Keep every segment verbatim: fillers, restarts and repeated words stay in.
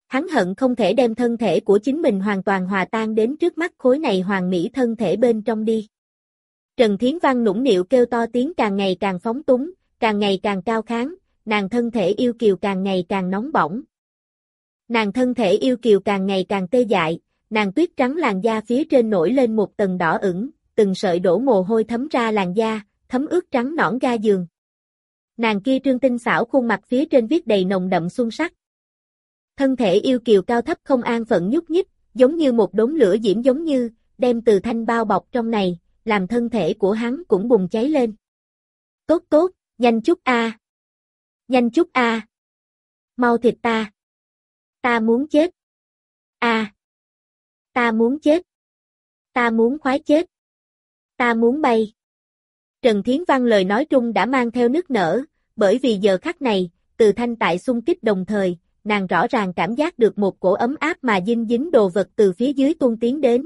Hắn hận không thể đem thân thể của chính mình hoàn toàn hòa tan đến trước mắt khối này hoàn mỹ thân thể bên trong đi. Trần Thiến Văn nũng nịu kêu to tiếng càng ngày càng phóng túng, càng ngày càng cao kháng, nàng thân thể yêu kiều càng ngày càng nóng bỏng. Nàng thân thể yêu kiều càng ngày càng tê dại, nàng tuyết trắng làn da phía trên nổi lên một tầng đỏ ửng, từng sợi đổ mồ hôi thấm ra làn da, thấm ướt trắng nõn ga giường. Nàng kia trương tinh xảo khuôn mặt phía trên viết đầy nồng đậm xuân sắc. Thân thể yêu kiều cao thấp không an phận nhúc nhích, giống như một đốm lửa diễm giống như, đem Từ Thanh bao bọc trong này, làm thân thể của hắn cũng bùng cháy lên. Tốt tốt, nhanh chút a. Nhanh chút a. Mau thịt ta. Ta muốn chết. A. Ta muốn chết. Ta muốn khoái chết. Ta muốn bay. Trần Thiến Văn lời nói trung đã mang theo nức nở, bởi vì giờ khắc này, Từ Thanh tại xung kích đồng thời, nàng rõ ràng cảm giác được một cổ ấm áp mà dinh dính đồ vật từ phía dưới tuôn tiến đến.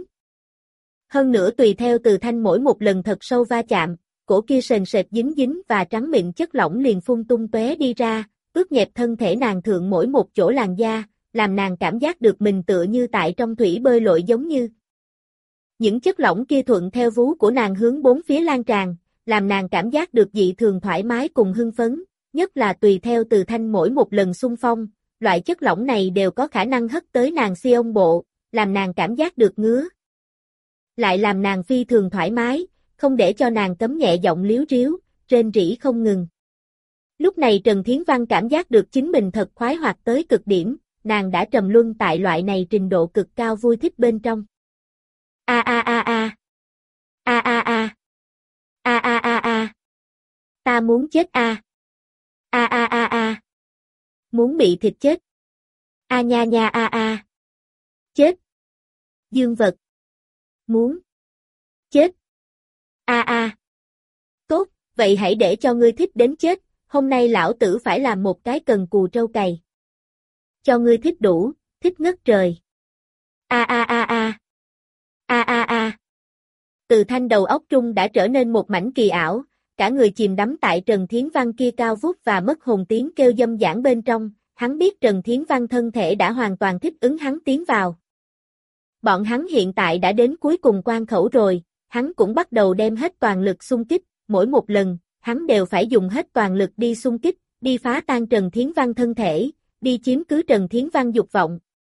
Hơn nữa tùy theo Từ Thanh mỗi một lần thật sâu va chạm, cổ kia sền sệt dính dính và trắng mịn chất lỏng liền phun tung tóe đi ra, ướt nhẹp thân thể nàng thượng mỗi một chỗ làn da, làm nàng cảm giác được mình tựa như tại trong thủy bơi lội giống như. Những chất lỏng kia thuận theo vú của nàng hướng bốn phía lan tràn, làm nàng cảm giác được dị thường thoải mái cùng hưng phấn, nhất là tùy theo Từ Thanh mỗi một lần xung phong, loại chất lỏng này đều có khả năng hất tới nàng si ông bộ, làm nàng cảm giác được ngứa. Lại làm nàng phi thường thoải mái, không để cho nàng cấm nhẹ giọng liếu riếu, rên rỉ không ngừng. Lúc này Trần Thiến Văn cảm giác được chính mình thật khoái hoạt tới cực điểm, nàng đã trầm luân tại loại này trình độ cực cao vui thích bên trong. A a a a. A a a. A a a a. Ta muốn chết a. A a a a. Muốn bị thịt chết. A nha nha a a. Chết. Dương vật. Muốn. Chết. A a. Tốt, vậy hãy để cho ngươi thích đến chết, hôm nay lão tử phải làm một cái cần cù trâu cày. Cho ngươi thích đủ, thích ngất trời. A a a a. A a a. Từ Thanh đầu óc trung đã trở nên một mảnh kỳ ảo, cả người chìm đắm tại Trần Thiến Văn kia cao vút và mất hồn tiếng kêu dâm dãn bên trong, hắn biết Trần Thiến Văn thân thể đã hoàn toàn thích ứng hắn tiến vào. Bọn hắn hiện tại đã đến cuối cùng quan khẩu rồi, hắn cũng bắt đầu đem hết toàn lực xung kích, mỗi một lần, hắn đều phải dùng hết toàn lực đi xung kích, đi phá tan Trần Thiến Văn thân thể, đi chiếm cứ Trần Thiến Văn dục vọng.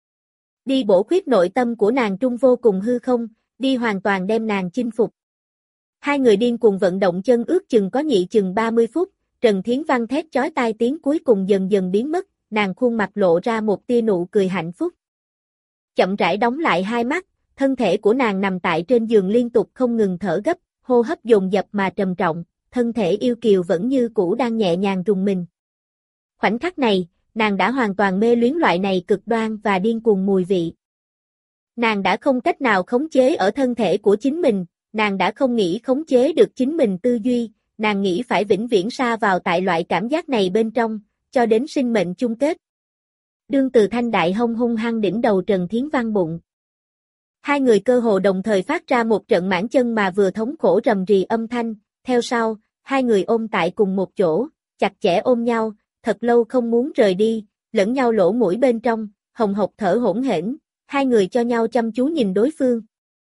Đi bổ khuyết nội tâm của nàng trung vô cùng hư không, đi hoàn toàn đem nàng chinh phục. Hai người điên cuồng vận động chân ước chừng có nhị chừng ba mươi phút, Trần Thiến Văn thét chói tai tiếng cuối cùng dần dần biến mất, nàng khuôn mặt lộ ra một tia nụ cười hạnh phúc. Chậm rãi đóng lại hai mắt, thân thể của nàng nằm tại trên giường liên tục không ngừng thở gấp, hô hấp dồn dập mà trầm trọng, thân thể yêu kiều vẫn như cũ đang nhẹ nhàng rùng mình. Khoảnh khắc này, nàng đã hoàn toàn mê luyến loại này cực đoan và điên cuồng mùi vị. Nàng đã không cách nào khống chế ở thân thể của chính mình, nàng đã không nghĩ khống chế được chính mình tư duy, nàng nghĩ phải vĩnh viễn sa vào tại loại cảm giác này bên trong, cho đến sinh mệnh chung kết. Đương Từ Thanh đại hông hung hăng đỉnh đầu Trần Thiến Văn bụng. Hai người cơ hồ đồng thời phát ra một trận mãn chân mà vừa thống khổ rầm rì âm thanh, theo sau, hai người ôm tại cùng một chỗ, chặt chẽ ôm nhau, thật lâu không muốn rời đi, lẫn nhau lỗ mũi bên trong, hồng hộc thở hỗn hển, hai người cho nhau chăm chú nhìn đối phương.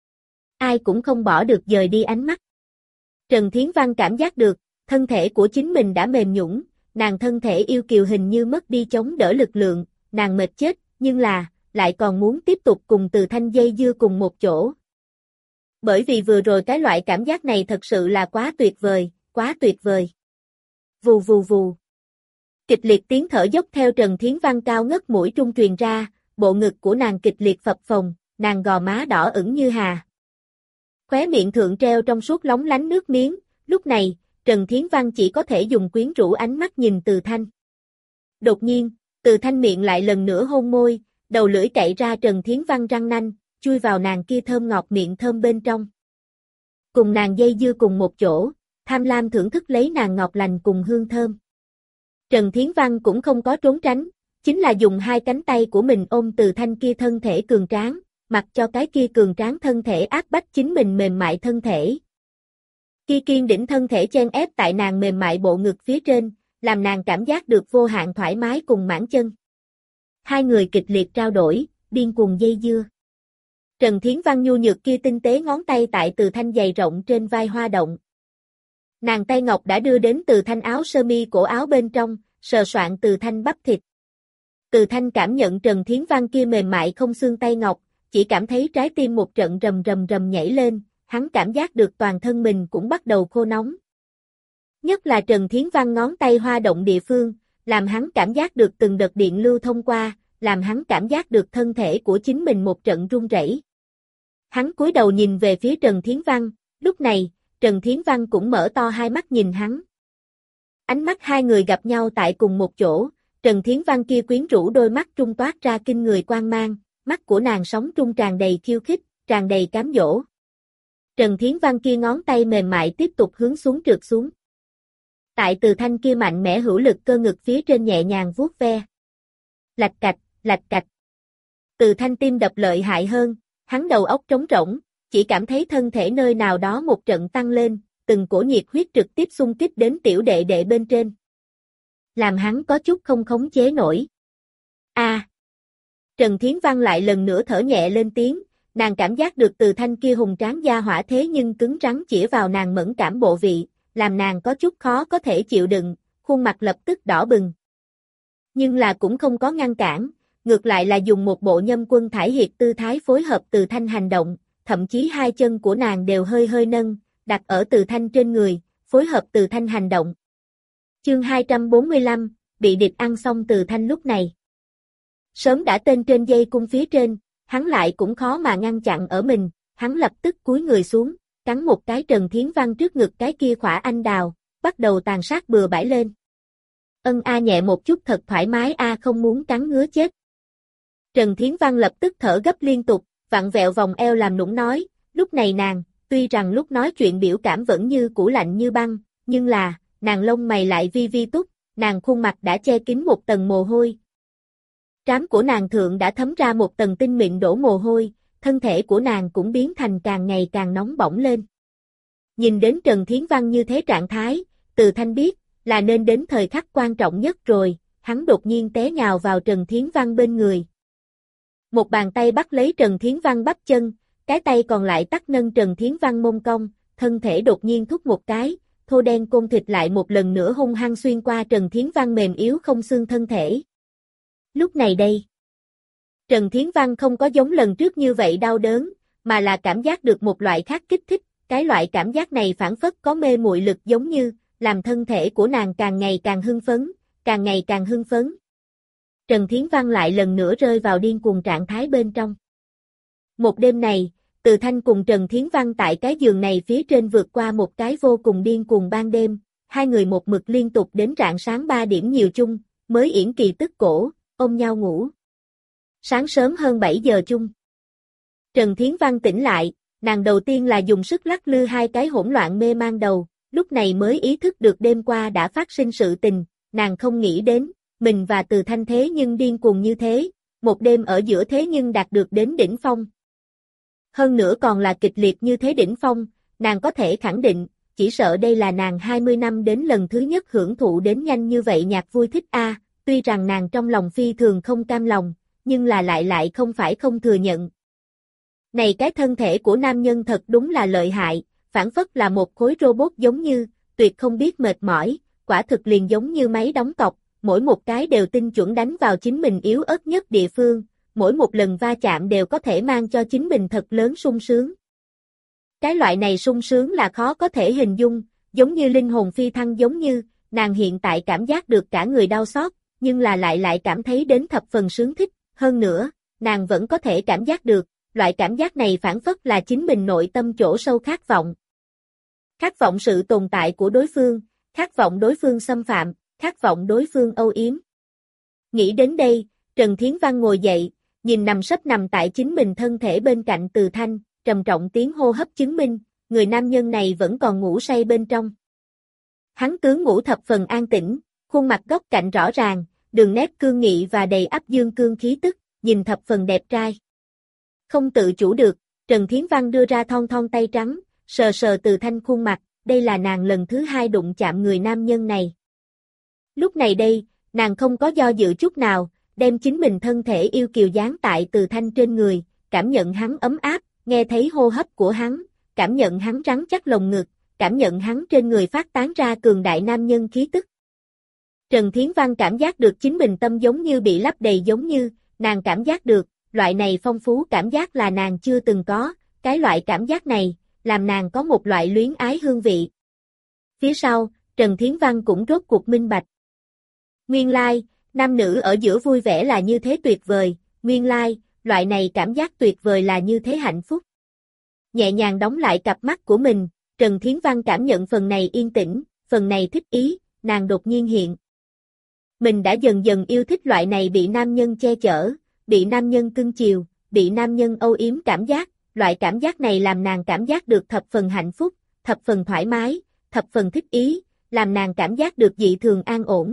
Ai cũng không bỏ được dời đi ánh mắt. Trần Thiến Văn cảm giác được, thân thể của chính mình đã mềm nhũn, nàng thân thể yêu kiều hình như mất đi chống đỡ lực lượng, nàng mệt chết, nhưng là, lại còn muốn tiếp tục cùng Từ Thanh dây dưa cùng một chỗ. Bởi vì vừa rồi cái loại cảm giác này thật sự là quá tuyệt vời, quá tuyệt vời. Vù vù vù. Kịch liệt tiếng thở dốc theo Trần Thiến Văn cao ngất mũi trung truyền ra, bộ ngực của nàng kịch liệt phập phồng, nàng gò má đỏ ửng như hà. Khóe miệng thượng treo trong suốt lóng lánh nước miếng, lúc này, Trần Thiến Văn chỉ có thể dùng quyến rũ ánh mắt nhìn Từ Thanh. Đột nhiên, Từ Thanh miệng lại lần nữa hôn môi, đầu lưỡi cậy ra Trần Thiến Văn răng nanh, chui vào nàng kia thơm ngọt miệng thơm bên trong. Cùng nàng dây dưa cùng một chỗ, tham lam thưởng thức lấy nàng ngọt lành cùng hương thơm. Trần Thiến Văn cũng không có trốn tránh, chính là dùng hai cánh tay của mình ôm Từ Thanh kia thân thể cường tráng, mặc cho cái kia cường tráng thân thể áp bách chính mình mềm mại thân thể. Kia kiên đỉnh thân thể chen ép tại nàng mềm mại bộ ngực phía trên, làm nàng cảm giác được vô hạn thoải mái cùng mãn chân. Hai người kịch liệt trao đổi, điên cuồng dây dưa. Trần Thiến Văn nhu nhược kia tinh tế ngón tay tại Từ Thanh dày rộng trên vai hoa động. Nàng tay ngọc đã đưa đến Từ Thanh áo sơ mi cổ áo bên trong, sờ soạn Từ Thanh bắp thịt. Từ Thanh cảm nhận Trần Thiến Văn kia mềm mại không xương tay ngọc, chỉ cảm thấy trái tim một trận rầm rầm rầm nhảy lên, hắn cảm giác được toàn thân mình cũng bắt đầu khô nóng. Nhất là Trần Thiến Văn ngón tay hoa động địa phương, làm hắn cảm giác được từng đợt điện lưu thông qua, làm hắn cảm giác được thân thể của chính mình một trận run rẩy. Hắn cúi đầu nhìn về phía Trần Thiến Văn, lúc này, Trần Thiến Văn cũng mở to hai mắt nhìn hắn. Ánh mắt hai người gặp nhau tại cùng một chỗ, Trần Thiến Văn kia quyến rũ đôi mắt trung toát ra kinh người quang mang, mắt của nàng sóng trung tràn đầy khiêu khích, tràn đầy cám dỗ. Trần Thiến Văn kia ngón tay mềm mại tiếp tục hướng xuống trượt xuống. Tại Từ Thanh kia mạnh mẽ hữu lực cơ ngực phía trên nhẹ nhàng vuốt ve. Lạch cạch, lạch cạch. Từ Thanh tim đập lợi hại hơn, hắn đầu óc trống rỗng, chỉ cảm thấy thân thể nơi nào đó một trận tăng lên, từng cổ nhiệt huyết trực tiếp xung kích đến tiểu đệ đệ bên trên. Làm hắn có chút không khống chế nổi. A. À. Trần Thiến Văn lại lần nữa thở nhẹ lên tiếng, nàng cảm giác được Từ Thanh kia hùng tráng da hỏa thế nhưng cứng rắn chĩa vào nàng mẫn cảm bộ vị, làm nàng có chút khó có thể chịu đựng, khuôn mặt lập tức đỏ bừng. Nhưng là cũng không có ngăn cản, ngược lại là dùng một bộ nhâm quân thải hiệt tư thái phối hợp Từ Thanh hành động, thậm chí hai chân của nàng đều hơi hơi nâng, đặt ở Từ Thanh trên người, phối hợp Từ Thanh hành động. Chương hai trăm bốn mươi lăm, bị địch ăn xong Từ Thanh lúc này. Sớm đã tên trên dây cung phía trên, hắn lại cũng khó mà ngăn chặn ở mình, hắn lập tức cúi người xuống, cắn một cái Trần Thiến Văn trước ngực cái kia khỏa anh đào, bắt đầu tàn sát bừa bãi lên. Ân a nhẹ một chút thật thoải mái a không muốn cắn ngứa chết. Trần Thiến Văn lập tức thở gấp liên tục, vặn vẹo vòng eo làm nũng nói, lúc này nàng, tuy rằng lúc nói chuyện biểu cảm vẫn như cũ lạnh như băng, nhưng là, nàng lông mày lại vi vi túc, nàng khuôn mặt đã che kín một tầng mồ hôi. Trán của nàng thượng đã thấm ra một tầng tinh mịn đổ mồ hôi, thân thể của nàng cũng biến thành càng ngày càng nóng bỏng lên. Nhìn đến Trần Thiến Văn như thế trạng thái, Từ Thanh biết, là nên đến thời khắc quan trọng nhất rồi, hắn đột nhiên té nhào vào Trần Thiến Văn bên người. Một bàn tay bắt lấy Trần Thiến Văn bắp chân, cái tay còn lại tắt nâng Trần Thiến Văn mông cong, thân thể đột nhiên thúc một cái, thô đen côn thịt lại một lần nữa hung hăng xuyên qua Trần Thiến Văn mềm yếu không xương thân thể. Lúc này đây, Trần Thiến Văn không có giống lần trước như vậy đau đớn, mà là cảm giác được một loại khác kích thích, cái loại cảm giác này phản phất có mê muội lực giống như, làm thân thể của nàng càng ngày càng hưng phấn, càng ngày càng hưng phấn. Trần Thiến Văn lại lần nữa rơi vào điên cuồng trạng thái bên trong. Một đêm này, Từ Thanh cùng Trần Thiến Văn tại cái giường này phía trên vượt qua một cái vô cùng điên cuồng ban đêm, hai người một mực liên tục đến rạng sáng ba điểm nhiều chung, mới yển kỳ tức cổ, ôm nhau ngủ. Sáng sớm hơn bảy giờ chung. Trần Thiến Văn tỉnh lại, nàng đầu tiên là dùng sức lắc lư hai cái hỗn loạn mê mang đầu, lúc này mới ý thức được đêm qua đã phát sinh sự tình, nàng không nghĩ đến, mình và Từ Thanh thế nhưng điên cuồng như thế, một đêm ở giữa thế nhưng đạt được đến đỉnh phong. Hơn nữa còn là kịch liệt như thế đỉnh phong, nàng có thể khẳng định, chỉ sợ đây là nàng hai mươi năm đến lần thứ nhất hưởng thụ đến nhanh như vậy nhạc vui thích a. À, tuy rằng nàng trong lòng phi thường không cam lòng, nhưng là lại lại không phải không thừa nhận. Này cái thân thể của nam nhân thật đúng là lợi hại, phản phất là một khối robot giống như, tuyệt không biết mệt mỏi, quả thực liền giống như máy đóng cọc, mỗi một cái đều tinh chuẩn đánh vào chính mình yếu ớt nhất địa phương, mỗi một lần va chạm đều có thể mang cho chính mình thật lớn sung sướng. Cái loại này sung sướng là khó có thể hình dung, giống như linh hồn phi thăng giống như, nàng hiện tại cảm giác được cả người đau xót, nhưng là lại lại cảm thấy đến thập phần sướng thích, hơn nữa, nàng vẫn có thể cảm giác được, loại cảm giác này phản phất là chính mình nội tâm chỗ sâu khát vọng. Khát vọng sự tồn tại của đối phương, khát vọng đối phương xâm phạm, khát vọng đối phương âu yếm. Nghĩ đến đây, Trần Thiến Văn ngồi dậy, nhìn nằm sấp nằm tại chính mình thân thể bên cạnh Từ Thanh, trầm trọng tiếng hô hấp chứng minh, người nam nhân này vẫn còn ngủ say bên trong. Hắn tướng ngủ thập phần an tĩnh, khuôn mặt góc cạnh rõ ràng, đường nét cương nghị và đầy ắp dương cương khí tức, nhìn thập phần đẹp trai. Không tự chủ được, Trần Thiến Văn đưa ra thon thon tay trắng, sờ sờ Từ Thanh khuôn mặt, đây là nàng lần thứ hai đụng chạm người nam nhân này. Lúc này đây, nàng không có do dự chút nào, đem chính mình thân thể yêu kiều dán tại Từ Thanh trên người, cảm nhận hắn ấm áp, nghe thấy hô hấp của hắn, cảm nhận hắn rắn chắc lồng ngực, cảm nhận hắn trên người phát tán ra cường đại nam nhân khí tức. Trần Thiến Văn cảm giác được chính mình tâm giống như bị lấp đầy giống như, nàng cảm giác được, loại này phong phú cảm giác là nàng chưa từng có, cái loại cảm giác này, làm nàng có một loại luyến ái hương vị. Phía sau, Trần Thiến Văn cũng rốt cuộc minh bạch. Nguyên lai, nam nữ ở giữa vui vẻ là như thế tuyệt vời, nguyên lai, loại này cảm giác tuyệt vời là như thế hạnh phúc. Nhẹ nhàng đóng lại cặp mắt của mình, Trần Thiến Văn cảm nhận phần này yên tĩnh, phần này thích ý, nàng đột nhiên hiện. Mình đã dần dần yêu thích loại này bị nam nhân che chở, bị nam nhân cưng chiều, bị nam nhân âu yếm cảm giác, loại cảm giác này làm nàng cảm giác được thập phần hạnh phúc, thập phần thoải mái, thập phần thích ý, làm nàng cảm giác được dị thường an ổn.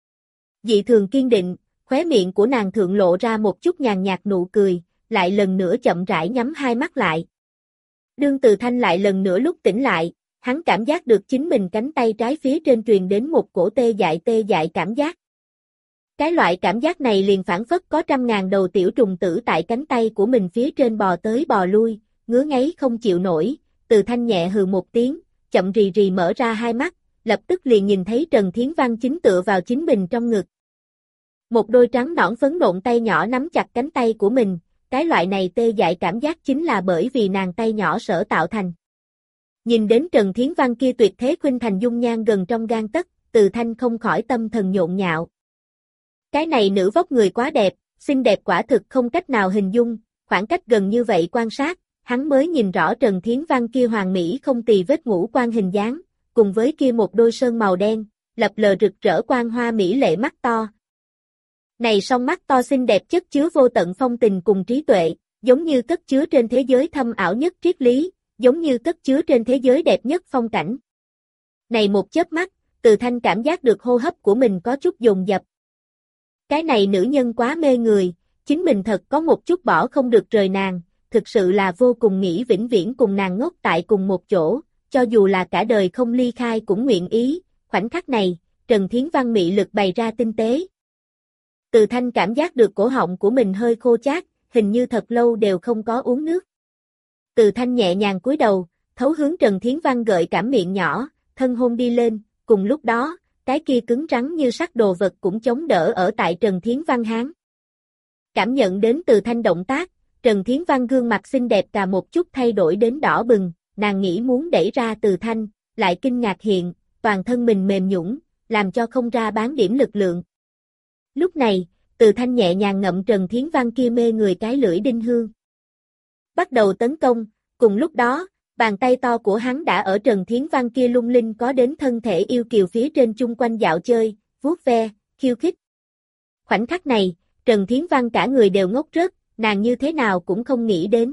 Dị thường kiên định, khóe miệng của nàng thượng lộ ra một chút nhàn nhạt nụ cười, lại lần nữa chậm rãi nhắm hai mắt lại. Đương Từ Thanh lại lần nữa lúc tỉnh lại, hắn cảm giác được chính mình cánh tay trái phía trên truyền đến một cổ tê dại tê dại cảm giác. Cái loại cảm giác này liền phản phất có trăm ngàn đầu tiểu trùng tử tại cánh tay của mình phía trên bò tới bò lui, ngứa ngáy không chịu nổi, Từ Thanh nhẹ hừ một tiếng, chậm rì rì mở ra hai mắt, lập tức liền nhìn thấy Trần Thiến Văn chính tựa vào chính mình trong ngực. Một đôi trắng nõn phấn nộn tay nhỏ nắm chặt cánh tay của mình, cái loại này tê dại cảm giác chính là bởi vì nàng tay nhỏ sở tạo thành. Nhìn đến Trần Thiến Văn kia tuyệt thế khuynh thành dung nhan gần trong gang tấc, Từ Thanh không khỏi tâm thần nhộn nhạo. Cái này nữ vóc người quá đẹp, xinh đẹp quả thực không cách nào hình dung, khoảng cách gần như vậy quan sát, hắn mới nhìn rõ Trần Thiến Văn kia hoàng mỹ không tì vết ngũ quan hình dáng, cùng với kia một đôi sơn màu đen, lập lờ rực rỡ quang hoa mỹ lệ mắt to. Này song mắt to xinh đẹp chất chứa vô tận phong tình cùng trí tuệ, giống như cất chứa trên thế giới thâm ảo nhất triết lý, giống như cất chứa trên thế giới đẹp nhất phong cảnh. Này một chớp mắt, Từ Thanh cảm giác được hô hấp của mình có chút dồn dập. Cái này nữ nhân quá mê người, chính mình thật có một chút bỏ không được rời nàng, thực sự là vô cùng nghĩ vĩnh viễn cùng nàng ngốc tại cùng một chỗ, cho dù là cả đời không ly khai cũng nguyện ý, khoảnh khắc này, Trần Thiến Văn mị lực bày ra tinh tế. Từ Thanh cảm giác được cổ họng của mình hơi khô chát, hình như thật lâu đều không có uống nước. Từ Thanh nhẹ nhàng cúi đầu, thấu hướng Trần Thiến Văn gợi cảm miệng nhỏ, thân hôn đi lên, cùng lúc đó, cái kia cứng rắn như sắt đồ vật cũng chống đỡ ở tại Trần Thiến Văn háng. Cảm nhận đến Từ Thanh động tác, Trần Thiến Văn gương mặt xinh đẹp cả một chút thay đổi đến đỏ bừng, nàng nghĩ muốn đẩy ra Từ Thanh, lại kinh ngạc hiện, toàn thân mình mềm nhũn, làm cho không ra bán điểm lực lượng. Lúc này, Từ Thanh nhẹ nhàng ngậm Trần Thiến Văn kia mê người cái lưỡi đinh hương. Bắt đầu tấn công, cùng lúc đó, bàn tay to của hắn đã ở Trần Thiến Văn kia lung linh có đến thân thể yêu kiều phía trên chung quanh dạo chơi, vuốt ve, khiêu khích. Khoảnh khắc này, Trần Thiến Văn cả người đều ngốc rớt, nàng như thế nào cũng không nghĩ đến.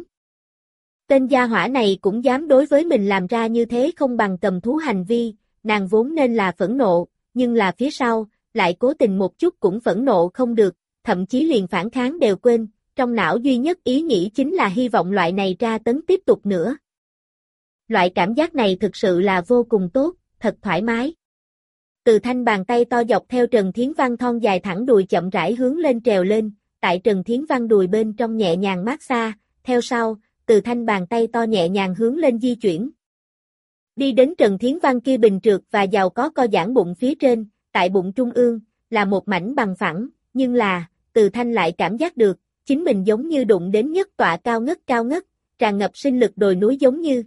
Tên gia hỏa này cũng dám đối với mình làm ra như thế không bằng cầm thú hành vi, nàng vốn nên là phẫn nộ, nhưng là phía sau, lại cố tình một chút cũng phẫn nộ không được, thậm chí liền phản kháng đều quên, trong não duy nhất ý nghĩ chính là hy vọng loại này tra tấn tiếp tục nữa. Loại cảm giác này thực sự là vô cùng tốt, thật thoải mái. Từ Thanh bàn tay to dọc theo Trần Thiến Văn thon dài thẳng đùi chậm rãi hướng lên trèo lên, tại Trần Thiến Văn đùi bên trong nhẹ nhàng mát xa, theo sau, Từ Thanh bàn tay to nhẹ nhàng hướng lên di chuyển. Đi đến Trần Thiến Văn kia bình trượt và giàu có co giãn bụng phía trên, tại bụng trung ương, là một mảnh bằng phẳng, nhưng là, Từ Thanh lại cảm giác được, chính mình giống như đụng đến nhất tọa cao ngất cao ngất, tràn ngập sinh lực đồi núi giống như.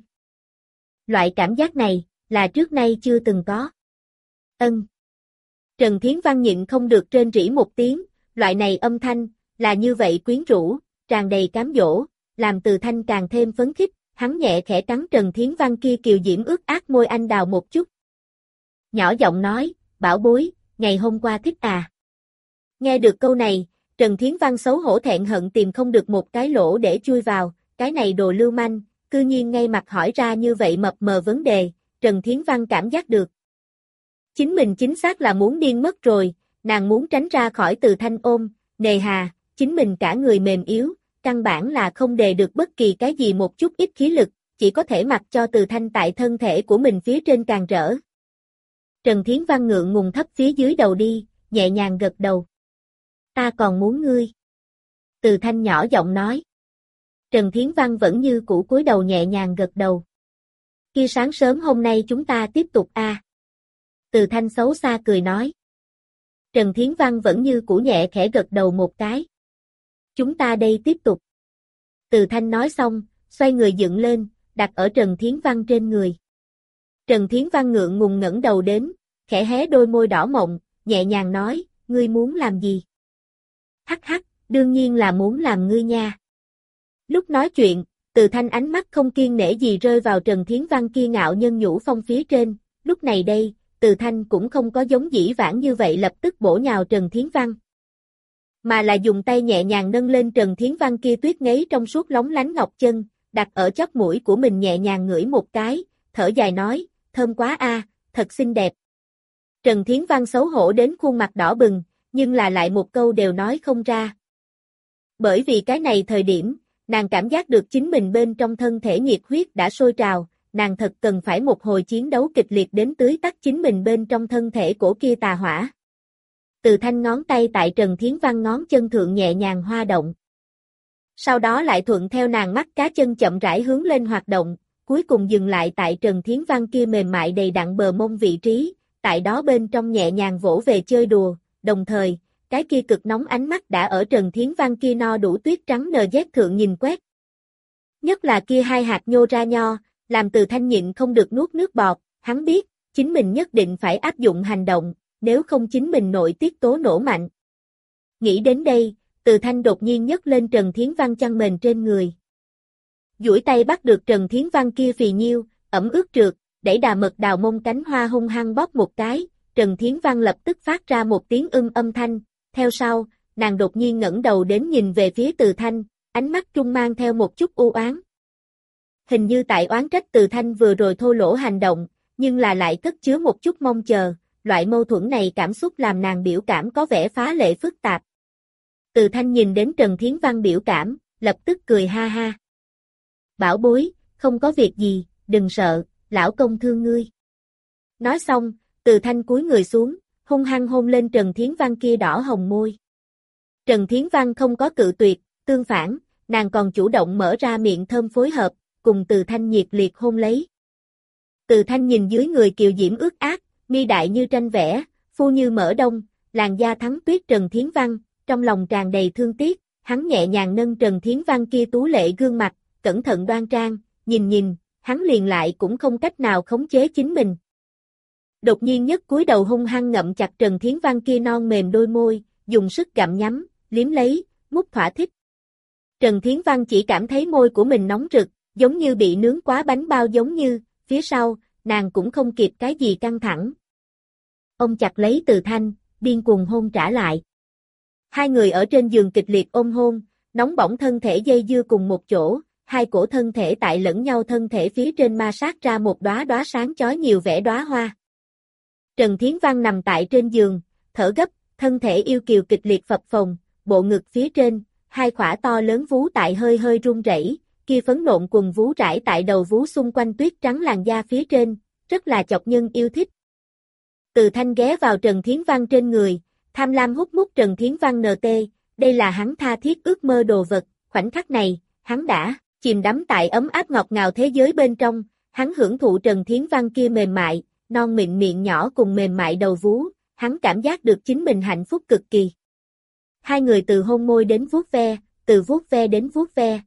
Loại cảm giác này, là trước nay chưa từng có. Ân. Trần Thiến Văn nhịn không được rên rỉ một tiếng, loại này âm thanh, là như vậy quyến rũ, tràn đầy cám dỗ, làm Từ Thanh càng thêm phấn khích, hắn nhẹ khẽ cắn Trần Thiến Văn kia kiều diễm ướt át môi anh đào một chút. Nhỏ giọng nói, bảo bối, ngày hôm qua thích à. Nghe được câu này, Trần Thiến Văn xấu hổ thẹn hận tìm không được một cái lỗ để chui vào, cái này đồ lưu manh, cư nhiên ngay mặt hỏi ra như vậy mập mờ vấn đề, Trần Thiến Văn cảm giác được. Chính mình chính xác là muốn điên mất rồi, nàng muốn tránh ra khỏi Từ Thanh ôm, nề hà, chính mình cả người mềm yếu, căn bản là không đề được bất kỳ cái gì một chút ít khí lực, chỉ có thể mặc cho Từ Thanh tại thân thể của mình phía trên càng rỡ. Trần Thiến Văn ngượng ngùng thấp phía dưới đầu đi, nhẹ nhàng gật đầu. Ta còn muốn ngươi. Từ Thanh nhỏ giọng nói. Trần Thiến Văn vẫn như cũ cúi đầu nhẹ nhàng gật đầu. Kia sáng sớm hôm nay chúng ta tiếp tục a. À. Từ Thanh xấu xa cười nói. Trần Thiến Văn vẫn như cũ nhẹ khẽ gật đầu một cái. Chúng ta đây tiếp tục. Từ Thanh nói xong, xoay người dựng lên, đặt ở Trần Thiến Văn trên người. Trần Thiến Văn ngượng ngùng ngẩng đầu đến, khẽ hé đôi môi đỏ mọng, nhẹ nhàng nói, ngươi muốn làm gì? Hắc hắc, đương nhiên là muốn làm ngươi nha. Lúc nói chuyện, Từ Thanh ánh mắt không kiêng nể gì rơi vào Trần Thiến Văn kia ngạo nhân nhũ phong phía trên, lúc này đây, Từ Thanh cũng không có giống dĩ vãng như vậy lập tức bổ nhào Trần Thiến Văn. Mà là dùng tay nhẹ nhàng nâng lên Trần Thiến Văn kia tuyết ngấy trong suốt lóng lánh ngọc chân, đặt ở chóp mũi của mình nhẹ nhàng ngửi một cái, thở dài nói, thơm quá a, thật xinh đẹp. Trần Thiến Văn xấu hổ đến khuôn mặt đỏ bừng, nhưng là lại một câu đều nói không ra. Bởi vì cái này thời điểm, nàng cảm giác được chính mình bên trong thân thể nhiệt huyết đã sôi trào, nàng thật cần phải một hồi chiến đấu kịch liệt đến tưới tắt chính mình bên trong thân thể của kia tà hỏa. Từ Thanh ngón tay tại Trần Thiến Văn ngón chân thượng nhẹ nhàng hoa động. Sau đó lại thuận theo nàng mắt cá chân chậm rãi hướng lên hoạt động, cuối cùng dừng lại tại Trần Thiến Văn kia mềm mại đầy đặn bờ mông vị trí, tại đó bên trong nhẹ nhàng vỗ về chơi đùa, đồng thời, cái kia cực nóng ánh mắt đã ở Trần Thiến Văn kia no đủ tuyết trắng nờ dét thượng nhìn quét. Nhất là kia hai hạt nhô ra nho, làm Từ Thanh nhịn không được nuốt nước bọt, hắn biết, chính mình nhất định phải áp dụng hành động, nếu không chính mình nội tiết tố nổ mạnh. Nghĩ đến đây, Từ Thanh đột nhiên nhấc lên Trần Thiến Văn chăn mền trên người. Duỗi tay bắt được Trần Thiến Văn kia phì nhiêu, ẩm ướt trượt, đẩy đà mật đào mông cánh hoa hung hăng bóp một cái, Trần Thiến Văn lập tức phát ra một tiếng ưm âm thanh, theo sau, nàng đột nhiên ngẩng đầu đến nhìn về phía Từ Thanh, ánh mắt trung mang theo một chút u oán. Hình như tại oán trách Từ Thanh vừa rồi thô lỗ hành động, nhưng là lại cất chứa một chút mong chờ, loại mâu thuẫn này cảm xúc làm nàng biểu cảm có vẻ phá lệ phức tạp. Từ Thanh nhìn đến Trần Thiến Văn biểu cảm, lập tức cười ha ha. Bảo bối, không có việc gì, đừng sợ, lão công thương ngươi. Nói xong, Từ Thanh cúi người xuống, hung hăng hôn lên Trần Thiến Văn kia đỏ hồng môi. Trần Thiến Văn không có cự tuyệt, tương phản, nàng còn chủ động mở ra miệng thơm phối hợp, cùng Từ Thanh nhiệt liệt hôn lấy. Từ Thanh nhìn dưới người kiều diễm ướt át, mi đại như tranh vẽ, phu như mỡ đông, làn da thắng tuyết Trần Thiến Văn, trong lòng tràn đầy thương tiếc, hắn nhẹ nhàng nâng Trần Thiến Văn kia tú lệ gương mặt, cẩn thận đoan trang, nhìn nhìn, hắn liền lại cũng không cách nào khống chế chính mình. Đột nhiên nhất cúi đầu hung hăng ngậm chặt Trần Thiến Văn kia non mềm đôi môi, dùng sức gặm nhắm, liếm lấy, mút thỏa thích. Trần Thiến Văn chỉ cảm thấy môi của mình nóng rực, giống như bị nướng quá bánh bao giống như, phía sau, nàng cũng không kịp cái gì căng thẳng. Ôm chặt lấy Từ Thanh, điên cuồng hôn trả lại. Hai người ở trên giường kịch liệt ôm hôn, nóng bỏng thân thể dây dưa cùng một chỗ, hai cổ thân thể tại lẫn nhau thân thể phía trên ma sát ra một đóa đóa sáng chói nhiều vẻ đóa hoa. Trần Thiến Văn nằm tại trên giường, thở gấp, thân thể yêu kiều kịch liệt phập phồng, bộ ngực phía trên, hai khỏa to lớn vú tại hơi hơi run rẩy, kia phấn nộn quần vú rải tại đầu vú xung quanh tuyết trắng làn da phía trên, rất là chọc nhân yêu thích. Từ Thanh ghé vào Trần Thiến Văn trên người, tham lam hút mút Trần Thiến Văn nờ tê, đây là hắn tha thiết ước mơ đồ vật, khoảnh khắc này, hắn đã chìm đắm tại ấm áp ngọt ngào thế giới bên trong, hắn hưởng thụ Trần Thiến Văn kia mềm mại, non mịn miệng nhỏ cùng mềm mại đầu vú, hắn cảm giác được chính mình hạnh phúc cực kỳ. Hai người từ hôn môi đến vuốt ve, từ vuốt ve đến vuốt ve,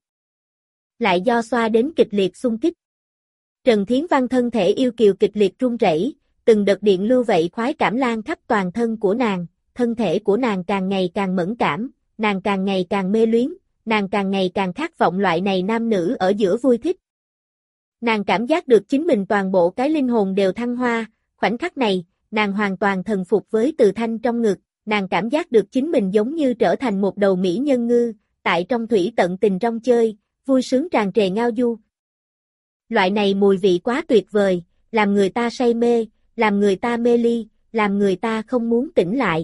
lại do xoa đến kịch liệt xung kích. Trần Thiến Văn thân thể yêu kiều kịch liệt run rẩy, từng đợt điện lưu vậy khoái cảm lan khắp toàn thân của nàng, thân thể của nàng càng ngày càng mẫn cảm, nàng càng ngày càng mê luyến, nàng càng ngày càng khát vọng loại này nam nữ ở giữa vui thích. Nàng cảm giác được chính mình toàn bộ cái linh hồn đều thăng hoa, khoảnh khắc này, nàng hoàn toàn thần phục với Từ Thanh trong ngực, nàng cảm giác được chính mình giống như trở thành một đầu mỹ nhân ngư, tại trong thủy tận tình rong chơi, vui sướng tràn trề ngao du. Loại này mùi vị quá tuyệt vời, làm người ta say mê, làm người ta mê ly, làm người ta không muốn tỉnh lại.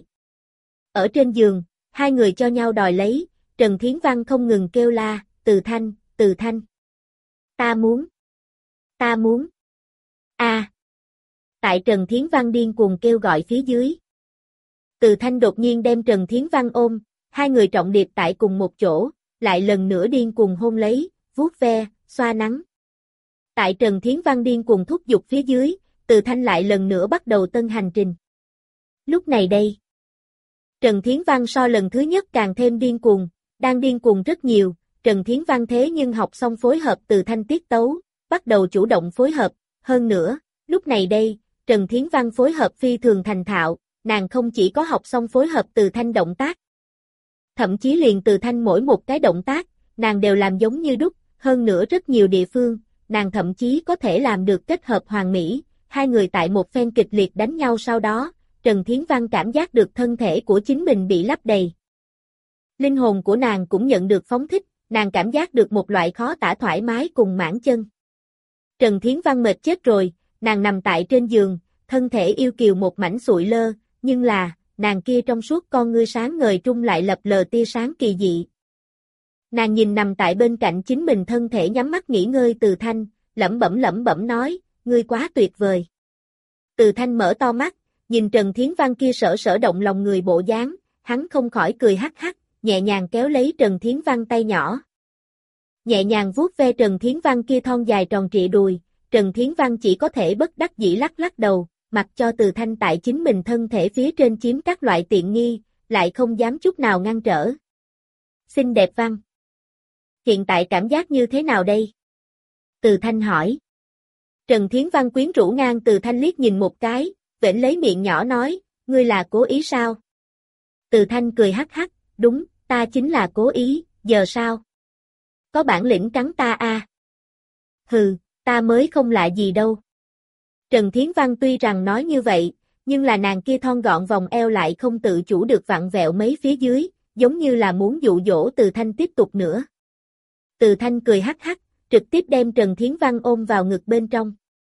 Ở trên giường, hai người cho nhau đòi lấy, Trần Thiến Văn không ngừng kêu la, Từ Thanh, Từ Thanh. Ta muốn. Ta muốn. A. À. Tại Trần Thiến Văn điên cuồng kêu gọi phía dưới. Từ Thanh đột nhiên đem Trần Thiến Văn ôm, hai người trọng điệp tại cùng một chỗ, lại lần nữa điên cuồng hôn lấy, vuốt ve, xoa nắng. Tại Trần Thiến Văn điên cuồng thúc giục phía dưới, Từ Thanh lại lần nữa bắt đầu tân hành trình. Lúc này đây, Trần Thiến Văn so lần thứ nhất càng thêm điên cuồng, đang điên cuồng rất nhiều, Trần Thiến Văn thế nhưng học xong phối hợp Từ Thanh tiết tấu, bắt đầu chủ động phối hợp, hơn nữa, lúc này đây, Trần Thiến Văn phối hợp phi thường thành thạo, nàng không chỉ có học xong phối hợp Từ Thanh động tác, thậm chí liền Từ Thanh mỗi một cái động tác, nàng đều làm giống như đúc, hơn nữa rất nhiều địa phương, nàng thậm chí có thể làm được kết hợp hoàn mỹ, hai người tại một phen kịch liệt đánh nhau sau đó, Trần Thiến Văn cảm giác được thân thể của chính mình bị lấp đầy. Linh hồn của nàng cũng nhận được phóng thích, nàng cảm giác được một loại khó tả thoải mái cùng mãn chân. Trần Thiến Văn mệt chết rồi, nàng nằm tại trên giường, thân thể yêu kiều một mảnh sụi lơ, nhưng là, nàng kia trong suốt con ngươi sáng ngời trung lại lập lờ tia sáng kỳ dị. Nàng nhìn nằm tại bên cạnh chính mình thân thể nhắm mắt nghỉ ngơi Từ Thanh, lẩm bẩm lẩm bẩm nói, ngươi quá tuyệt vời. Từ Thanh mở to mắt, nhìn Trần Thiến Văn kia sở sở động lòng người bộ dáng, hắn không khỏi cười hắc hắc, nhẹ nhàng kéo lấy Trần Thiến Văn tay nhỏ. Nhẹ nhàng vuốt ve Trần Thiến Văn kia thon dài tròn trịa đùi, Trần Thiến Văn chỉ có thể bất đắc dĩ lắc lắc đầu, mặc cho Từ Thanh tại chính mình thân thể phía trên chiếm các loại tiện nghi, lại không dám chút nào ngăn trở. Xinh đẹp Văn. Hiện tại cảm giác như thế nào đây? Từ Thanh hỏi. Trần Thiến Văn quyến rũ ngang Từ Thanh liếc nhìn một cái, vểnh lấy miệng nhỏ nói, ngươi là cố ý sao? Từ Thanh cười hắc hắc, đúng, ta chính là cố ý, giờ sao? Có bản lĩnh cắn ta à? Hừ, ta mới không lạ gì đâu. Trần Thiến Văn tuy rằng nói như vậy, nhưng là nàng kia thon gọn vòng eo lại không tự chủ được vặn vẹo mấy phía dưới, giống như là muốn dụ dỗ Từ Thanh tiếp tục nữa. Từ Thanh cười hắc hắc, trực tiếp đem Trần Thiến Văn ôm vào ngực bên trong.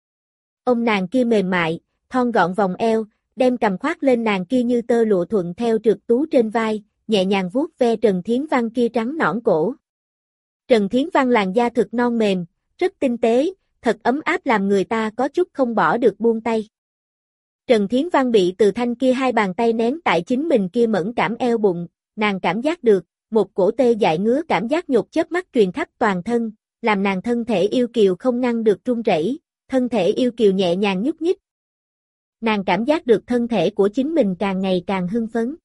Ôm nàng kia mềm mại, thon gọn vòng eo, đem cầm khoác lên nàng kia như tơ lụa thuận theo trượt tú trên vai, nhẹ nhàng vuốt ve Trần Thiến Văn kia trắng nõn cổ. Trần Thiến Văn làn da thực non mềm, rất tinh tế, thật ấm áp làm người ta có chút không bỏ được buông tay. Trần Thiến Văn bị Từ Thanh kia hai bàn tay nén tại chính mình kia mẫn cảm eo bụng, nàng cảm giác được, một cổ tê dại ngứa cảm giác nhột chớp mắt truyền khắp toàn thân, làm nàng thân thể yêu kiều không ngăn được run rẩy, thân thể yêu kiều nhẹ nhàng nhúc nhích. Nàng cảm giác được thân thể của chính mình càng ngày càng hưng phấn.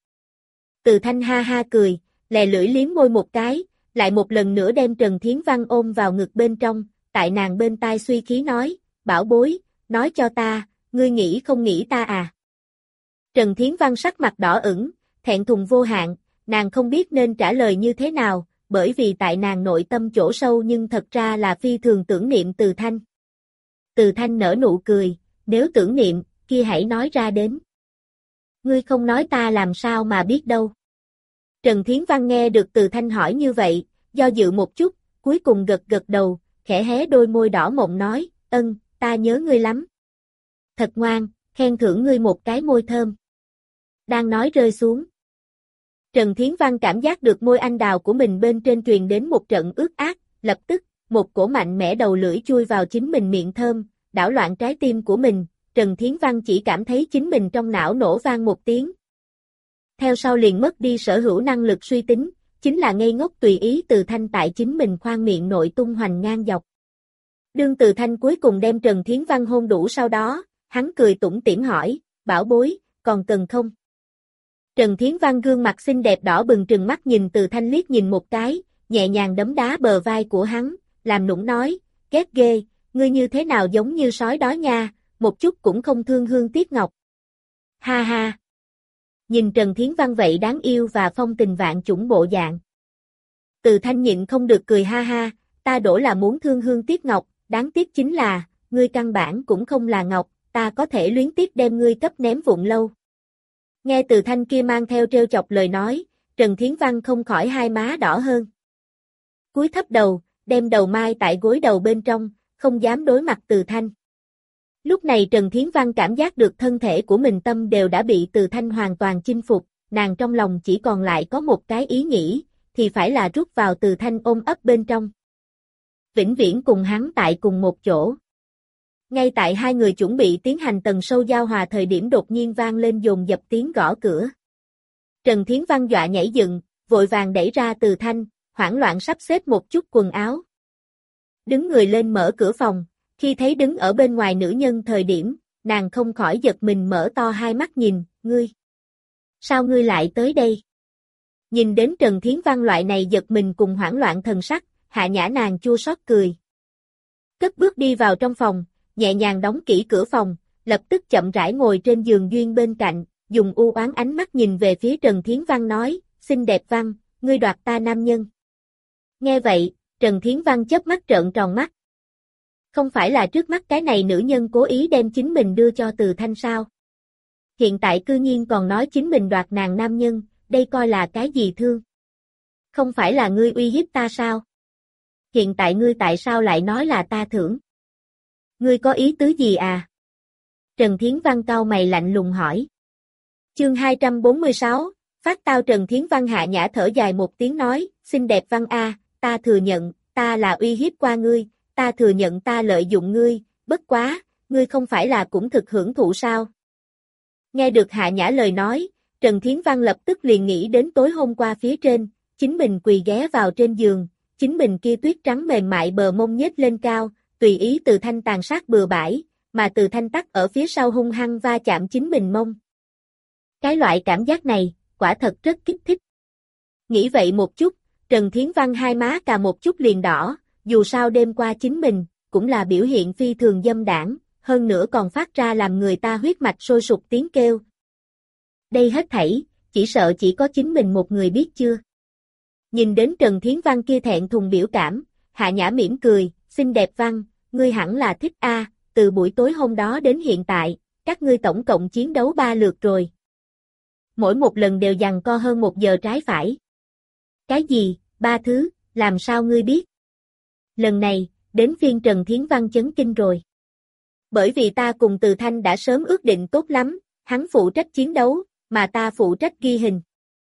Từ Thanh ha ha cười, lè lưỡi liếm môi một cái, lại một lần nữa đem Trần Thiến Văn ôm vào ngực bên trong, tại nàng bên tai suy khí nói, bảo bối, nói cho ta, ngươi nghĩ không nghĩ ta à? Trần Thiến Văn sắc mặt đỏ ửng, thẹn thùng vô hạn, nàng không biết nên trả lời như thế nào, bởi vì tại nàng nội tâm chỗ sâu nhưng thật ra là phi thường tưởng niệm Từ Thanh. Từ Thanh nở nụ cười, nếu tưởng niệm, kia hãy nói ra đến. Ngươi không nói ta làm sao mà biết đâu. Trần Thiến Văn nghe được Từ Thanh hỏi như vậy, do dự một chút, cuối cùng gật gật đầu, khẽ hé đôi môi đỏ mọng nói, ân, ta nhớ ngươi lắm. Thật ngoan, khen thưởng ngươi một cái môi thơm. Đang nói rơi xuống. Trần Thiến Văn cảm giác được môi anh đào của mình bên trên truyền đến một trận ướt át, lập tức, một cổ mạnh mẽ đầu lưỡi chui vào chính mình miệng thơm, đảo loạn trái tim của mình, Trần Thiến Văn chỉ cảm thấy chính mình trong não nổ vang một tiếng. Theo sau liền mất đi sở hữu năng lực suy tính, chính là ngây ngốc tùy ý Từ Thanh tại chính mình khoang miệng nội tung hoành ngang dọc. Đương Từ Thanh cuối cùng đem Trần Thiến Văn hôn đủ sau đó, hắn cười tủm tỉm hỏi, bảo bối, còn cần không? Trần Thiến Văn gương mặt xinh đẹp đỏ bừng trừng mắt nhìn Từ Thanh liếc nhìn một cái, nhẹ nhàng đấm đá bờ vai của hắn, làm nũng nói, ghét ghê, ngươi như thế nào giống như sói đói nha, một chút cũng không thương hương tiếc ngọc. Ha ha! Nhìn Trần Thiến Văn vậy đáng yêu và phong tình vạn chủng bộ dạng. Từ Thanh nhịn không được cười ha ha, ta đổ là muốn thương hương tiếc ngọc, đáng tiếc chính là, ngươi căn bản cũng không là ngọc, ta có thể luyến tiếc đem ngươi cấp ném vụn lâu. Nghe Từ Thanh kia mang theo trêu chọc lời nói, Trần Thiến Văn không khỏi hai má đỏ hơn. Cúi thấp đầu, đem đầu mai tại gối đầu bên trong, không dám đối mặt Từ Thanh. Lúc này Trần Thiến Văn cảm giác được thân thể của mình tâm đều đã bị Từ Thanh hoàn toàn chinh phục, nàng trong lòng chỉ còn lại có một cái ý nghĩ, thì phải là rút vào Từ Thanh ôm ấp bên trong. Vĩnh viễn cùng hắn tại cùng một chỗ. Ngay tại hai người chuẩn bị tiến hành tầng sâu giao hòa thời điểm đột nhiên vang lên dồn dập tiếng gõ cửa. Trần Thiến Văn dọa nhảy dựng, vội vàng đẩy ra Từ Thanh, hoảng loạn sắp xếp một chút quần áo. Đứng người lên mở cửa phòng, khi thấy đứng ở bên ngoài nữ nhân thời điểm, nàng không khỏi giật mình mở to hai mắt nhìn, ngươi. Sao ngươi lại tới đây? Nhìn đến Trần Thiến Văn loại này giật mình cùng hoảng loạn thần sắc, Hạ Nhã nàng chua xót cười. Cất bước đi vào trong phòng, nhẹ nhàng đóng kỹ cửa phòng, lập tức chậm rãi ngồi trên giường duyên bên cạnh, dùng u oán ánh mắt nhìn về phía Trần Thiến Văn nói, xinh đẹp Văn, ngươi đoạt ta nam nhân. Nghe vậy, Trần Thiến Văn chớp mắt trợn tròn mắt. Không phải là trước mắt cái này nữ nhân cố ý đem chính mình đưa cho Từ Thanh sao? Hiện tại cư nhiên còn nói chính mình đoạt nàng nam nhân, đây coi là cái gì thương? Không phải là ngươi uy hiếp ta sao? Hiện tại ngươi tại sao lại nói là ta thưởng? Ngươi có ý tứ gì à? Trần Thiến Văn cau mày lạnh lùng hỏi. Chương hai trăm bốn mươi sáu, phát tao. Trần Thiến Văn Hạ Nhã thở dài một tiếng nói, xinh đẹp Văn a, ta thừa nhận, ta là uy hiếp qua ngươi, ta thừa nhận ta lợi dụng ngươi, bất quá, ngươi không phải là cũng thực hưởng thụ sao? Nghe được Hạ Nhã lời nói, Trần Thiến Văn lập tức liền nghĩ đến tối hôm qua phía trên, chính mình quỳ ghé vào trên giường, chính mình kia tuyết trắng mềm mại bờ mông nhếch lên cao, tùy ý Từ Thanh tàn sát bừa bãi, mà Từ Thanh tắc ở phía sau hung hăng va chạm chính mình mông. Cái loại cảm giác này, quả thật rất kích thích. Nghĩ vậy một chút, Trần Thiến Văn hai má cà một chút liền đỏ, dù sao đêm qua chính mình, cũng là biểu hiện phi thường dâm đảng, hơn nữa còn phát ra làm người ta huyết mạch sôi sục tiếng kêu. Đây hết thảy, chỉ sợ chỉ có chính mình một người biết chưa. Nhìn đến Trần Thiến Văn kia thẹn thùng biểu cảm, Hạ Nhã mỉm cười, xinh đẹp Văn, ngươi hẳn là thích a, từ buổi tối hôm đó đến hiện tại, các ngươi tổng cộng chiến đấu ba lượt rồi. Mỗi một lần đều giằng co hơn một giờ trái phải. Cái gì, ba thứ, làm sao ngươi biết? Lần này, đến phiên Trần Thiến Văn chấn kinh rồi. Bởi vì ta cùng Từ Thanh đã sớm ước định tốt lắm, hắn phụ trách chiến đấu, mà ta phụ trách ghi hình.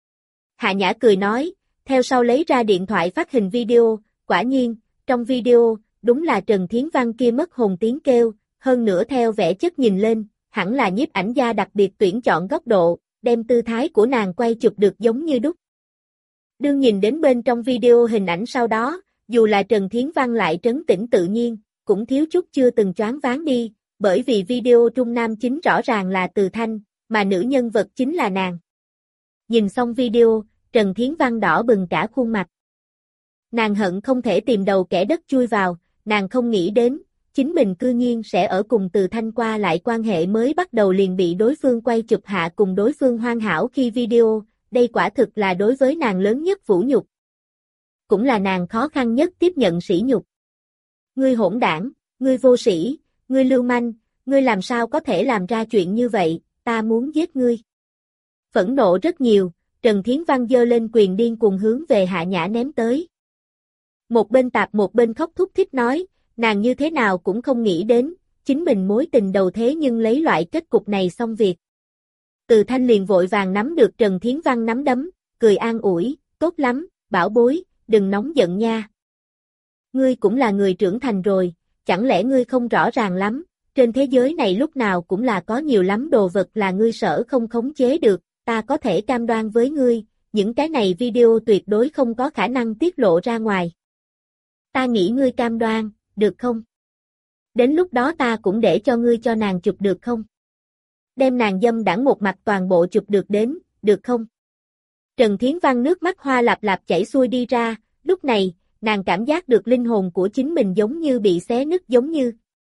Hạ Nhã cười nói, theo sau lấy ra điện thoại phát hình video, quả nhiên, trong video, đúng là Trần Thiến Văn kia mất hồn tiếng kêu, hơn nữa theo vẻ chất nhìn lên, hẳn là nhiếp ảnh gia đặc biệt tuyển chọn góc độ, đem tư thái của nàng quay chụp được giống như đúc. Đương nhìn đến bên trong video hình ảnh sau đó, dù là Trần Thiến Văn lại trấn tĩnh tự nhiên, cũng thiếu chút chưa từng choáng váng đi, bởi vì video trung nam chính rõ ràng là Từ Thanh, mà nữ nhân vật chính là nàng. Nhìn xong video, Trần Thiến Văn đỏ bừng cả khuôn mặt. Nàng hận không thể tìm đầu kẻ đất chui vào, nàng không nghĩ đến, chính mình cư nhiên sẽ ở cùng Từ Thanh qua lại quan hệ mới bắt đầu liền bị đối phương quay chụp hạ cùng đối phương hoàn hảo khi video, đây quả thực là đối với nàng lớn nhất vũ nhục. Cũng là nàng khó khăn nhất tiếp nhận sỉ nhục. Ngươi hỗn đảng, ngươi vô sĩ, ngươi lưu manh, ngươi làm sao có thể làm ra chuyện như vậy, ta muốn giết ngươi. Phẫn nộ rất nhiều, Trần Thiến Văn giơ lên quyền điên cuồng hướng về Hạ Nhã ném tới. Một bên tạp một bên khóc thúc thích nói, nàng như thế nào cũng không nghĩ đến, chính mình mối tình đầu thế nhưng lấy loại kết cục này xong việc. Từ Thanh liền vội vàng nắm được Trần Thiến Văn nắm đấm, cười an ủi, tốt lắm, bảo bối, đừng nóng giận nha. Ngươi cũng là người trưởng thành rồi, chẳng lẽ ngươi không rõ ràng lắm, trên thế giới này lúc nào cũng là có nhiều lắm đồ vật là ngươi sở không khống chế được, ta có thể cam đoan với ngươi, những cái này video tuyệt đối không có khả năng tiết lộ ra ngoài. Ta nghĩ ngươi cam đoan, được không? Đến lúc đó ta cũng để cho ngươi cho nàng chụp được không? Đem nàng dâm đãng một mặt toàn bộ chụp được đến, được không? Trần Thiến Văn nước mắt hoa lạp lạp chảy xuôi đi ra, lúc này, nàng cảm giác được linh hồn của chính mình giống như bị xé nứt giống như.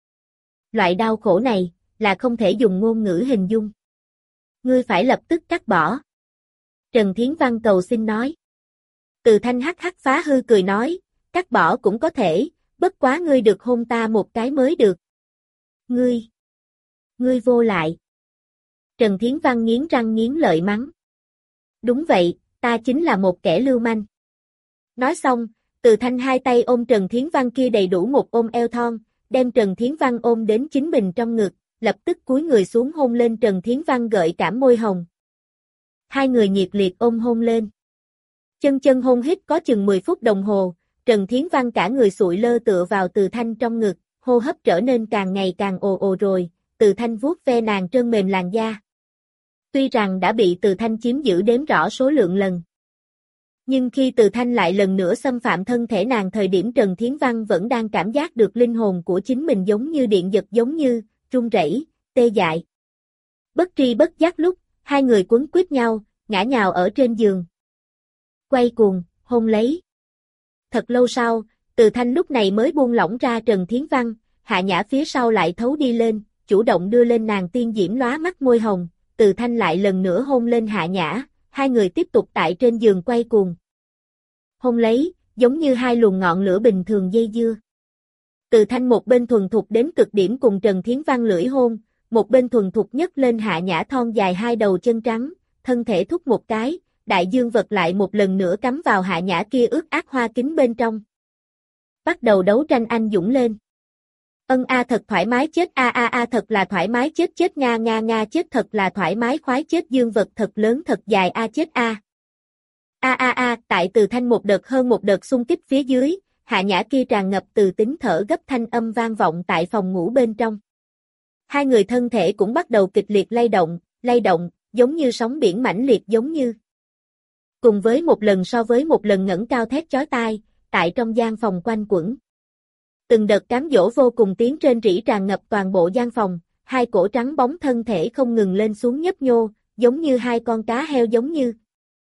Loại đau khổ này, là không thể dùng ngôn ngữ hình dung. Ngươi phải lập tức cắt bỏ. Trần Thiến Văn cầu xin nói. Từ Thanh hắc hắc phá hư cười nói, cắt bỏ cũng có thể, bất quá ngươi được hôn ta một cái mới được. Ngươi, ngươi vô lại. Trần Thiến Văn nghiến răng nghiến lợi mắng. Đúng vậy, ta chính là một kẻ lưu manh. Nói xong, Từ Thanh hai tay ôm Trần Thiến Văn kia đầy đủ một ôm eo thon, đem Trần Thiến Văn ôm đến chính mình trong ngực, lập tức cúi người xuống hôn lên Trần Thiến Văn gợi cảm môi hồng. Hai người nhiệt liệt ôm hôn lên. Chân chân hôn hít có chừng mười phút đồng hồ, Trần Thiến Văn cả người sụi lơ tựa vào Từ Thanh trong ngực, hô hấp trở nên càng ngày càng ồ ồ rồi, Từ Thanh vuốt ve nàng trơn mềm làn da. Tuy rằng đã bị Từ Thanh chiếm giữ đếm rõ số lượng lần. Nhưng khi Từ Thanh lại lần nữa xâm phạm thân thể nàng thời điểm Trần Thiến Văn vẫn đang cảm giác được linh hồn của chính mình giống như điện giật giống như, run rẩy, tê dại. Bất tri bất giác lúc, hai người quấn quýt nhau, ngã nhào ở trên giường. Quay cuồng, hôn lấy. Thật lâu sau, Từ Thanh lúc này mới buông lỏng ra Trần Thiến Văn, Hạ Nhã phía sau lại thấu đi lên, chủ động đưa lên nàng tiên diễm lóa mắt môi hồng, Từ Thanh lại lần nữa hôn lên Hạ Nhã, hai người tiếp tục tại trên giường quay cuồng. Hôn lấy, giống như hai luồng ngọn lửa bình thường dây dưa. Từ Thanh một bên thuần thục đến cực điểm cùng Trần Thiến Văn lưỡi hôn, một bên thuần thục nhất lên Hạ Nhã thon dài hai đầu chân trắng, thân thể thúc một cái, đại dương vật lại một lần nữa cắm vào Hạ Nhã kia ướt át hoa kính bên trong. Bắt đầu đấu tranh anh dũng lên. Ân a thật thoải mái chết a a a thật là thoải mái chết chết nga nga nga chết thật là thoải mái khoái chết dương vật thật lớn thật dài a chết a. A a a tại Từ Thanh một đợt hơn một đợt xung kích phía dưới, Hạ Nhã kia tràn ngập từ tính thở gấp thanh âm vang vọng tại phòng ngủ bên trong. Hai người thân thể cũng bắt đầu kịch liệt lay động, lay động, giống như sóng biển mãnh liệt giống như. Cùng với một lần so với một lần ngẩng cao thét chói tai, tại trong gian phòng quanh quẩn. Từng đợt cám dỗ vô cùng tiếng trên rỉ tràn ngập toàn bộ gian phòng, hai cổ trắng bóng thân thể không ngừng lên xuống nhấp nhô, giống như hai con cá heo giống như.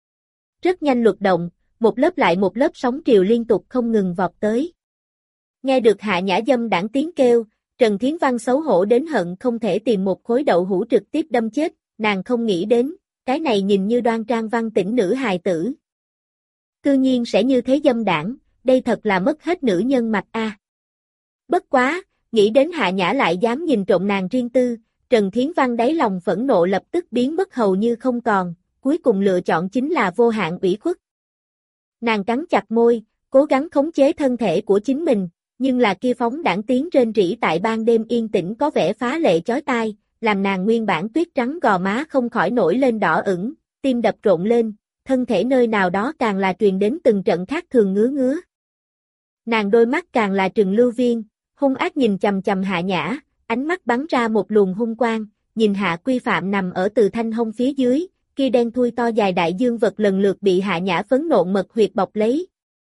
Rất nhanh luật động, một lớp lại một lớp sóng triều liên tục không ngừng vọt tới. Nghe được Hạ Nhã dâm đãng tiếng kêu, Trần Thiến Văn xấu hổ đến hận không thể tìm một khối đậu hũ trực tiếp đâm chết, nàng không nghĩ đến, cái này nhìn như đoan trang văn tĩnh nữ hài tử. Cư nhiên sẽ như thế dâm đảng, đây thật là mất hết nữ nhân mặt a. Bất quá, nghĩ đến Hạ Nhã lại dám nhìn trộm nàng riêng tư, Trần Thiến Văn đáy lòng phẫn nộ lập tức biến mất hầu như không còn, cuối cùng lựa chọn chính là vô hạn ủy khuất. Nàng cắn chặt môi, cố gắng khống chế thân thể của chính mình, nhưng là kia phóng đãng tiếng rên rỉ tại ban đêm yên tĩnh có vẻ phá lệ chói tai, làm nàng nguyên bản tuyết trắng gò má không khỏi nổi lên đỏ ửng, tim đập rộn lên, thân thể nơi nào đó càng là truyền đến từng trận khác thường ngứa ngứa. Nàng đôi mắt càng là trừng lưu viên, hung ác nhìn chằm chằm Hạ Nhã, ánh mắt bắn ra một luồng hung quang, nhìn Hạ Quy Phạm nằm ở Từ Thanh hông phía dưới, kia đen thui to dài đại dương vật lần lượt bị Hạ Nhã phấn nộn mật huyệt bọc lấy.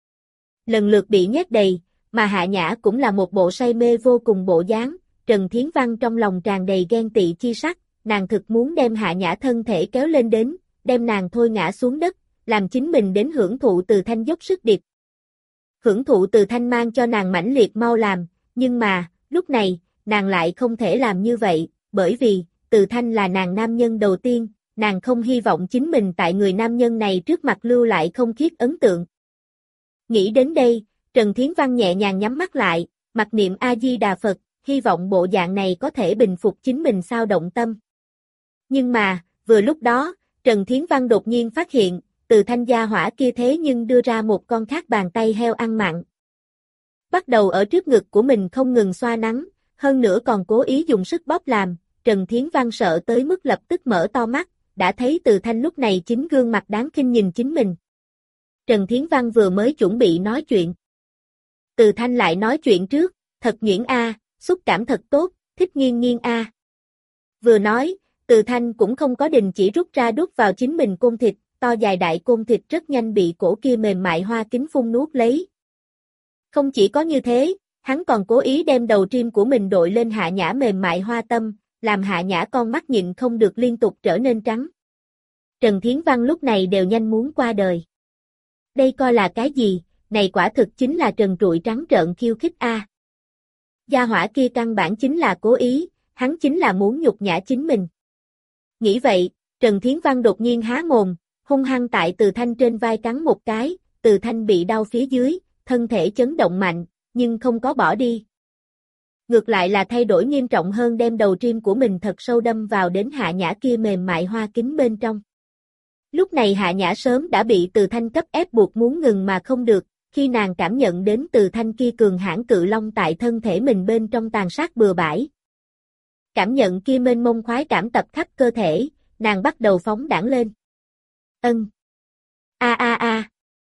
Lần lượt bị nhét đầy, mà Hạ Nhã cũng là một bộ say mê vô cùng bộ dáng, Trần Thiến Văn trong lòng tràn đầy ghen tị chi sắc, nàng thực muốn đem Hạ Nhã thân thể kéo lên đến, đem nàng thôi ngã xuống đất, làm chính mình đến hưởng thụ Từ Thanh dốc sức điệp. Hưởng thụ Từ Thanh mang cho nàng mãnh liệt mau làm, nhưng mà, lúc này, nàng lại không thể làm như vậy, bởi vì, Từ Thanh là nàng nam nhân đầu tiên, nàng không hy vọng chính mình tại người nam nhân này trước mặt lưu lại không khiết ấn tượng. Nghĩ đến đây, Trần Thiến Văn nhẹ nhàng nhắm mắt lại, mặc niệm A-di-đà Phật, hy vọng bộ dạng này có thể bình phục chính mình sao động tâm. Nhưng mà, vừa lúc đó, Trần Thiến Văn đột nhiên phát hiện, Từ Thanh gia hỏa kia thế nhưng đưa ra một con khác bàn tay heo ăn mặn. Bắt đầu ở trước ngực của mình không ngừng xoa nắng, hơn nữa còn cố ý dùng sức bóp làm, Trần Thiến Văn sợ tới mức lập tức mở to mắt, đã thấy Từ Thanh lúc này chính gương mặt đáng khinh nhìn chính mình. Trần Thiến Văn vừa mới chuẩn bị nói chuyện. Từ Thanh lại nói chuyện trước, thật nhuyễn a, xúc cảm thật tốt, thích nghiêng nghiêng a. Vừa nói, Từ Thanh cũng không có đình chỉ rút ra đút vào chính mình côn thịt, to dài đại côn thịt rất nhanh bị cổ kia mềm mại hoa kính phun nuốt lấy. Không chỉ có như thế, hắn còn cố ý đem đầu trim của mình đội lên Hạ Nhã mềm mại hoa tâm, làm Hạ Nhã con mắt nhịn không được liên tục trở nên trắng. Trần Thiến Văn lúc này đều nhanh muốn qua đời. Đây coi là cái gì, này quả thực chính là trần trụi trắng trợn khiêu khích a. Gia hỏa kia căn bản chính là cố ý, hắn chính là muốn nhục nhã chính mình. Nghĩ vậy, Trần Thiến Văn đột nhiên há mồm, hung hăng tại Từ Thanh trên vai cắn một cái, Từ Thanh bị đau phía dưới, thân thể chấn động mạnh, nhưng không có bỏ đi. Ngược lại là thay đổi nghiêm trọng hơn đem đầu trim của mình thật sâu đâm vào đến Hạ Nhã kia mềm mại hoa kính bên trong. Lúc này Hạ Nhã sớm đã bị Từ Thanh cấp ép buộc muốn ngừng mà không được, khi nàng cảm nhận đến Từ Thanh kia cường hãn cự long tại thân thể mình bên trong tàn sát bừa bãi. Cảm nhận kia mênh mông khoái cảm tập khắp cơ thể, nàng bắt đầu phóng đãng lên. Ân. A a a.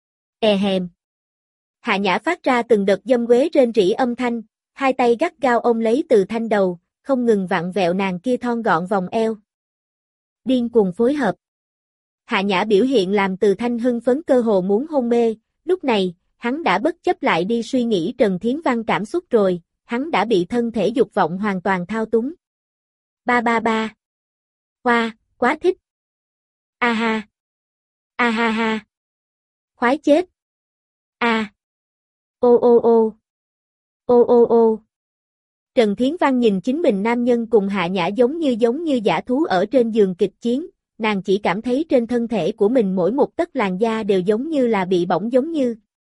E hèm. Hạ Nhã phát ra từng đợt dâm quế rên rỉ âm thanh, hai tay gắt gao ôm lấy Từ Thanh đầu, không ngừng vặn vẹo nàng kia thon gọn vòng eo. Điên cuồng phối hợp. Hạ Nhã biểu hiện làm Từ Thanh hưng phấn cơ hồ muốn hôn mê, lúc này, hắn đã bất chấp lại đi suy nghĩ Trần Thiến Văn cảm xúc rồi, hắn đã bị thân thể dục vọng hoàn toàn thao túng. Ba ba ba. Hoa, quá thích. A ha. A ha ha. Khoái chết. A. Ô ô ô. Ô ô ô. Trần Thiến Văn nhìn chính mình nam nhân cùng Hạ Nhã giống như giống như dã thú ở trên giường kịch chiến, nàng chỉ cảm thấy trên thân thể của mình mỗi một tấc làn da đều giống như là bị bỏng giống như.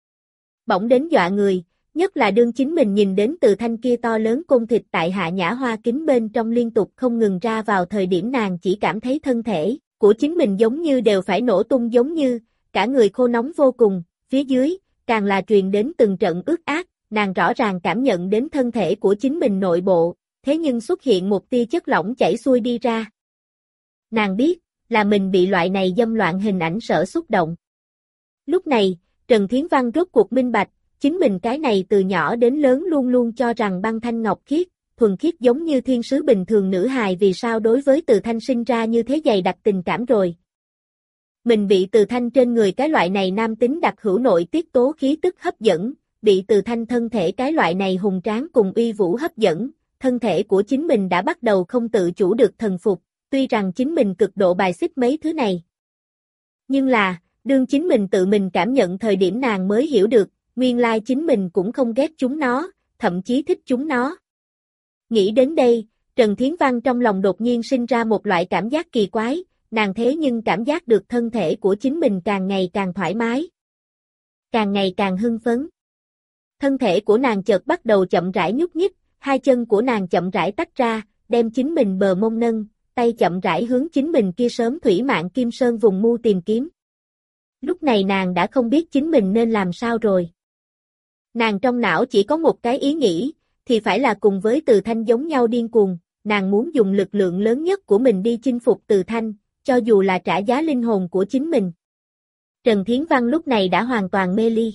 Bỏng đến dọa người, nhất là đương chính mình nhìn đến Từ Thanh kia to lớn côn thịt tại Hạ Nhã hoa kính bên trong liên tục không ngừng ra vào thời điểm nàng chỉ cảm thấy thân thể của chính mình giống như đều phải nổ tung giống như, cả người khô nóng vô cùng, phía dưới, càng là truyền đến từng trận ướt át, nàng rõ ràng cảm nhận đến thân thể của chính mình nội bộ, thế nhưng xuất hiện một tia chất lỏng chảy xuôi đi ra. Nàng biết, là mình bị loại này dâm loạn hình ảnh sở xúc động. Lúc này, Trần Thiến Văn rốt cuộc minh bạch, chính mình cái này từ nhỏ đến lớn luôn luôn cho rằng băng thanh ngọc khiết, thuần khiết giống như thiên sứ bình thường nữ hài vì sao đối với Từ Thanh sinh ra như thế dày đặc tình cảm rồi. Mình bị Từ Thanh trên người cái loại này nam tính đặc hữu nội tiết tố khí tức hấp dẫn, bị Từ Thanh thân thể cái loại này hùng tráng cùng uy vũ hấp dẫn, thân thể của chính mình đã bắt đầu không tự chủ được thần phục, tuy rằng chính mình cực độ bài xích mấy thứ này. Nhưng là, đương chính mình tự mình cảm nhận thời điểm nàng mới hiểu được, nguyên lai chính mình cũng không ghét chúng nó, thậm chí thích chúng nó. Nghĩ đến đây, Trần Thiến Văn trong lòng đột nhiên sinh ra một loại cảm giác kỳ quái, nàng thế nhưng cảm giác được thân thể của chính mình càng ngày càng thoải mái, càng ngày càng hưng phấn. Thân thể của nàng chợt bắt đầu chậm rãi nhúc nhích, hai chân của nàng chậm rãi tách ra, đem chính mình bờ mông nâng, tay chậm rãi hướng chính mình kia sớm thủy mạn kim sơn vùng mu tìm kiếm. Lúc này nàng đã không biết chính mình nên làm sao rồi. Nàng trong não chỉ có một cái ý nghĩ, thì phải là cùng với Từ Thanh giống nhau điên cuồng, nàng muốn dùng lực lượng lớn nhất của mình đi chinh phục Từ Thanh, cho dù là trả giá linh hồn của chính mình. Trần Thiến Văn lúc này đã hoàn toàn mê ly.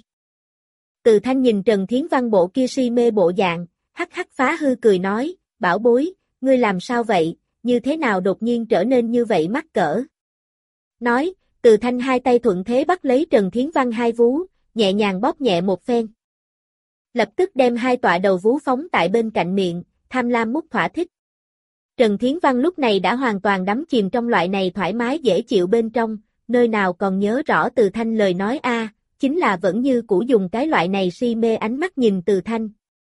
Từ Thanh nhìn Trần Thiến Văn bộ kia si mê bộ dạng, hắc hắc phá hư cười nói, bảo bối, ngươi làm sao vậy, như thế nào đột nhiên trở nên như vậy mắc cỡ. Nói, Từ Thanh hai tay thuận thế bắt lấy Trần Thiến Văn hai vú, nhẹ nhàng bóp nhẹ một phen. Lập tức đem hai tọa đầu vú phóng tại bên cạnh miệng, tham lam mút thỏa thích. Trần Thiến Văn lúc này đã hoàn toàn đắm chìm trong loại này thoải mái dễ chịu bên trong, nơi nào còn nhớ rõ Từ Thanh lời nói a, chính là vẫn như cũ dùng cái loại này si mê ánh mắt nhìn Từ Thanh.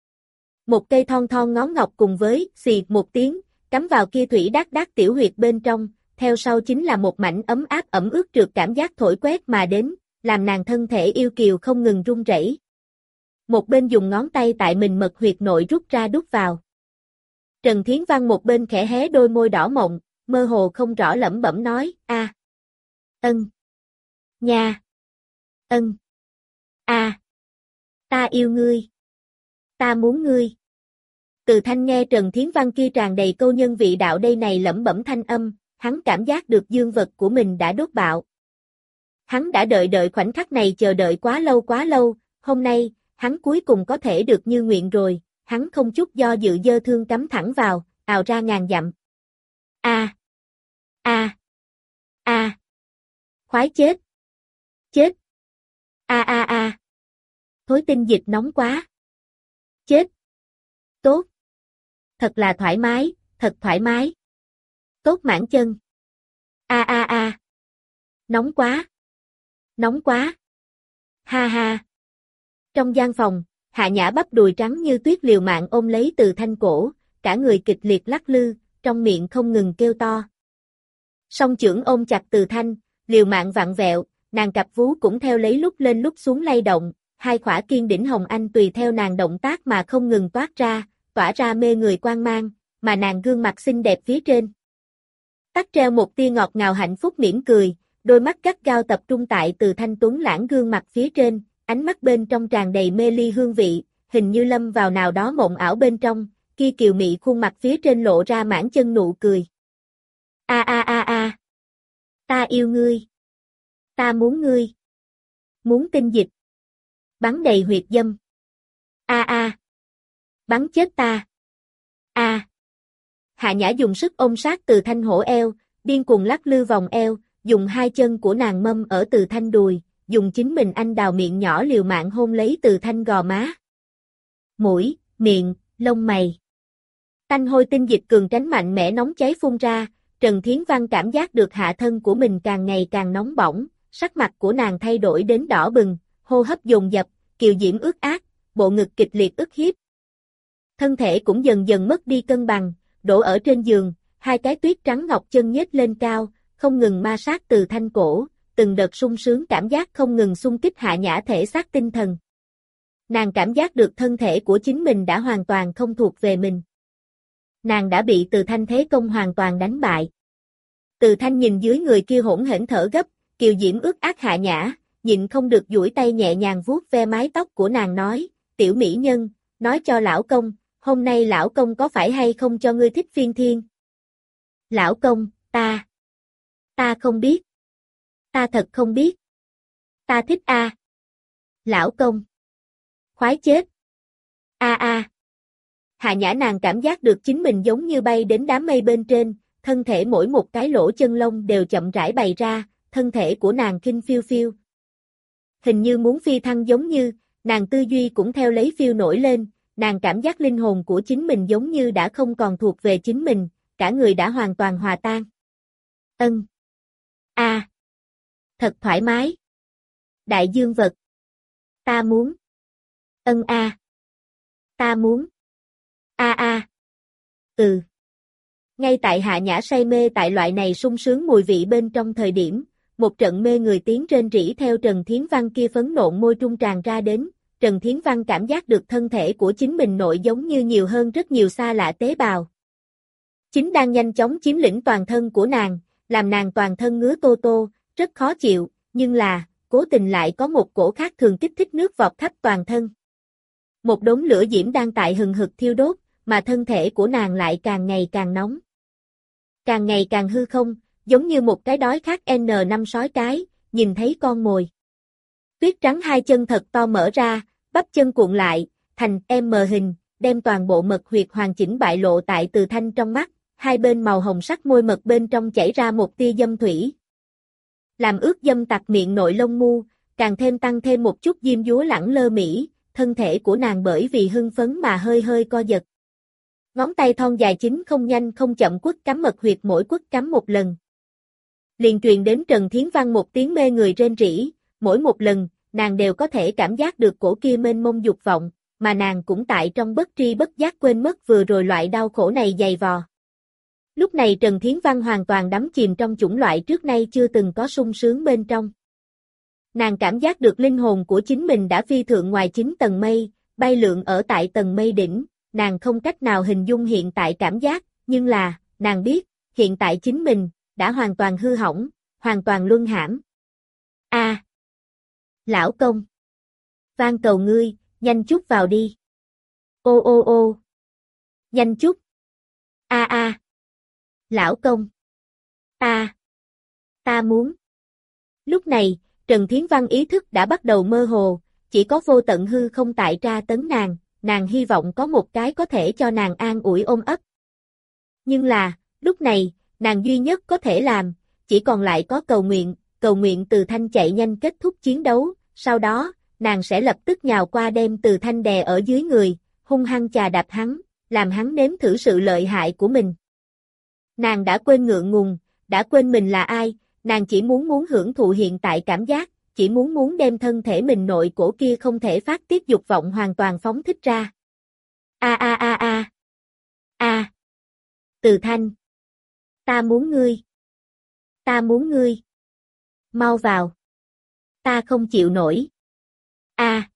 Một cây thon thon ngón ngọc cùng với xì một tiếng, cắm vào kia thủy đát đát tiểu huyệt bên trong, theo sau chính là một mảnh ấm áp ẩm ướt trượt cảm giác thổi quét mà đến, làm nàng thân thể yêu kiều không ngừng run rẩy. Một bên dùng ngón tay tại mình mật huyệt nội rút ra đút vào. Trần Thiến Văn một bên khẽ hé đôi môi đỏ mọng, mơ hồ không rõ lẩm bẩm nói, a, ân, nha, ân, a, ta yêu ngươi, ta muốn ngươi. Từ Thanh nghe Trần Thiến Văn kia tràn đầy câu nhân vị đạo đây này lẩm bẩm thanh âm, hắn cảm giác được dương vật của mình đã đốt bạo. Hắn đã đợi đợi khoảnh khắc này chờ đợi quá lâu quá lâu, hôm nay, hắn cuối cùng có thể được như nguyện rồi, hắn không chút do dự dơ thương cắm thẳng vào, ào ra ngàn dặm. A, a, a, khoái chết, chết, a a a, thối tinh dịch nóng quá, chết, tốt, thật là thoải mái, thật thoải mái, tốt mãn chân, a a a, nóng quá, nóng quá, ha ha. Trong gian phòng, Hạ Nhã bắp đùi trắng như tuyết liều mạng ôm lấy Từ Thanh cổ, cả người kịch liệt lắc lư, trong miệng không ngừng kêu to. Song chưởng ôm chặt Từ Thanh, liều mạng vặn vẹo, nàng cặp vú cũng theo lấy lúc lên lúc xuống lay động, hai khỏa kiên đỉnh hồng anh tùy theo nàng động tác mà không ngừng toát ra, tỏa ra mê người quang mang, mà nàng gương mặt xinh đẹp phía trên. Tắt treo một tia ngọt ngào hạnh phúc mỉm cười, đôi mắt gắt gao tập trung tại Từ Thanh tuấn lãng gương mặt phía trên, ánh mắt bên trong tràn đầy mê ly hương vị, hình như lâm vào nào đó mộng ảo bên trong, kia kiều mị khuôn mặt phía trên lộ ra mãn chân nụ cười. A a a a, ta yêu ngươi, ta muốn ngươi, muốn tinh dịch, bắn đầy huyệt dâm. A a, bắn chết ta. A. Hạ Nhã dùng sức ôm sát Từ Thanh hổ eo, điên cuồng lắc lư vòng eo, dùng hai chân của nàng mâm ở Từ Thanh đùi, dùng chính mình anh đào miệng nhỏ liều mạng hôn lấy Từ Thanh gò má. Mũi, miệng, lông mày. Tanh hôi tinh dịch cường tránh mạnh mẽ nóng cháy phun ra, Trần Thiến Văn cảm giác được hạ thân của mình càng ngày càng nóng bỏng, sắc mặt của nàng thay đổi đến đỏ bừng, hô hấp dồn dập, kiều diễm ướt át, bộ ngực kịch liệt ức hiếp. Thân thể cũng dần dần mất đi cân bằng, đổ ở trên giường, hai cái tuyết trắng ngọc chân nhếch lên cao, không ngừng ma sát Từ Thanh cổ, từng đợt sung sướng cảm giác không ngừng xung kích Hạ Nhã thể xác tinh thần. Nàng cảm giác được thân thể của chính mình đã hoàn toàn không thuộc về mình. Nàng đã bị Từ Thanh thế công hoàn toàn đánh bại. Từ Thanh nhìn dưới người kia hỗn hển thở gấp, kiều diễm ướt át Hạ Nhã, nhịn không được duỗi tay nhẹ nhàng vuốt ve mái tóc của nàng nói, tiểu mỹ nhân, nói cho lão công, hôm nay lão công có phải hay không cho ngươi thích phiên thiên? Lão công, ta, ta không biết. Ta thật không biết. Ta thích a. À. Lão công. Khoái chết. A a. À. Hạ Nhã nàng cảm giác được chính mình giống như bay đến đám mây bên trên, thân thể mỗi một cái lỗ chân lông đều chậm rãi bày ra, thân thể của nàng khinh phiêu phiêu. Hình như muốn phi thăng giống như, nàng tư duy cũng theo lấy phiêu nổi lên, nàng cảm giác linh hồn của chính mình giống như đã không còn thuộc về chính mình, cả người đã hoàn toàn hòa tan. Ân. A. À. Thật thoải mái. Đại dương vật. Ta muốn. Ân a. À. Ta muốn. A a. À. Ừ. Ngay tại Hạ Nhã say mê tại loại này sung sướng mùi vị bên trong thời điểm, một trận mê người tiếng rên rỉ theo Trần Thiến Văn kia phấn nộn môi trung tràn ra đến, Trần Thiến Văn cảm giác được thân thể của chính mình nội giống như nhiều hơn rất nhiều xa lạ tế bào. Chính đang nhanh chóng chiếm lĩnh toàn thân của nàng, làm nàng toàn thân ngứa tô tô, rất khó chịu, nhưng là, cố tình lại có một cổ khác thường kích thích nước vọt khắp toàn thân. Một đống lửa diễm đang tại hừng hực thiêu đốt, mà thân thể của nàng lại càng ngày càng nóng. Càng ngày càng hư không, giống như một cái đói khát N năm sói cái, nhìn thấy con mồi. Tuyết trắng hai chân thật to mở ra, bắp chân cuộn lại, thành M hình, đem toàn bộ mật huyệt hoàn chỉnh bại lộ tại Từ Thanh trong mắt, hai bên màu hồng sắc môi mật bên trong chảy ra một tia dâm thủy. Làm ướt dâm tặc miệng nội lông mu, càng thêm tăng thêm một chút diêm dúa lẳng lơ mỹ, thân thể của nàng bởi vì hưng phấn mà hơi hơi co giật. Ngón tay thon dài chính không nhanh không chậm quất cắm mật huyệt mỗi quất cắm một lần. Liền truyền đến Trần Thiến Văn một tiếng mê người rên rỉ, mỗi một lần, nàng đều có thể cảm giác được cổ kia mênh mông dục vọng, mà nàng cũng tại trong bất tri bất giác quên mất vừa rồi loại đau khổ này dày vò. Lúc này Trần Thiến Văn hoàn toàn đắm chìm trong chủng loại trước nay chưa từng có sung sướng bên trong. Nàng cảm giác được linh hồn của chính mình đã phi thượng ngoài chín tầng mây, bay lượn ở tại tầng mây đỉnh, nàng không cách nào hình dung hiện tại cảm giác, nhưng là, nàng biết, hiện tại chính mình, đã hoàn toàn hư hỏng, hoàn toàn luân hãm. A. À. Lão công. Van cầu ngươi, nhanh chút vào đi. Ô ô ô. Nhanh chút. A a. À. Lão công. Ta. Ta muốn. Lúc này, Trần Thiến Văn ý thức đã bắt đầu mơ hồ, chỉ có vô tận hư không tại tra tấn nàng, nàng hy vọng có một cái có thể cho nàng an ủi ôm ấp. Nhưng là, lúc này, nàng duy nhất có thể làm, chỉ còn lại có cầu nguyện, cầu nguyện Từ Thanh chạy nhanh kết thúc chiến đấu, sau đó, nàng sẽ lập tức nhào qua đem Từ Thanh đè ở dưới người, hung hăng chà đạp hắn, làm hắn nếm thử sự lợi hại của mình. Nàng đã quên ngượng ngùng, đã quên mình là ai, nàng chỉ muốn muốn hưởng thụ hiện tại cảm giác, chỉ muốn muốn đem thân thể mình nội cổ kia không thể phát tiết dục vọng hoàn toàn phóng thích ra. A a a a. A. Từ Thanh. Ta muốn ngươi. Ta muốn ngươi. Mau vào. Ta không chịu nổi. A.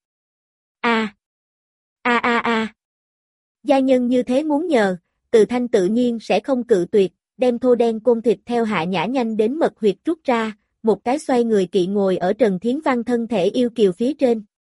A. A a a. Gia nhân như thế muốn nhờ, Từ Thanh tự nhiên sẽ không cự tuyệt, đem thô đen côn thịt theo Hạ Nhã nhanh đến mật huyệt rút ra, một cái xoay người kỵ ngồi ở Trần Thiến Văn thân thể yêu kiều phía trên.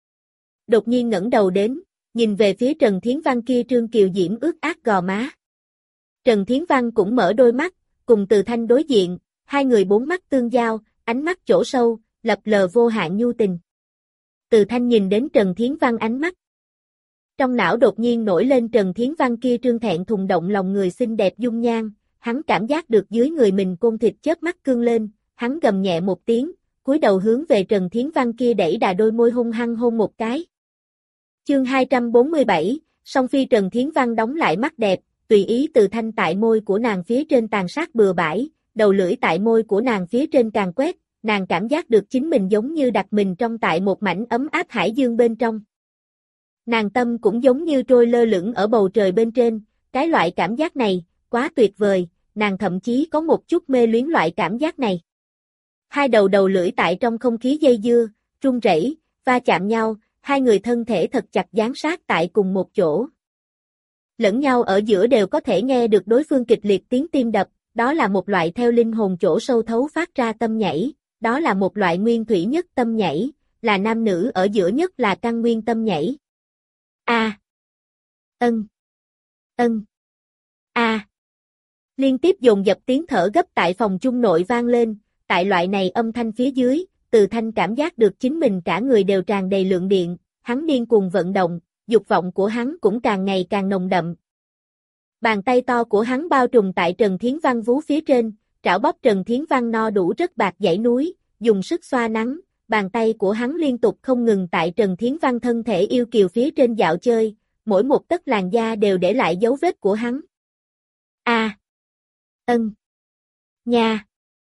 Đột nhiên ngẩng đầu đến, nhìn về phía Trần Thiến Văn kia trương kiều diễm ướt át gò má. Trần Thiến Văn cũng mở đôi mắt, cùng Từ Thanh đối diện, hai người bốn mắt tương giao, ánh mắt chỗ sâu, lập lờ vô hạn nhu tình. Từ Thanh nhìn đến Trần Thiến Văn ánh mắt. Trong não đột nhiên nổi lên Trần Thiến Văn kia trương thẹn thùng động lòng người xinh đẹp dung nhan, hắn cảm giác được dưới người mình côn thịt chớp mắt cương lên, hắn gầm nhẹ một tiếng, cúi đầu hướng về Trần Thiến Văn kia đẩy đà đôi môi hung hăng hôn một cái. Chương hai trăm bốn mươi bảy, song phi Trần Thiến Văn đóng lại mắt đẹp, tùy ý Từ Thanh tại môi của nàng phía trên tàn sát bừa bãi, đầu lưỡi tại môi của nàng phía trên càng quét, nàng cảm giác được chính mình giống như đặt mình trong tại một mảnh ấm áp hải dương bên trong. Nàng tâm cũng giống như trôi lơ lửng ở bầu trời bên trên, cái loại cảm giác này, quá tuyệt vời, nàng thậm chí có một chút mê luyến loại cảm giác này. Hai đầu đầu lưỡi tại trong không khí dây dưa, rung rẩy, va chạm nhau, hai người thân thể thật chặt dán sát tại cùng một chỗ. Lẫn nhau ở giữa đều có thể nghe được đối phương kịch liệt tiếng tim đập, đó là một loại theo linh hồn chỗ sâu thấu phát ra tâm nhảy, đó là một loại nguyên thủy nhất tâm nhảy, là nam nữ ở giữa nhất là căn nguyên tâm nhảy. A. Ân. Ân. A. Liên tiếp dồn dập tiếng thở gấp tại phòng chung nội vang lên, tại loại này âm thanh phía dưới, Từ Thanh cảm giác được chính mình cả người đều tràn đầy lượng điện, hắn điên cuồng vận động, dục vọng của hắn cũng càng ngày càng nồng đậm. Bàn tay to của hắn bao trùm tại Trần Thiến Văn vú phía trên, trảo bóp Trần Thiến Văn no đủ rất bạc dãy núi, dùng sức xoa nắng, bàn tay của hắn liên tục không ngừng tại Trần Thiến Văn thân thể yêu kiều phía trên dạo chơi, mỗi một tấc làn da đều để lại dấu vết của hắn. A. Ân. Nha.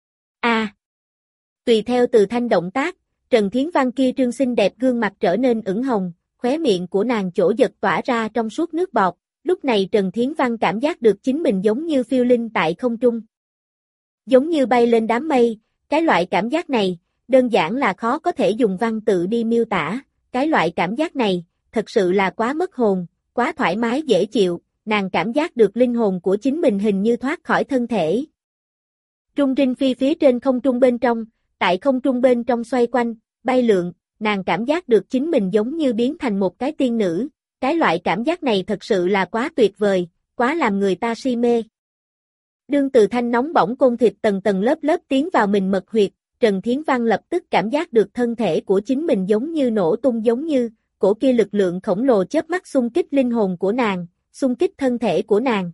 A. Tùy theo Từ Thanh động tác, Trần Thiến Văn kia trương xinh đẹp gương mặt trở nên ửng hồng, khóe miệng của nàng chỗ giật tỏa ra trong suốt nước bọt, lúc này Trần Thiến Văn cảm giác được chính mình giống như phiêu linh tại không trung. Giống như bay lên đám mây, cái loại cảm giác này, đơn giản là khó có thể dùng văn tự đi miêu tả, cái loại cảm giác này, thật sự là quá mất hồn, quá thoải mái dễ chịu, nàng cảm giác được linh hồn của chính mình hình như thoát khỏi thân thể. Trung Trinh Phi phía trên không trung bên trong, tại không trung bên trong xoay quanh, bay lượn, nàng cảm giác được chính mình giống như biến thành một cái tiên nữ, cái loại cảm giác này thật sự là quá tuyệt vời, quá làm người ta si mê. Đương Từ Thanh nóng bỏng côn thịt tầng tầng lớp lớp tiến vào mình mật huyệt, Trần Thiến Văn lập tức cảm giác được thân thể của chính mình giống như nổ tung giống như, cổ kia lực lượng khổng lồ chớp mắt xung kích linh hồn của nàng, xung kích thân thể của nàng.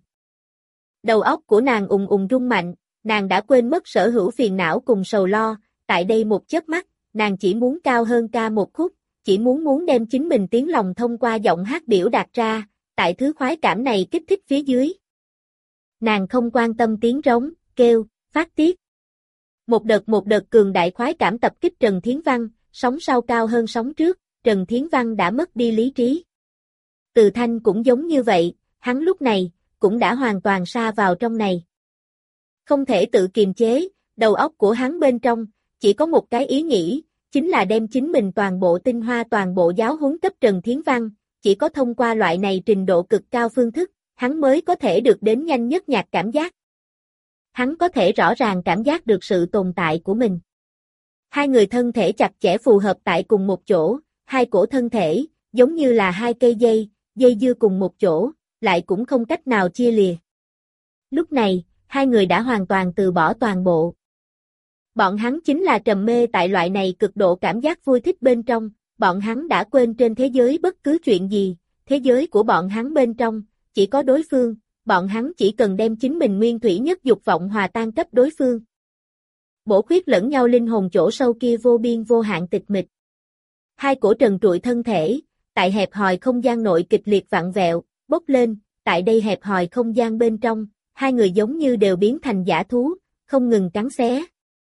Đầu óc của nàng ùng ùng rung mạnh, nàng đã quên mất sở hữu phiền não cùng sầu lo, tại đây một chớp mắt, nàng chỉ muốn cao hơn ca một khúc, chỉ muốn muốn đem chính mình tiếng lòng thông qua giọng hát biểu đạt ra, tại thứ khoái cảm này kích thích phía dưới. Nàng không quan tâm tiếng rống, kêu, phát tiết. Một đợt một đợt cường đại khoái cảm tập kích Trần Thiến Văn, sóng sau cao hơn sóng trước, Trần Thiến Văn đã mất đi lý trí. Từ Thanh cũng giống như vậy, hắn lúc này, cũng đã hoàn toàn sa vào trong này. Không thể tự kiềm chế, đầu óc của hắn bên trong, chỉ có một cái ý nghĩ, chính là đem chính mình toàn bộ tinh hoa toàn bộ giáo huấn cấp Trần Thiến Văn, chỉ có thông qua loại này trình độ cực cao phương thức, hắn mới có thể được đến nhanh nhất nhạc cảm giác. Hắn có thể rõ ràng cảm giác được sự tồn tại của mình. Hai người thân thể chặt chẽ phù hợp tại cùng một chỗ, hai cổ thân thể, giống như là hai cây dây, dây dưa cùng một chỗ, lại cũng không cách nào chia lìa. Lúc này, hai người đã hoàn toàn từ bỏ toàn bộ. Bọn hắn chính là trầm mê tại loại này cực độ cảm giác vui thích bên trong, bọn hắn đã quên trên thế giới bất cứ chuyện gì, thế giới của bọn hắn bên trong, chỉ có đối phương, bọn hắn chỉ cần đem chính mình nguyên thủy nhất dục vọng hòa tan cấp đối phương. Bổ khuyết lẫn nhau linh hồn chỗ sâu kia vô biên vô hạn tịch mịch. Hai cổ trần trụi thân thể, tại hẹp hòi không gian nội kịch liệt vặn vẹo, bốc lên, tại đây hẹp hòi không gian bên trong, hai người giống như đều biến thành dã thú, không ngừng cắn xé.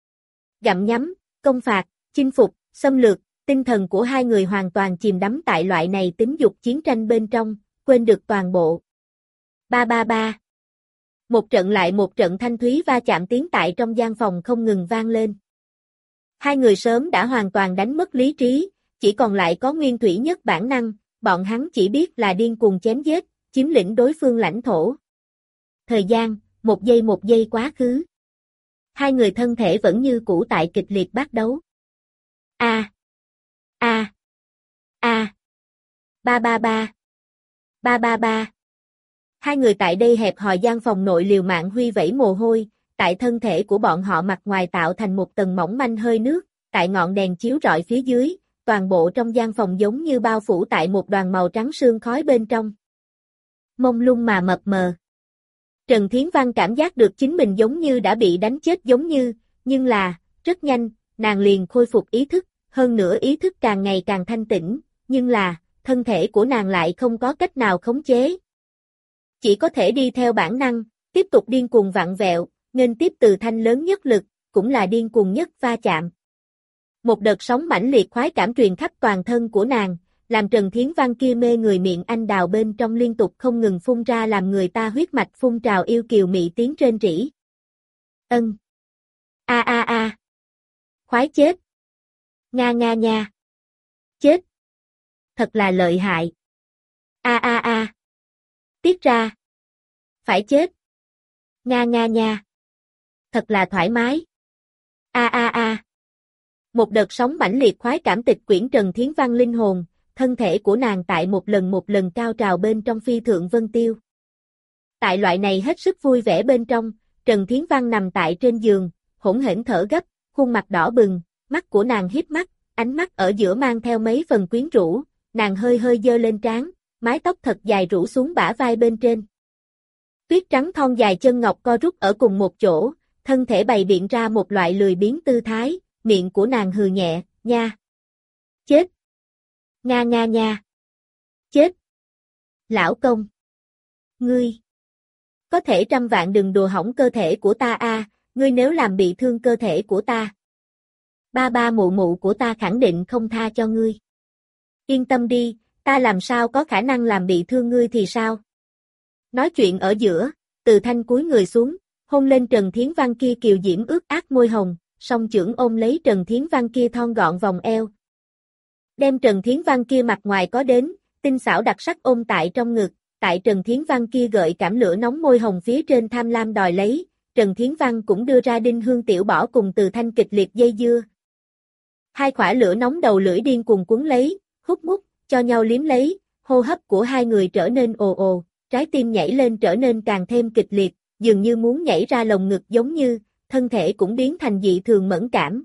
Gặm nhắm, công phạt, chinh phục, xâm lược, tinh thần của hai người hoàn toàn chìm đắm tại loại này tính dục chiến tranh bên trong, quên được toàn bộ. Ba ba ba. Một trận lại một trận thanh thúy va chạm tiếng tại trong gian phòng không ngừng vang lên. Hai người sớm đã hoàn toàn đánh mất lý trí, chỉ còn lại có nguyên thủy nhất bản năng, bọn hắn chỉ biết là điên cuồng chém giết, chiếm lĩnh đối phương lãnh thổ. Thời gian, một giây một giây quá khứ. Hai người thân thể vẫn như cũ tại kịch liệt bắt đấu. A. A. A. Ba ba ba. Ba ba ba. Hai người tại đây hẹp hòi gian phòng nội liều mạng huy vẩy mồ hôi, tại thân thể của bọn họ mặt ngoài tạo thành một tầng mỏng manh hơi nước, tại ngọn đèn chiếu rọi phía dưới, toàn bộ trong gian phòng giống như bao phủ tại một đoàn màu trắng sương khói bên trong. Mông lung mà mập mờ. Trần Thiến Văn cảm giác được chính mình giống như đã bị đánh chết giống như, nhưng là, rất nhanh, nàng liền khôi phục ý thức, hơn nữa ý thức càng ngày càng thanh tĩnh, nhưng là, thân thể của nàng lại không có cách nào khống chế. Chỉ có thể đi theo bản năng, tiếp tục điên cuồng vặn vẹo, nên tiếp Từ Thanh lớn nhất lực, cũng là điên cuồng nhất va chạm. Một đợt sóng mãnh liệt khoái cảm truyền khắp toàn thân của nàng, làm Trần Thiến Văn kia mê người miệng anh đào bên trong liên tục không ngừng phun ra làm người ta huyết mạch phun trào yêu kiều mị tiếng rên rỉ. Ân. A a a. Khoái chết. Nga nga nha. Chết. Thật là lợi hại. A a a. Tiết ra. Phải chết. Nga nga nha. Thật là thoải mái. A a a. Một đợt sóng mãnh liệt khoái cảm tịch quyển Trần Thiến Văn linh hồn, thân thể của nàng tại một lần một lần cao trào bên trong phi thượng vân tiêu. Tại loại này hết sức vui vẻ bên trong, Trần Thiến Văn nằm tại trên giường, hỗn hển thở gấp, khuôn mặt đỏ bừng, mắt của nàng híp mắt, ánh mắt ở giữa mang theo mấy phần quyến rũ, nàng hơi hơi giơ lên trán, mái tóc thật dài rủ xuống bả vai bên trên. Tuyết trắng thon dài chân ngọc co rút ở cùng một chỗ, thân thể bày biện ra một loại lười biếng tư thái, miệng của nàng hừ nhẹ, nha. Chết. Nga nga nha. Chết. Lão công. Ngươi. Có thể trăm vạn đừng đùa hỏng cơ thể của ta a, ngươi nếu làm bị thương cơ thể của ta. Ba ba mụ mụ của ta khẳng định không tha cho ngươi. Yên tâm đi, ta làm sao có khả năng làm bị thương ngươi thì sao? Nói chuyện ở giữa, Từ Thanh cúi người xuống, hôn lên Trần Thiến Văn kia kiều diễm ướt át môi hồng, song chưởng ôm lấy Trần Thiến Văn kia thon gọn vòng eo. Đem Trần Thiến Văn kia mặt ngoài có đến, tinh xảo đặc sắc ôm tại trong ngực, tại Trần Thiến Văn kia gợi cảm lửa nóng môi hồng phía trên tham lam đòi lấy, Trần Thiến Văn cũng đưa ra đinh hương tiểu bỏ cùng Từ Thanh kịch liệt dây dưa. Hai khỏa lửa nóng đầu lưỡi điên cuồng cuốn lấy, hút mút, cho nhau liếm lấy, hô hấp của hai người trở nên ồ ồ, trái tim nhảy lên trở nên càng thêm kịch liệt, dường như muốn nhảy ra lồng ngực giống như, thân thể cũng biến thành dị thường mẫn cảm.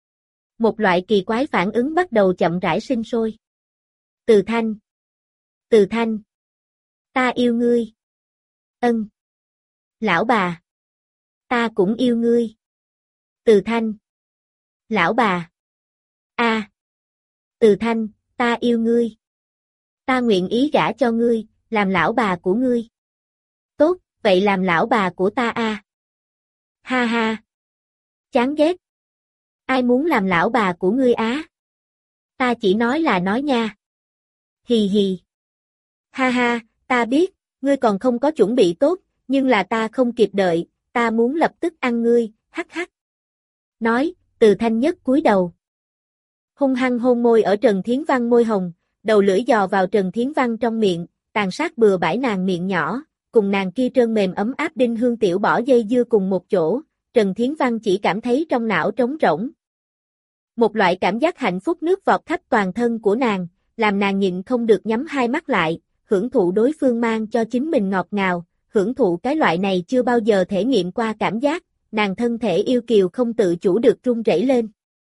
Một loại kỳ quái phản ứng bắt đầu chậm rãi sinh sôi. Từ Thanh. Từ Thanh. Ta yêu ngươi. Ân. Lão bà. Ta cũng yêu ngươi. Từ Thanh. Lão bà. A. À. Từ Thanh, ta yêu ngươi. Ta nguyện ý gả cho ngươi, làm lão bà của ngươi. Tốt, vậy làm lão bà của ta a. À. Ha ha. Chán ghét. Ai muốn làm lão bà của ngươi á? Ta chỉ nói là nói nha. Hì hì. Ha ha, ta biết, ngươi còn không có chuẩn bị tốt, nhưng là ta không kịp đợi, ta muốn lập tức ăn ngươi, hắc hắc. Nói, Từ Thanh nhất cúi đầu. Hung hăng hôn môi ở Trần Thiến Văn môi hồng, đầu lưỡi dò vào Trần Thiến Văn trong miệng, tàn sát bừa bãi nàng miệng nhỏ, cùng nàng kia trơn mềm ấm áp đinh hương tiểu bỏ dây dưa cùng một chỗ, Trần Thiến Văn chỉ cảm thấy trong não trống rỗng. Một loại cảm giác hạnh phúc nước vọt khắp toàn thân của nàng, làm nàng nhịn không được nhắm hai mắt lại, hưởng thụ đối phương mang cho chính mình ngọt ngào, hưởng thụ cái loại này chưa bao giờ thể nghiệm qua cảm giác, nàng thân thể yêu kiều không tự chủ được run rẩy lên.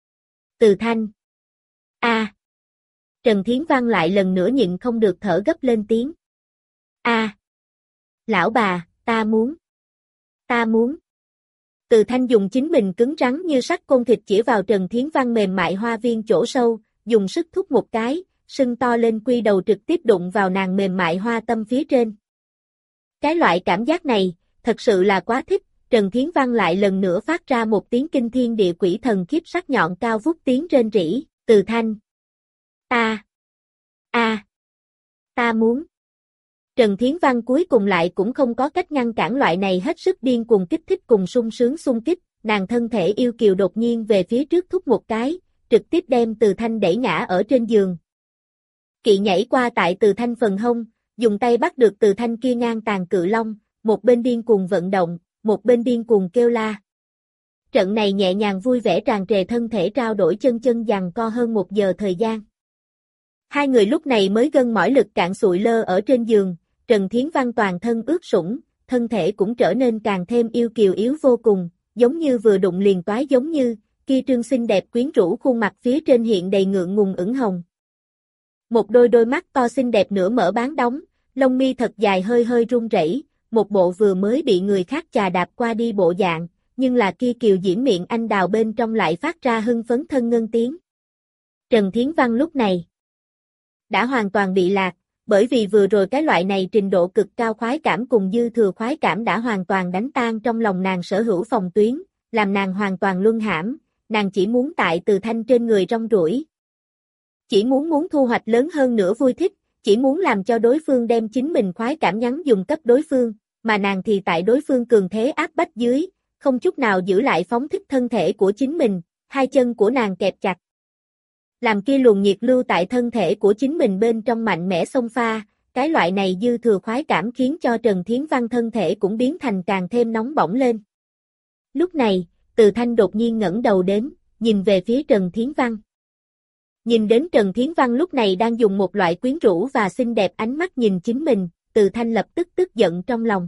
Từ Thanh. A. À. Trần Thiến Văn lại lần nữa nhịn không được thở gấp lên tiếng. A. À. Lão bà, ta muốn. Ta muốn. Từ Thanh dùng chính mình cứng rắn như sắt côn thịt chỉ vào Trần Thiến Văn mềm mại hoa viên chỗ sâu, dùng sức thúc một cái, sưng to lên quy đầu trực tiếp đụng vào nàng mềm mại hoa tâm phía trên. Cái loại cảm giác này, thật sự là quá thích, Trần Thiến Văn lại lần nữa phát ra một tiếng kinh thiên địa quỷ thần khiếp sắc nhọn cao vút tiếng rên rỉ, Từ Thanh. Ta. A. Ta muốn. Trần Thiến Văn cuối cùng lại cũng không có cách ngăn cản loại này hết sức điên cuồng kích thích cùng sung sướng xung kích, nàng thân thể yêu kiều đột nhiên về phía trước thúc một cái, trực tiếp đem Từ Thanh đẩy ngã ở trên giường. Kỵ nhảy qua tại Từ Thanh phần hông, dùng tay bắt được Từ Thanh kia ngang tàn cự long, một bên điên cuồng vận động, một bên điên cuồng kêu la. Trận này nhẹ nhàng vui vẻ tràn trề thân thể trao đổi chân chân giằng co hơn một giờ thời gian. Hai người lúc này mới gân mỏi lực cạn sụi lơ ở trên giường, Trần Thiến Văn toàn thân ướt sũng, thân thể cũng trở nên càng thêm yêu kiều yếu vô cùng, giống như vừa đụng liền toái giống như, kia trương xinh đẹp quyến rũ khuôn mặt phía trên hiện đầy ngượng ngùng ửng hồng. Một đôi đôi mắt to xinh đẹp nửa mở bán đóng, lông mi thật dài hơi hơi run rẩy, một bộ vừa mới bị người khác chà đạp qua đi bộ dạng, nhưng là kia kiều diễm miệng anh đào bên trong lại phát ra hưng phấn thân ngân tiếng. Trần Thiến Văn lúc này đã hoàn toàn bị lạc, bởi vì vừa rồi cái loại này trình độ cực cao khoái cảm cùng dư thừa khoái cảm đã hoàn toàn đánh tan trong lòng nàng sở hữu phòng tuyến, làm nàng hoàn toàn luân hãm, nàng chỉ muốn tại Từ Thanh trên người rong ruổi. Chỉ muốn muốn thu hoạch lớn hơn nữa vui thích, chỉ muốn làm cho đối phương đem chính mình khoái cảm nhắn dùng cấp đối phương, mà nàng thì tại đối phương cường thế áp bách dưới, không chút nào giữ lại phóng thích thân thể của chính mình, hai chân của nàng kẹp chặt. Làm kia luồng nhiệt lưu tại thân thể của chính mình bên trong mạnh mẽ xông pha, cái loại này dư thừa khoái cảm khiến cho Trần Thiến Văn thân thể cũng biến thành càng thêm nóng bỏng lên. Lúc này, Từ Thanh đột nhiên ngẩng đầu đến, nhìn về phía Trần Thiến Văn. Nhìn đến Trần Thiến Văn lúc này đang dùng một loại quyến rũ và xinh đẹp ánh mắt nhìn chính mình, Từ Thanh lập tức tức giận trong lòng.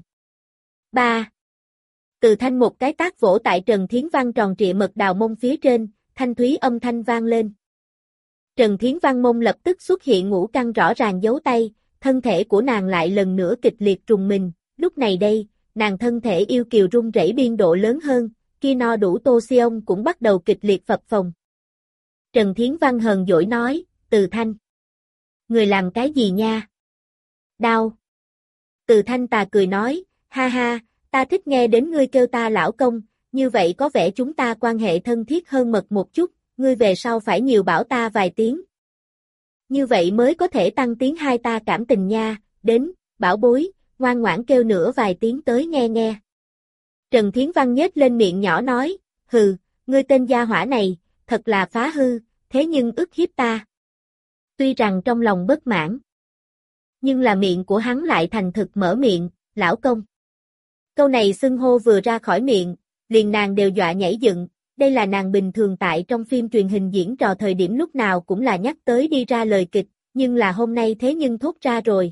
Ba. Từ Thanh một cái tát vỗ tại Trần Thiến Văn tròn trịa mật đào mông phía trên, thanh thúy âm thanh vang lên. Trần Thiến Văn mông lập tức xuất hiện ngũ căn rõ ràng dấu tay, thân thể của nàng lại lần nữa kịch liệt trùng mình, lúc này đây, nàng thân thể yêu kiều rung rẩy biên độ lớn hơn, kia no đủ tô siêu cũng bắt đầu kịch liệt phập phồng. Trần Thiến Văn hờn dỗi nói, Từ Thanh. Người làm cái gì nha? Đau. Từ Thanh tà cười nói, ha ha, ta thích nghe đến ngươi kêu ta lão công, như vậy có vẻ chúng ta quan hệ thân thiết hơn mật một chút, ngươi về sau phải nhiều bảo ta vài tiếng. Như vậy mới có thể tăng tiếng hai ta cảm tình nha, đến, bảo bối, ngoan ngoãn kêu nữa vài tiếng tới nghe nghe. Trần Thiến Văn nhếch lên miệng nhỏ nói, hừ, ngươi tên gia hỏa này, thật là phá hư, thế nhưng ức hiếp ta. Tuy rằng trong lòng bất mãn, nhưng là miệng của hắn lại thành thực mở miệng, lão công. Câu này xưng hô vừa ra khỏi miệng, liền nàng đều dọa nhảy dựng, đây là nàng bình thường tại trong phim truyền hình diễn trò thời điểm lúc nào cũng là nhắc tới đi ra lời kịch, nhưng là hôm nay thế nhưng thốt ra rồi.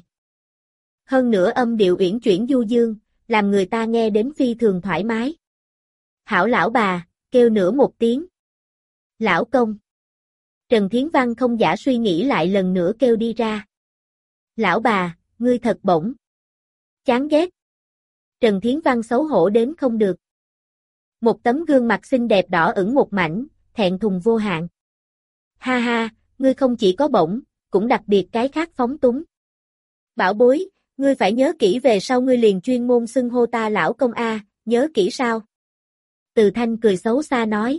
Hơn nữa âm điệu uyển chuyển du dương, làm người ta nghe đến phi thường thoải mái. Hảo lão bà, kêu nữa một tiếng. Lão công. Trần Thiến Văn không giả suy nghĩ lại lần nữa kêu đi ra. Lão bà, ngươi thật bổng. Chán ghét. Trần Thiến Văn xấu hổ đến không được. Một tấm gương mặt xinh đẹp đỏ ửng một mảnh, thẹn thùng vô hạn. Ha ha, ngươi không chỉ có bổng, cũng đặc biệt cái khác phóng túng. Bảo bối, ngươi phải nhớ kỹ về sau ngươi liền chuyên môn xưng hô ta lão công a, nhớ kỹ sao? Từ Thanh cười xấu xa nói.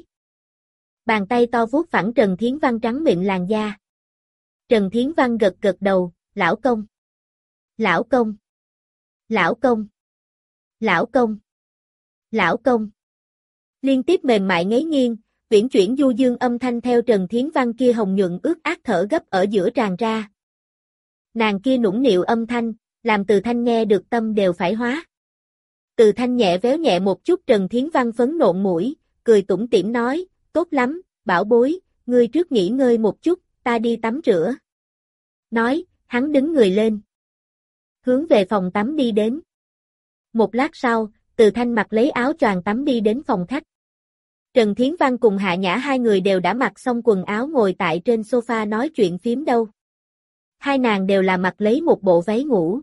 Bàn tay to vuốt phẳng Trần Thiến Văn trắng mịn làn da. Trần Thiến Văn gật gật đầu, lão công. Lão công. Lão công. Lão công. Lão công. Liên tiếp mềm mại ngáy nghiêng, uyển chuyển du dương âm thanh theo Trần Thiến Văn kia hồng nhuận ướt át thở gấp ở giữa tràn ra. Nàng kia nũng nịu âm thanh, làm Từ Thanh nghe được tâm đều phải hóa. Từ Thanh nhẹ véo nhẹ một chút Trần Thiến Văn phấn nộn mũi, cười tủm tỉm nói, tốt lắm, bảo bối, ngươi trước nghỉ ngơi một chút, ta đi tắm rửa. Nói, hắn đứng người lên. Hướng về phòng tắm đi đến. Một lát sau, Từ Thanh mặc lấy áo choàng tắm đi đến phòng khách. Trần Thiến Văn cùng Hạ Nhã hai người đều đã mặc xong quần áo ngồi tại trên sofa nói chuyện phím đâu. Hai nàng đều là mặc lấy một bộ váy ngủ.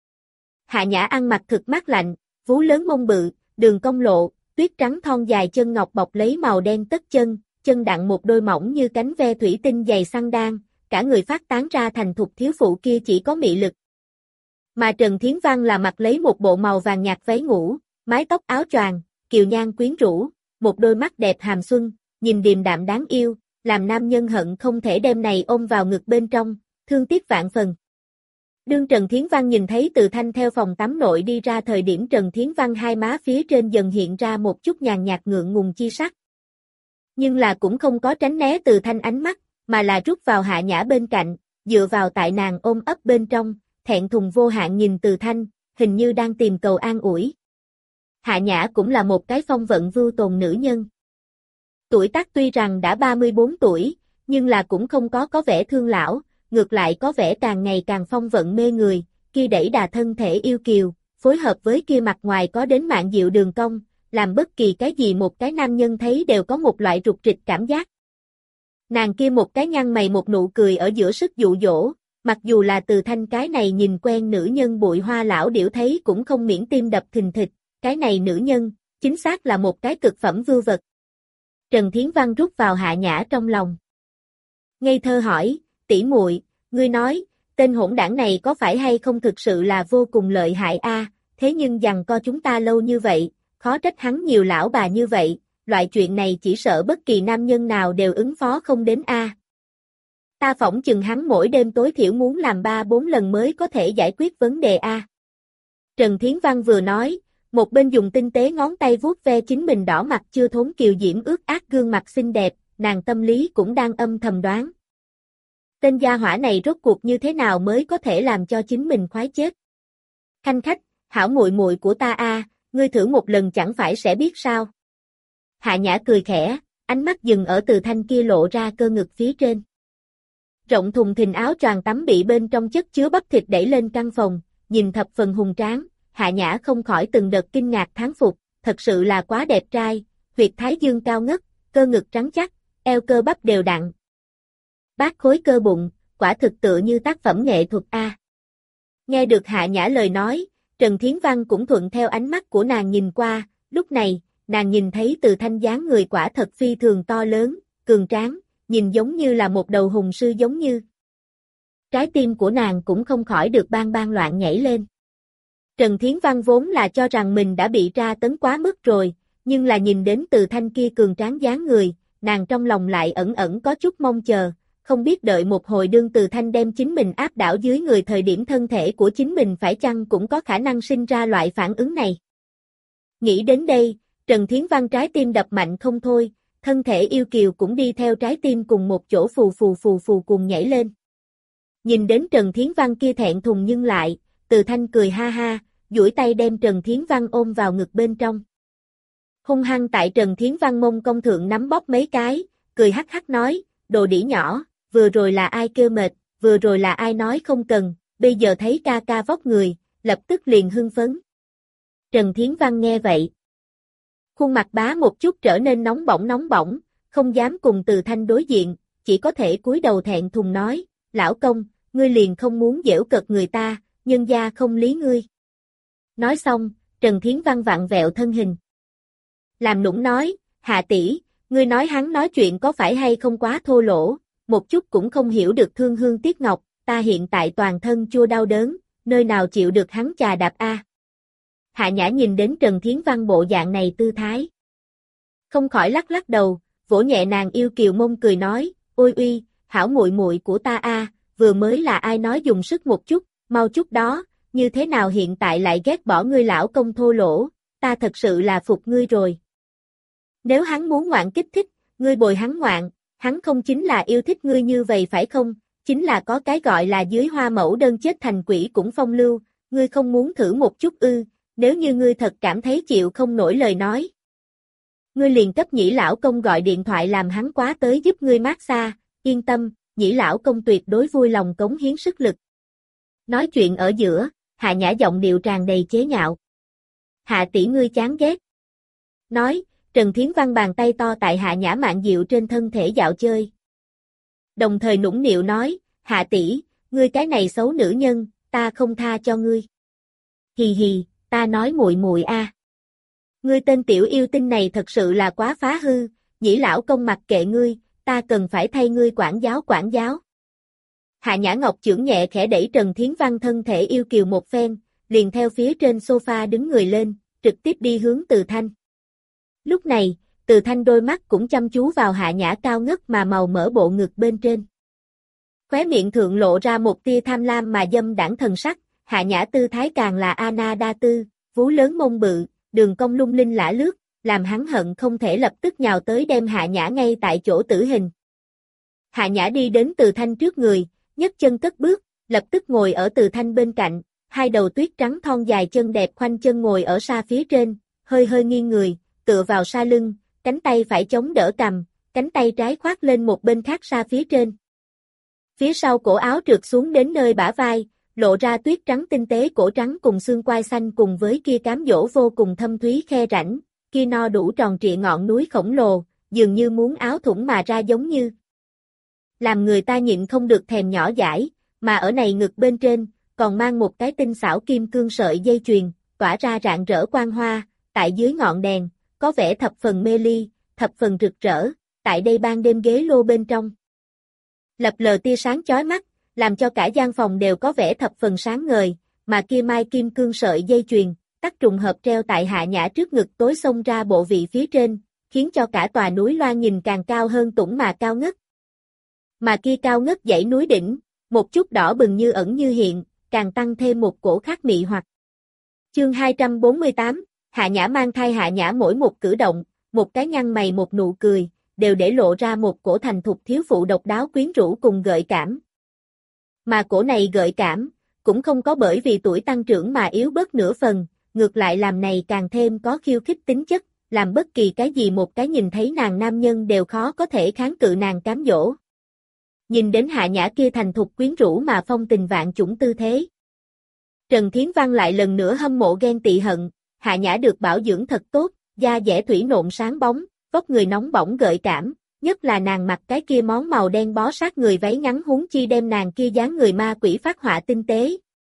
Hạ Nhã ăn mặc thực mát lạnh, vú lớn mông bự, đường cong lộ, tuyết trắng thon dài chân ngọc bọc lấy màu đen tất chân, chân đặng một đôi mỏng như cánh ve thủy tinh dày xăng đan, cả người phát tán ra thành thục thiếu phụ kia chỉ có mị lực. Mà Trần Thiến Văn là mặc lấy một bộ màu vàng nhạt váy ngủ, mái tóc áo choàng, kiều nhan quyến rũ, một đôi mắt đẹp hàm xuân, nhìn điềm đạm đáng yêu, làm nam nhân hận không thể đem này ôm vào ngực bên trong, thương tiếc vạn phần. Đương Trần Thiến Văn nhìn thấy Từ Thanh theo phòng tắm nội đi ra thời điểm Trần Thiến Văn hai má phía trên dần hiện ra một chút nhàn nhạt ngượng ngùng chi sắc. Nhưng là cũng không có tránh né Từ Thanh ánh mắt, mà là rút vào Hạ Nhã bên cạnh, dựa vào tại nàng ôm ấp bên trong, thẹn thùng vô hạn nhìn Từ Thanh, hình như đang tìm cầu an ủi. Hạ Nhã cũng là một cái phong vận vưu tồn nữ nhân. Tuổi tác tuy rằng đã ba mươi bốn tuổi, nhưng là cũng không có có vẻ thương lão, ngược lại có vẻ càng ngày càng phong vận mê người, kia đẩy đà thân thể yêu kiều, phối hợp với kia mặt ngoài có đến mạn diệu đường cong, làm bất kỳ cái gì một cái nam nhân thấy đều có một loại rụt rịch cảm giác. Nàng kia một cái nhăn mày một nụ cười ở giữa sức dụ dỗ, mặc dù là Từ Thanh cái này nhìn quen nữ nhân bụi hoa lão điểu thấy cũng không miễn tim đập thình thịch, cái này nữ nhân, chính xác là một cái cực phẩm vưu vật. Trần Thiến Văn rút vào Hạ Nhã trong lòng. Ngây thơ hỏi, tỷ muội, ngươi nói, tên hỗn đảng này có phải hay không thực sự là vô cùng lợi hại a, thế nhưng giằng co chúng ta lâu như vậy, khó trách hắn nhiều lão bà như vậy, loại chuyện này chỉ sợ bất kỳ nam nhân nào đều ứng phó không đến a. Ta phỏng chừng hắn mỗi đêm tối thiểu muốn làm ba bốn lần mới có thể giải quyết vấn đề a. Trần Thiến Văn vừa nói, một bên dùng tinh tế ngón tay vuốt ve chính mình đỏ mặt chưa thốn kiều diễm ướt át gương mặt xinh đẹp, nàng tâm lý cũng đang âm thầm đoán. Tên gia hỏa này rốt cuộc như thế nào mới có thể làm cho chính mình khoái chết. Khanh khách, hảo muội muội của ta a, ngươi thử một lần chẳng phải sẽ biết sao. Hạ Nhã cười khẽ, ánh mắt dừng ở Từ Thanh kia lộ ra cơ ngực phía trên. Rộng thùng thình áo choàng tắm bị bên trong chất chứa bắp thịt đẩy lên căn phòng, nhìn thập phần hùng tráng, Hạ Nhã không khỏi từng đợt kinh ngạc thán phục, thật sự là quá đẹp trai, huyệt thái dương cao ngất, cơ ngực trắng chắc, eo cơ bắp đều đặn. Bát khối cơ bụng, quả thực tựa như tác phẩm nghệ thuật a. Nghe được Hạ Nhã lời nói, Trần Thiến Văn cũng thuận theo ánh mắt của nàng nhìn qua, lúc này, nàng nhìn thấy Từ Thanh dáng người quả thật phi thường to lớn, cường tráng, nhìn giống như là một đầu hùng sư giống như. Trái tim của nàng cũng không khỏi được bang bang loạn nhảy lên. Trần Thiến Văn vốn là cho rằng mình đã bị tra tấn quá mức rồi, nhưng là nhìn đến Từ Thanh kia cường tráng dáng người, nàng trong lòng lại ẩn ẩn có chút mong chờ, không biết đợi một hồi đương Từ Thanh đem chính mình áp đảo dưới người thời điểm thân thể của chính mình phải chăng cũng có khả năng sinh ra loại phản ứng này. Nghĩ đến đây, Trần Thiến Văn trái tim đập mạnh không thôi, thân thể yêu kiều cũng đi theo trái tim cùng một chỗ phù phù phù phù cùng nhảy lên. Nhìn đến Trần Thiến Văn kia thẹn thùng nhưng lại, Từ Thanh cười ha ha, duỗi tay đem Trần Thiến Văn ôm vào ngực bên trong. Hung hăng tại Trần Thiến Văn mông công thượng nắm bóp mấy cái, cười hắc hắc nói, đồ đĩ nhỏ, vừa rồi là ai kêu mệt, vừa rồi là ai nói không cần, bây giờ thấy ca ca vóc người, lập tức liền hưng phấn. Trần Thiến Văn nghe vậy. Khuôn mặt bá một chút trở nên nóng bỏng nóng bỏng, không dám cùng Từ Thanh đối diện, chỉ có thể cúi đầu thẹn thùng nói, lão công, ngươi liền không muốn giễu cợt người ta, nhân gia không lý ngươi. Nói xong, Trần Thiến Văn vặn vẹo thân hình. Làm nũng nói, Hạ tỷ, ngươi nói hắn nói chuyện có phải hay không quá thô lỗ, một chút cũng không hiểu được thương hương tiếc ngọc, ta hiện tại toàn thân chua đau đớn, nơi nào chịu được hắn chà đạp a. Hạ Nhã nhìn đến Trần Thiến Văn bộ dạng này tư thái. Không khỏi lắc lắc đầu, vỗ nhẹ nàng yêu kiều mông cười nói, ôi uy, hảo muội muội của ta a, vừa mới là ai nói dùng sức một chút, mau chút đó, như thế nào hiện tại lại ghét bỏ ngươi lão công thô lỗ, ta thật sự là phục ngươi rồi. Nếu hắn muốn ngoạn kích thích, ngươi bồi hắn ngoạn, hắn không chính là yêu thích ngươi như vậy phải không, chính là có cái gọi là dưới hoa mẫu đơn chết thành quỷ cũng phong lưu, ngươi không muốn thử một chút ư, nếu như ngươi thật cảm thấy chịu không nổi lời nói. Ngươi liền cấp nhĩ lão công gọi điện thoại làm hắn quá tới giúp ngươi massage, yên tâm, nhĩ lão công tuyệt đối vui lòng cống hiến sức lực. Nói chuyện ở giữa, Hạ Nhã giọng điệu tràn đầy chế nhạo. Hạ tỷ ngươi chán ghét. Nói, Trần Thiến Văn bàn tay to tại Hạ Nhã mạn diệu trên thân thể dạo chơi. Đồng thời nũng nịu nói, Hạ tỷ, ngươi cái này xấu nữ nhân, ta không tha cho ngươi. Hì hì, ta nói muội muội a. Ngươi tên tiểu yêu tinh này thật sự là quá phá hư, nhĩ lão công mặc kệ ngươi, ta cần phải thay ngươi quản giáo quản giáo. Hạ Nhã Ngọc chưởng nhẹ khẽ đẩy Trần Thiến Văn thân thể yêu kiều một phen, liền theo phía trên sofa đứng người lên, trực tiếp đi hướng Từ Thanh. Lúc này, Từ Thanh đôi mắt cũng chăm chú vào Hạ Nhã cao ngất mà màu mỡ bộ ngực bên trên. Khóe miệng thượng lộ ra một tia tham lam mà dâm đãng thần sắc, Hạ Nhã tư thái càng là Ana đa tư, vú lớn mông bự, đường cong lung linh lả lướt, làm hắn hận không thể lập tức nhào tới đem Hạ Nhã ngay tại chỗ tử hình. Hạ Nhã đi đến Từ Thanh trước người, nhấc chân cất bước, lập tức ngồi ở Từ Thanh bên cạnh, hai đầu tuyết trắng thon dài chân đẹp khoanh chân ngồi ở sa phía trên, hơi hơi nghiêng người, tựa vào sa lưng, cánh tay phải chống đỡ cằm, cánh tay trái khoác lên một bên khác sa phía trên. Phía sau cổ áo trượt xuống đến nơi bả vai, lộ ra tuyết trắng tinh tế cổ trắng cùng xương quai xanh cùng với kia cám dỗ vô cùng thâm thúy khe rãnh, kia no đủ tròn trịa ngọn núi khổng lồ, dường như muốn áo thủng mà ra giống như. Làm người ta nhịn không được thèm nhỏ dãi, mà ở này ngực bên trên, còn mang một cái tinh xảo kim cương sợi dây chuyền, tỏa ra rạng rỡ quang hoa, tại dưới ngọn đèn, có vẻ thập phần mê ly, thập phần rực rỡ, tại đây ban đêm ghế lô bên trong lập lờ tia sáng chói mắt, làm cho cả gian phòng đều có vẻ thập phần sáng ngời, mà kia mai kim cương sợi dây chuyền, tắc trùng hợp treo tại Hạ Nhã trước ngực tối xông ra bộ vị phía trên, khiến cho cả tòa núi loan nhìn càng cao hơn tủng mà cao ngất. Mà kia cao ngất dãy núi đỉnh, một chút đỏ bừng như ẩn như hiện, càng tăng thêm một cổ khác mị hoặc. Chương hai trăm bốn mươi tám, Hạ Nhã mang thai. Hạ Nhã mỗi một cử động, một cái nhăn mày một nụ cười, đều để lộ ra một cổ thành thục thiếu phụ độc đáo quyến rũ cùng gợi cảm. Mà cổ này gợi cảm, cũng không có bởi vì tuổi tăng trưởng mà yếu bớt nửa phần, ngược lại làm này càng thêm có khiêu khích tính chất, làm bất kỳ cái gì một cái nhìn thấy nàng nam nhân đều khó có thể kháng cự nàng cám dỗ. Nhìn đến Hạ Nhã kia thành thục quyến rũ mà phong tình vạn chủng tư thế, Trần Thiến Văn lại lần nữa hâm mộ ghen tị hận. Hạ Nhã được bảo dưỡng thật tốt, da dẻ thủy nộn sáng bóng, vóc người nóng bỏng gợi cảm, nhất là nàng mặc cái kia món màu đen bó sát người váy ngắn, huống chi đem nàng kia dáng người ma quỷ phát họa tinh tế.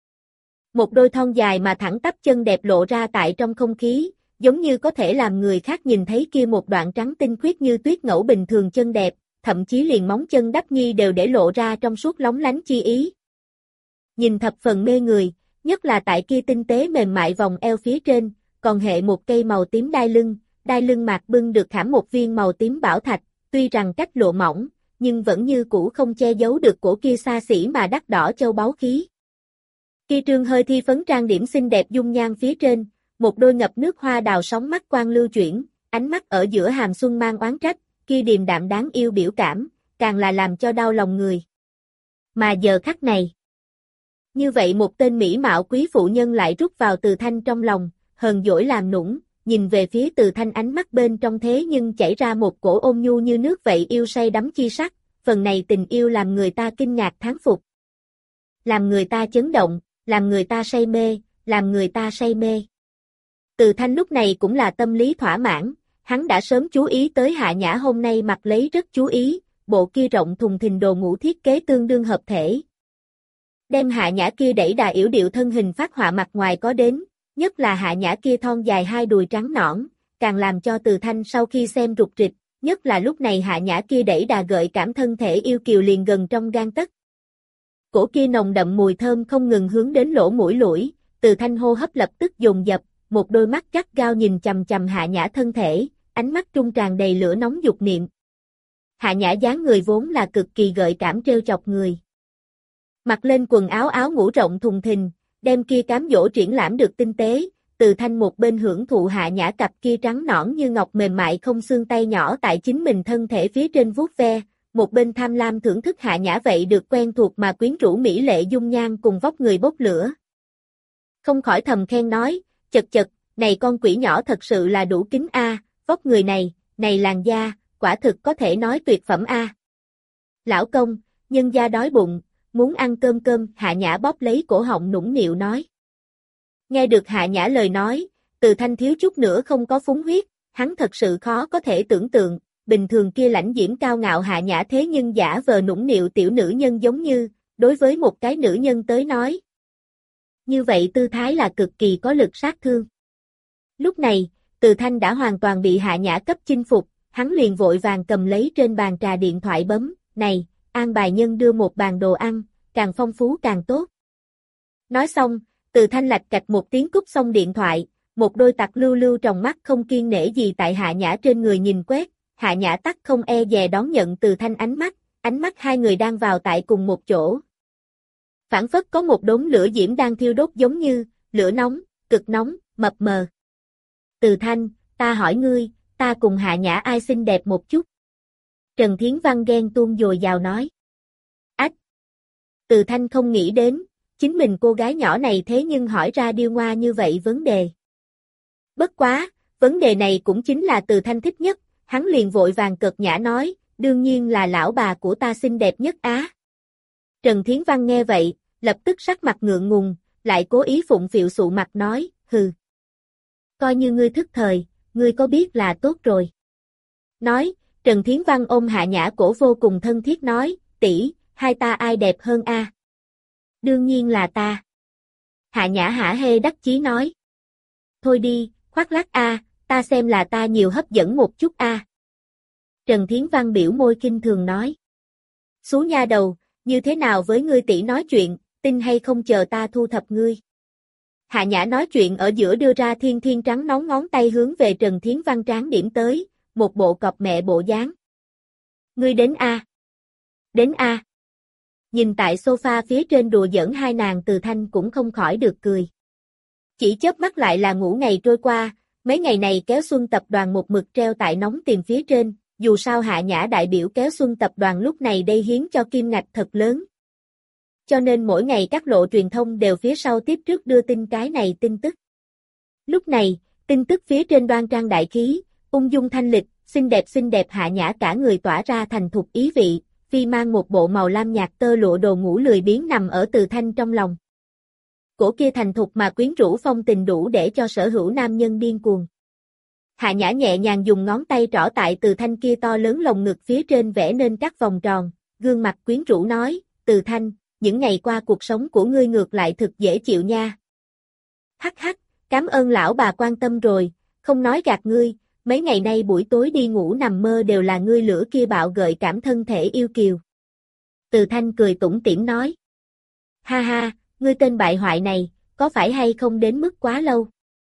Một đôi thon dài mà thẳng tắp chân đẹp lộ ra tại trong không khí, giống như có thể làm người khác nhìn thấy kia một đoạn trắng tinh khiết như tuyết ngẫu bình thường chân đẹp, thậm chí liền móng chân đắp nhi đều để lộ ra trong suốt lóng lánh chi ý. Nhìn thập phần mê người, nhất là tại kia tinh tế mềm mại vòng eo phía trên, còn hệ một cây màu tím đai lưng, đai lưng mạc bưng được khảm một viên màu tím bảo thạch, tuy rằng cách lộ mỏng, nhưng vẫn như cũ không che giấu được cổ kia xa xỉ mà đắt đỏ châu báu khí. Kia trương hơi thi phấn trang điểm xinh đẹp dung nhan phía trên, một đôi ngập nước hoa đào sóng mắt quang lưu chuyển, ánh mắt ở giữa hàm xuân mang oán trách, kia điềm đạm đáng yêu biểu cảm, càng là làm cho đau lòng người. Mà giờ khắc này, như vậy một tên mỹ mạo quý phụ nhân lại rút vào Từ Thanh trong lòng, hờn dỗi làm nũng, nhìn về phía Từ Thanh, ánh mắt bên trong thế nhưng chảy ra một cổ ôn nhu như nước vậy yêu say đắm chi sắc, phần này tình yêu làm người ta kinh ngạc thán phục, làm người ta chấn động, làm người ta say mê, làm người ta say mê. Từ Thanh lúc này cũng là tâm lý thỏa mãn, hắn đã sớm chú ý tới Hạ Nhã hôm nay mặc lấy rất chú ý, bộ kia rộng thùng thình đồ ngủ thiết kế tương đương hợp thể. Đem Hạ Nhã kia đẩy đà yểu điệu thân hình phát họa mặt ngoài có đến, nhất là Hạ Nhã kia thon dài hai đùi trắng nõn, càng làm cho Từ Thanh sau khi xem rụt rịch, nhất là lúc này Hạ Nhã kia đẩy đà gợi cảm thân thể yêu kiều liền gần trong gang tấc. Cổ kia nồng đậm mùi thơm không ngừng hướng đến lỗ mũi lũi, Từ Thanh hô hấp lập tức dồn dập, một đôi mắt gắt gao nhìn chằm chằm Hạ Nhã thân thể, ánh mắt trung tràn đầy lửa nóng dục niệm. Hạ Nhã dáng người vốn là cực kỳ gợi cảm trêu chọc người. Mặc lên quần áo áo ngủ rộng thùng thình, đem kia cám dỗ triển lãm được tinh tế, Từ Thanh một bên hưởng thụ Hạ Nhã cặp kia trắng nõn như ngọc mềm mại không xương tay nhỏ tại chính mình thân thể phía trên vuốt ve, một bên tham lam thưởng thức Hạ Nhã vậy được quen thuộc mà quyến rũ mỹ lệ dung nhan cùng vóc người bốc lửa. Không khỏi thầm khen nói, chật chật, này con quỷ nhỏ thật sự là đủ kính a, vóc người này, này làn da, quả thực có thể nói tuyệt phẩm a. Lão công, nhân gia đói bụng, muốn ăn cơm cơm. Hạ Nhã bóp lấy cổ họng nũng nịu nói. Nghe được Hạ Nhã lời nói, Từ Thanh thiếu chút nữa không có phúng huyết, hắn thật sự khó có thể tưởng tượng, bình thường kia lãnh diễm cao ngạo Hạ Nhã thế nhưng giả vờ nũng nịu tiểu nữ nhân giống như, đối với một cái nữ nhân tới nói. Như vậy tư thái là cực kỳ có lực sát thương. Lúc này, Từ Thanh đã hoàn toàn bị Hạ Nhã cấp chinh phục, hắn liền vội vàng cầm lấy trên bàn trà điện thoại bấm, này, an bài nhân đưa một bàn đồ ăn, càng phong phú càng tốt. Nói xong, Từ Thanh lạch cạch một tiếng cúp xong điện thoại, một đôi tặc lưu lưu trong mắt không kiêng nể gì tại Hạ Nhã trên người nhìn quét, Hạ Nhã tắc không e dè đón nhận Từ Thanh ánh mắt, ánh mắt hai người đang vào tại cùng một chỗ. Phản phất có một đống lửa diễm đang thiêu đốt giống như, lửa nóng, cực nóng, mập mờ. Từ Thanh, ta hỏi ngươi, ta cùng Hạ Nhã ai xinh đẹp một chút? Trần Thiến Văn ghen tuông dồi dào nói. Ách! Từ Thanh không nghĩ đến, chính mình cô gái nhỏ này thế nhưng hỏi ra điêu ngoa như vậy vấn đề. Bất quá, vấn đề này cũng chính là Từ Thanh thích nhất, hắn liền vội vàng cợt nhã nói, đương nhiên là lão bà của ta xinh đẹp nhất á. Trần Thiến Văn nghe vậy, lập tức sắc mặt ngượng ngùng, lại cố ý phụng phịu sụ mặt nói, hừ. Coi như ngươi thức thời, ngươi có biết là tốt rồi. Nói, Trần Thiến Văn ôm Hạ Nhã cổ vô cùng thân thiết nói, tỷ, hai ta ai đẹp hơn a? Đương nhiên là ta. Hạ Nhã hả hê đắc chí nói. Thôi đi, khoác lác a, ta xem là ta nhiều hấp dẫn một chút a. À. Trần Thiến Văn biểu môi kinh thường nói. Xú nha đầu, như thế nào với ngươi tỷ nói chuyện, tin hay không chờ ta thu thập ngươi. Hạ Nhã nói chuyện ở giữa đưa ra thiên thiên trắng nón ngón tay hướng về Trần Thiến Văn trán điểm tới, một bộ cọp mẹ bộ dáng. Ngươi đến a. À? Đến a. À? Nhìn tại sofa phía trên đùa giỡn hai nàng Từ Thanh cũng không khỏi được cười. Chỉ chớp mắt lại là ngủ ngày trôi qua, mấy ngày này Kéo Xuân tập đoàn một mực treo tại nóng tiền phía trên, dù sao Hạ Nhã đại biểu Kéo Xuân tập đoàn lúc này đây hiến cho kim ngạch thật lớn. Cho nên mỗi ngày các lộ truyền thông đều phía sau tiếp trước đưa tin cái này tin tức. Lúc này, tin tức phía trên đoan trang đại khí, ung dung thanh lịch, xinh đẹp xinh đẹp Hạ Nhã cả người tỏa ra thành thục ý vị, phi mang một bộ màu lam nhạt tơ lụa đồ ngủ lười biếng nằm ở Từ Thanh trong lòng. Cổ kia thành thục mà quyến rũ phong tình đủ để cho sở hữu nam nhân điên cuồng. Hạ Nhã nhẹ nhàng dùng ngón tay trỏ tại Từ Thanh kia to lớn lồng ngực phía trên vẽ nên các vòng tròn, gương mặt quyến rũ nói, Từ Thanh, những ngày qua cuộc sống của ngươi ngược lại thực dễ chịu nha. Hắc hắc, cảm ơn lão bà quan tâm rồi, không nói gạt ngươi, mấy ngày nay buổi tối đi ngủ nằm mơ đều là ngươi lửa kia bạo gợi cảm thân thể yêu kiều. Từ Thanh cười tủm tỉm nói. Ha ha, ngươi tên bại hoại này, có phải hay không đến mức quá lâu?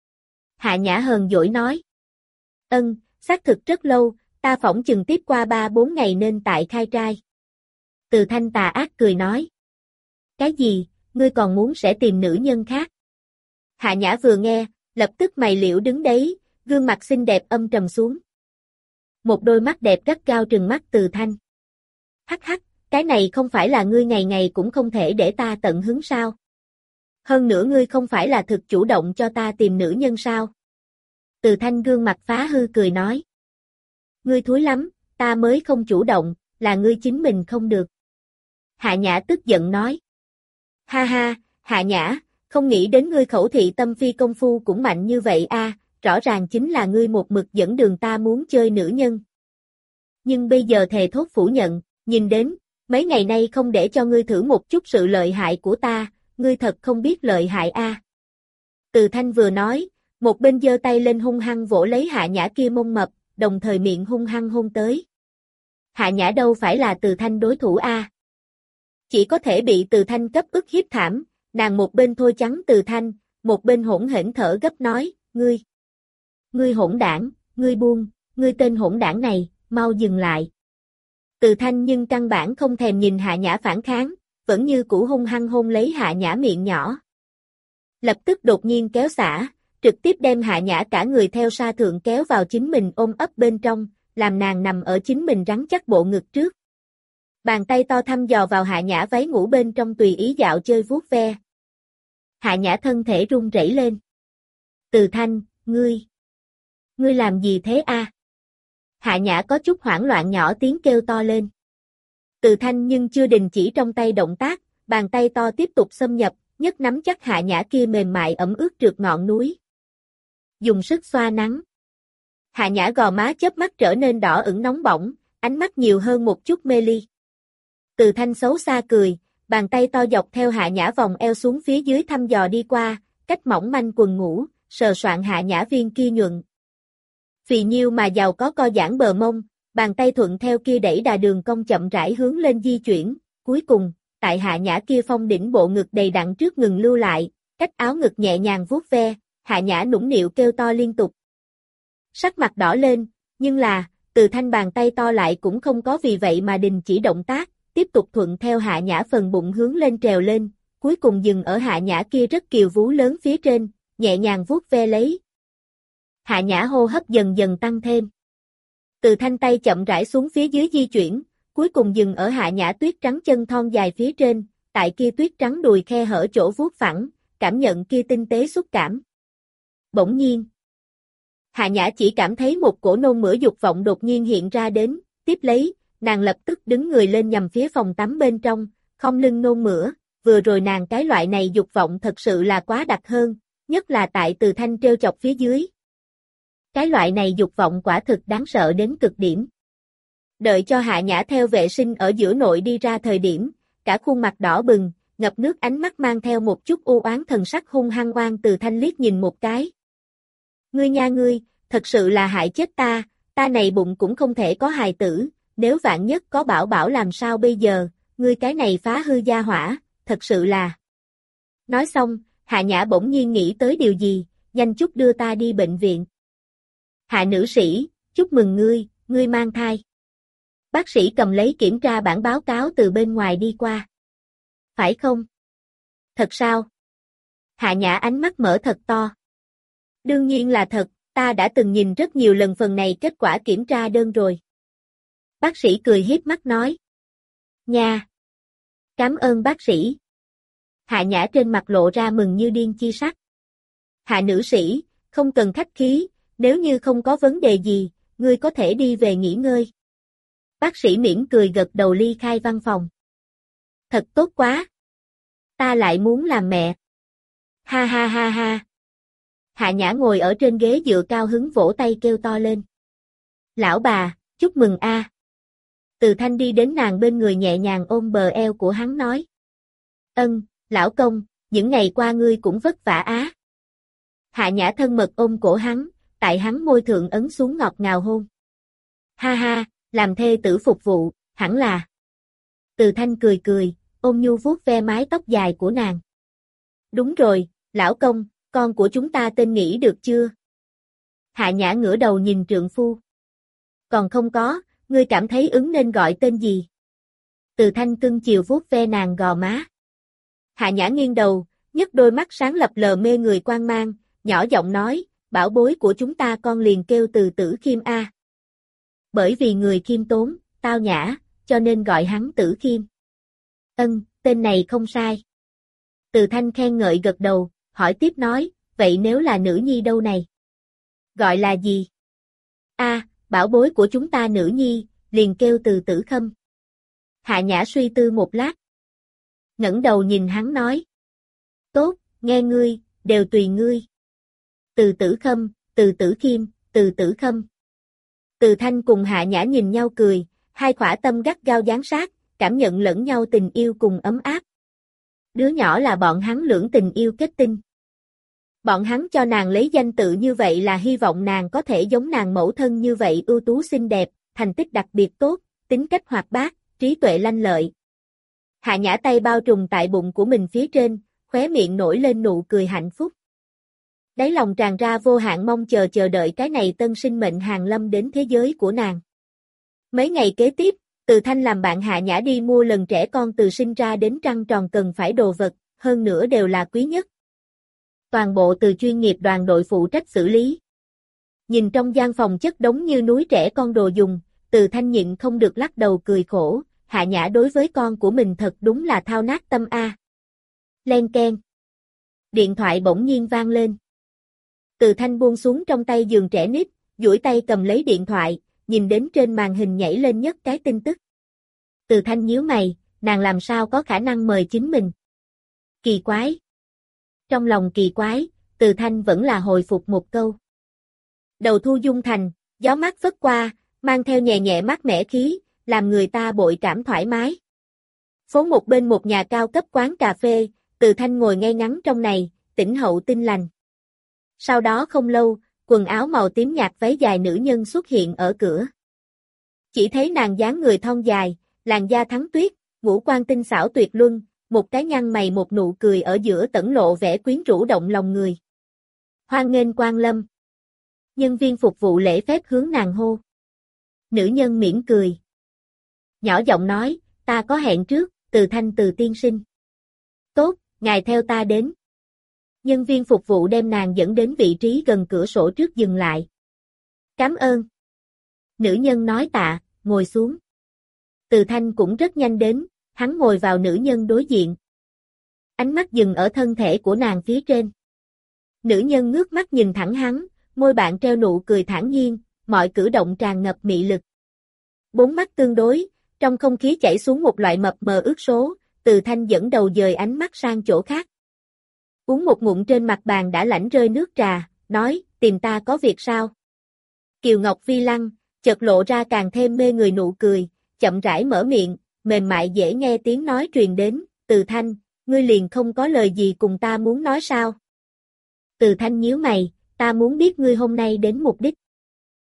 Hạ Nhã hờn dỗi nói. Ân, xác thực rất lâu, ta phỏng chừng tiếp qua ba bốn ngày nên tại khai trai. Từ Thanh tà ác cười nói. Cái gì, ngươi còn muốn sẽ tìm nữ nhân khác? Hạ Nhã vừa nghe, lập tức mày liễu đứng đấy, gương mặt xinh đẹp âm trầm xuống. Một đôi mắt đẹp gắt gao trừng mắt Từ Thanh. Hắc hắc, cái này không phải là ngươi ngày ngày cũng không thể để ta tận hứng sao? Hơn nữa ngươi không phải là thực chủ động cho ta tìm nữ nhân sao? Từ Thanh gương mặt phá hư cười nói. Ngươi thúi lắm, ta mới không chủ động, là ngươi chính mình không được. Hạ Nhã tức giận nói. Ha ha, Hạ Nhã, không nghĩ đến ngươi khẩu thị tâm phi công phu cũng mạnh như vậy a, à, rõ ràng chính là ngươi một mực dẫn đường ta muốn chơi nữ nhân. Nhưng bây giờ thề thốt phủ nhận, nhìn đến, mấy ngày nay không để cho ngươi thử một chút sự lợi hại của ta, ngươi thật không biết lợi hại a. À. Từ Thanh vừa nói, một bên giơ tay lên hung hăng vỗ lấy Hạ Nhã kia mông mập, đồng thời miệng hung hăng hôn tới. Hạ Nhã đâu phải là Từ Thanh đối thủ a. À. Chỉ có thể bị Từ Thanh cấp ức hiếp thảm, nàng một bên thôi trắng Từ Thanh, một bên hỗn hển thở gấp nói, ngươi, ngươi hỗn đảng, ngươi buông, ngươi tên hỗn đảng này, mau dừng lại. Từ Thanh nhưng căn bản không thèm nhìn Hạ Nhã phản kháng, vẫn như cũ hung hăng hôn lấy Hạ Nhã miệng nhỏ. Lập tức đột nhiên kéo xả, trực tiếp đem Hạ Nhã cả người theo sa thượng kéo vào chính mình ôm ấp bên trong, làm nàng nằm ở chính mình rắn chắc bộ ngực trước. Bàn tay to thăm dò vào Hạ Nhã váy ngủ bên trong tùy ý dạo chơi vuốt ve. Hạ Nhã thân thể run rẩy lên. Từ Thanh, ngươi, ngươi làm gì thế a? À? Hạ Nhã có chút hoảng loạn nhỏ tiếng kêu to lên. Từ Thanh nhưng chưa đình chỉ trong tay động tác, bàn tay to tiếp tục xâm nhập, nhất nắm chắc Hạ Nhã kia mềm mại ẩm ướt trượt ngọn núi. Dùng sức xoa nắng. Hạ Nhã gò má chớp mắt trở nên đỏ ửng nóng bỏng, ánh mắt nhiều hơn một chút mê ly. Từ Thanh xấu xa cười, bàn tay to dọc theo Hạ Nhã vòng eo xuống phía dưới thăm dò đi qua, cách mỏng manh quần ngủ, sờ soạn Hạ Nhã viên kia nhuận. Phì nhiêu mà giàu có co giãn bờ mông, bàn tay thuận theo kia đẩy đà đường cong chậm rãi hướng lên di chuyển, cuối cùng, tại Hạ Nhã kia phong đỉnh bộ ngực đầy đặn trước ngừng lưu lại, cách áo ngực nhẹ nhàng vuốt ve, Hạ Nhã nũng nịu kêu to liên tục. Sắc mặt đỏ lên, nhưng là, Từ Thanh bàn tay to lại cũng không có vì vậy mà đình chỉ động tác, tiếp tục thuận theo Hạ Nhã phần bụng hướng lên trèo lên, cuối cùng dừng ở Hạ Nhã kia rất kiều vú lớn phía trên, nhẹ nhàng vuốt ve lấy. Hạ Nhã hô hấp dần dần tăng thêm. Từ Thanh tay chậm rãi xuống phía dưới di chuyển, cuối cùng dừng ở Hạ Nhã tuyết trắng chân thon dài phía trên, tại kia tuyết trắng đùi khe hở chỗ vuốt phẳng, cảm nhận kia tinh tế xúc cảm. Bỗng nhiên, Hạ Nhã chỉ cảm thấy một cổ nôn mửa dục vọng đột nhiên hiện ra đến, tiếp lấy, nàng lập tức đứng người lên nhằm phía phòng tắm bên trong, không lưng nôn mửa, vừa rồi nàng cái loại này dục vọng thật sự là quá đặc hơn, nhất là tại Từ Thanh treo chọc phía dưới. Cái loại này dục vọng quả thực đáng sợ đến cực điểm. Đợi cho Hạ Nhã theo vệ sinh ở giữa nội đi ra thời điểm, cả khuôn mặt đỏ bừng, ngập nước ánh mắt mang theo một chút u oán thần sắc hung hăng oan Từ Thanh liếc nhìn một cái. Ngươi nha ngươi, thật sự là hại chết ta, ta này bụng cũng không thể có hài tử, nếu vạn nhất có Bảo Bảo làm sao bây giờ, ngươi cái này phá hư gia hỏa, thật sự là. Nói xong, Hạ Nhã bỗng nhiên nghĩ tới điều gì, nhanh chút đưa ta đi bệnh viện. Hạ nữ sĩ, chúc mừng ngươi, ngươi mang thai. Bác sĩ cầm lấy kiểm tra bản báo cáo từ bên ngoài đi qua. Phải không? Thật sao? Hạ Nhã ánh mắt mở thật to. Đương nhiên là thật, ta đã từng nhìn rất nhiều lần phần này kết quả kiểm tra đơn rồi. Bác sĩ cười hiếp mắt nói. Nha! Cảm ơn bác sĩ. Hạ Nhã trên mặt lộ ra mừng như điên chi sắc. Hạ nữ sĩ, không cần khách khí, nếu như không có vấn đề gì, ngươi có thể đi về nghỉ ngơi. Bác sĩ mỉm cười gật đầu ly khai văn phòng. Thật tốt quá. Ta lại muốn làm mẹ. Ha ha ha ha. Hạ Nhã ngồi ở trên ghế dựa cao hứng vỗ tay kêu to lên. Lão bà, chúc mừng a. Từ Thanh đi đến nàng bên người nhẹ nhàng ôm bờ eo của hắn nói. Ân, lão công, những ngày qua ngươi cũng vất vả á. Hạ Nhã thân mật ôm cổ hắn, tại hắn môi thượng ấn xuống ngọt ngào hôn. Ha ha, làm thê tử phục vụ, hẳn là. Từ Thanh cười cười, ôm nhu vuốt ve mái tóc dài của nàng. Đúng rồi, lão công, con của chúng ta tên nghĩ được chưa? Hạ Nhã ngửa đầu nhìn trượng phu. Còn không có, ngươi cảm thấy ứng nên gọi tên gì? Từ Thanh cưng chiều vuốt ve nàng gò má. Hạ Nhã nghiêng đầu, nhấc đôi mắt sáng lập lờ mê người quang mang, nhỏ giọng nói, bảo bối của chúng ta con liền kêu Từ Tử Khiêm a. Bởi vì người khiêm tốn, tao nhã, cho nên gọi hắn Tử Khiêm. Ân, tên này không sai. Từ Thanh khen ngợi gật đầu, hỏi tiếp nói, vậy nếu là nữ nhi đâu này? Gọi là gì? A, bảo bối của chúng ta nữ nhi, liền kêu Từ Tử Khâm. Hạ Nhã suy tư một lát. Ngẩng đầu nhìn hắn nói. Tốt, nghe ngươi, đều tùy ngươi. Từ Tử Khâm, Từ Tử Khiêm, Từ Tử Khâm. Từ Thanh cùng Hạ Nhã nhìn nhau cười, hai khỏa tâm gắt gao dán sát, cảm nhận lẫn nhau tình yêu cùng ấm áp. Đứa nhỏ là bọn hắn lưỡng tình yêu kết tinh. Bọn hắn cho nàng lấy danh tự như vậy là hy vọng nàng có thể giống nàng mẫu thân như vậy ưu tú xinh đẹp, thành tích đặc biệt tốt, tính cách hoạt bát, trí tuệ lanh lợi. Hạ Nhã tay bao trùm tại bụng của mình phía trên, khóe miệng nổi lên nụ cười hạnh phúc. Đáy lòng tràn ra vô hạn mong chờ chờ đợi cái này tân sinh mệnh hàng lâm đến thế giới của nàng. Mấy ngày kế tiếp, Từ Thanh làm bạn Hạ Nhã đi mua lần trẻ con từ sinh ra đến trăng tròn cần phải đồ vật, hơn nữa đều là quý nhất. Toàn bộ từ chuyên nghiệp đoàn đội phụ trách xử lý. Nhìn trong gian phòng chất đống như núi trẻ con đồ dùng, Từ Thanh nhịn không được lắc đầu cười khổ, Hạ Nhã đối với con của mình thật đúng là thao nát tâm a. Len keng. Điện thoại bỗng nhiên vang lên. Từ Thanh buông xuống trong tay giường trẻ nít, duỗi tay cầm lấy điện thoại, nhìn đến trên màn hình nhảy lên nhất cái tin tức. Từ Thanh nhíu mày, nàng làm sao có khả năng mời chính mình? Kỳ quái. Trong lòng kỳ quái, Từ Thanh vẫn là hồi phục một câu. Đầu thu dung thành, gió mát phất qua, mang theo nhẹ nhẹ mát mẻ khí, làm người ta bội cảm thoải mái. Phố một bên một nhà cao cấp quán cà phê, Từ Thanh ngồi ngay ngắn trong này, tĩnh hậu tinh lành. Sau đó không lâu, quần áo màu tím nhạt váy dài nữ nhân xuất hiện ở cửa. Chỉ thấy nàng dáng người thon dài, làn da thắng tuyết, ngũ quan tinh xảo tuyệt luân, một cái nhăn mày một nụ cười ở giữa tẩn lộ vẻ quyến rũ động lòng người. Hoan nghênh quan lâm. Nhân viên phục vụ lễ phép hướng nàng hô. Nữ nhân mỉm cười. Nhỏ giọng nói, ta có hẹn trước, Từ Thanh Từ tiên sinh. Tốt, ngài theo ta đến. Nhân viên phục vụ đem nàng dẫn đến vị trí gần cửa sổ trước dừng lại. Cảm ơn. Nữ nhân nói tạ, ngồi xuống. Từ Thanh cũng rất nhanh đến, hắn ngồi vào nữ nhân đối diện. Ánh mắt dừng ở thân thể của nàng phía trên. Nữ nhân ngước mắt nhìn thẳng hắn, môi bạn treo nụ cười thản nhiên, mọi cử động tràn ngập mị lực. Bốn mắt tương đối, trong không khí chảy xuống một loại mập mờ ước số, Từ Thanh dẫn đầu dời ánh mắt sang chỗ khác. Uống một ngụm trên mặt bàn đã lãnh rơi nước trà, nói, tìm ta có việc sao? Kiều Ngọc Vi lăng, chợt lộ ra càng thêm mê người nụ cười, chậm rãi mở miệng, mềm mại dễ nghe tiếng nói truyền đến, Từ Thanh, ngươi liền không có lời gì cùng ta muốn nói sao? Từ Thanh nhíu mày, ta muốn biết ngươi hôm nay đến mục đích.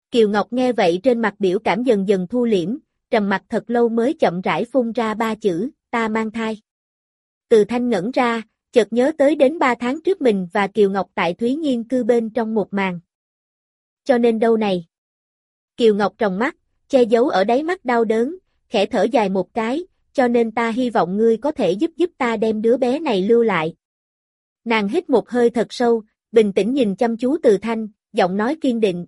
Kiều Ngọc nghe vậy trên mặt biểu cảm dần dần thu liễm, trầm mặt thật lâu mới chậm rãi phun ra ba chữ, ta mang thai. Từ Thanh ngẩn ra, chợt nhớ tới đến ba tháng trước mình và Kiều Ngọc tại Thúy Nhiên cư bên trong một màn. Cho nên đâu này? Kiều Ngọc tròng mắt, che giấu ở đáy mắt đau đớn, khẽ thở dài một cái, cho nên ta hy vọng ngươi có thể giúp giúp ta đem đứa bé này lưu lại. Nàng hít một hơi thật sâu, bình tĩnh nhìn chăm chú Từ Thanh, giọng nói kiên định.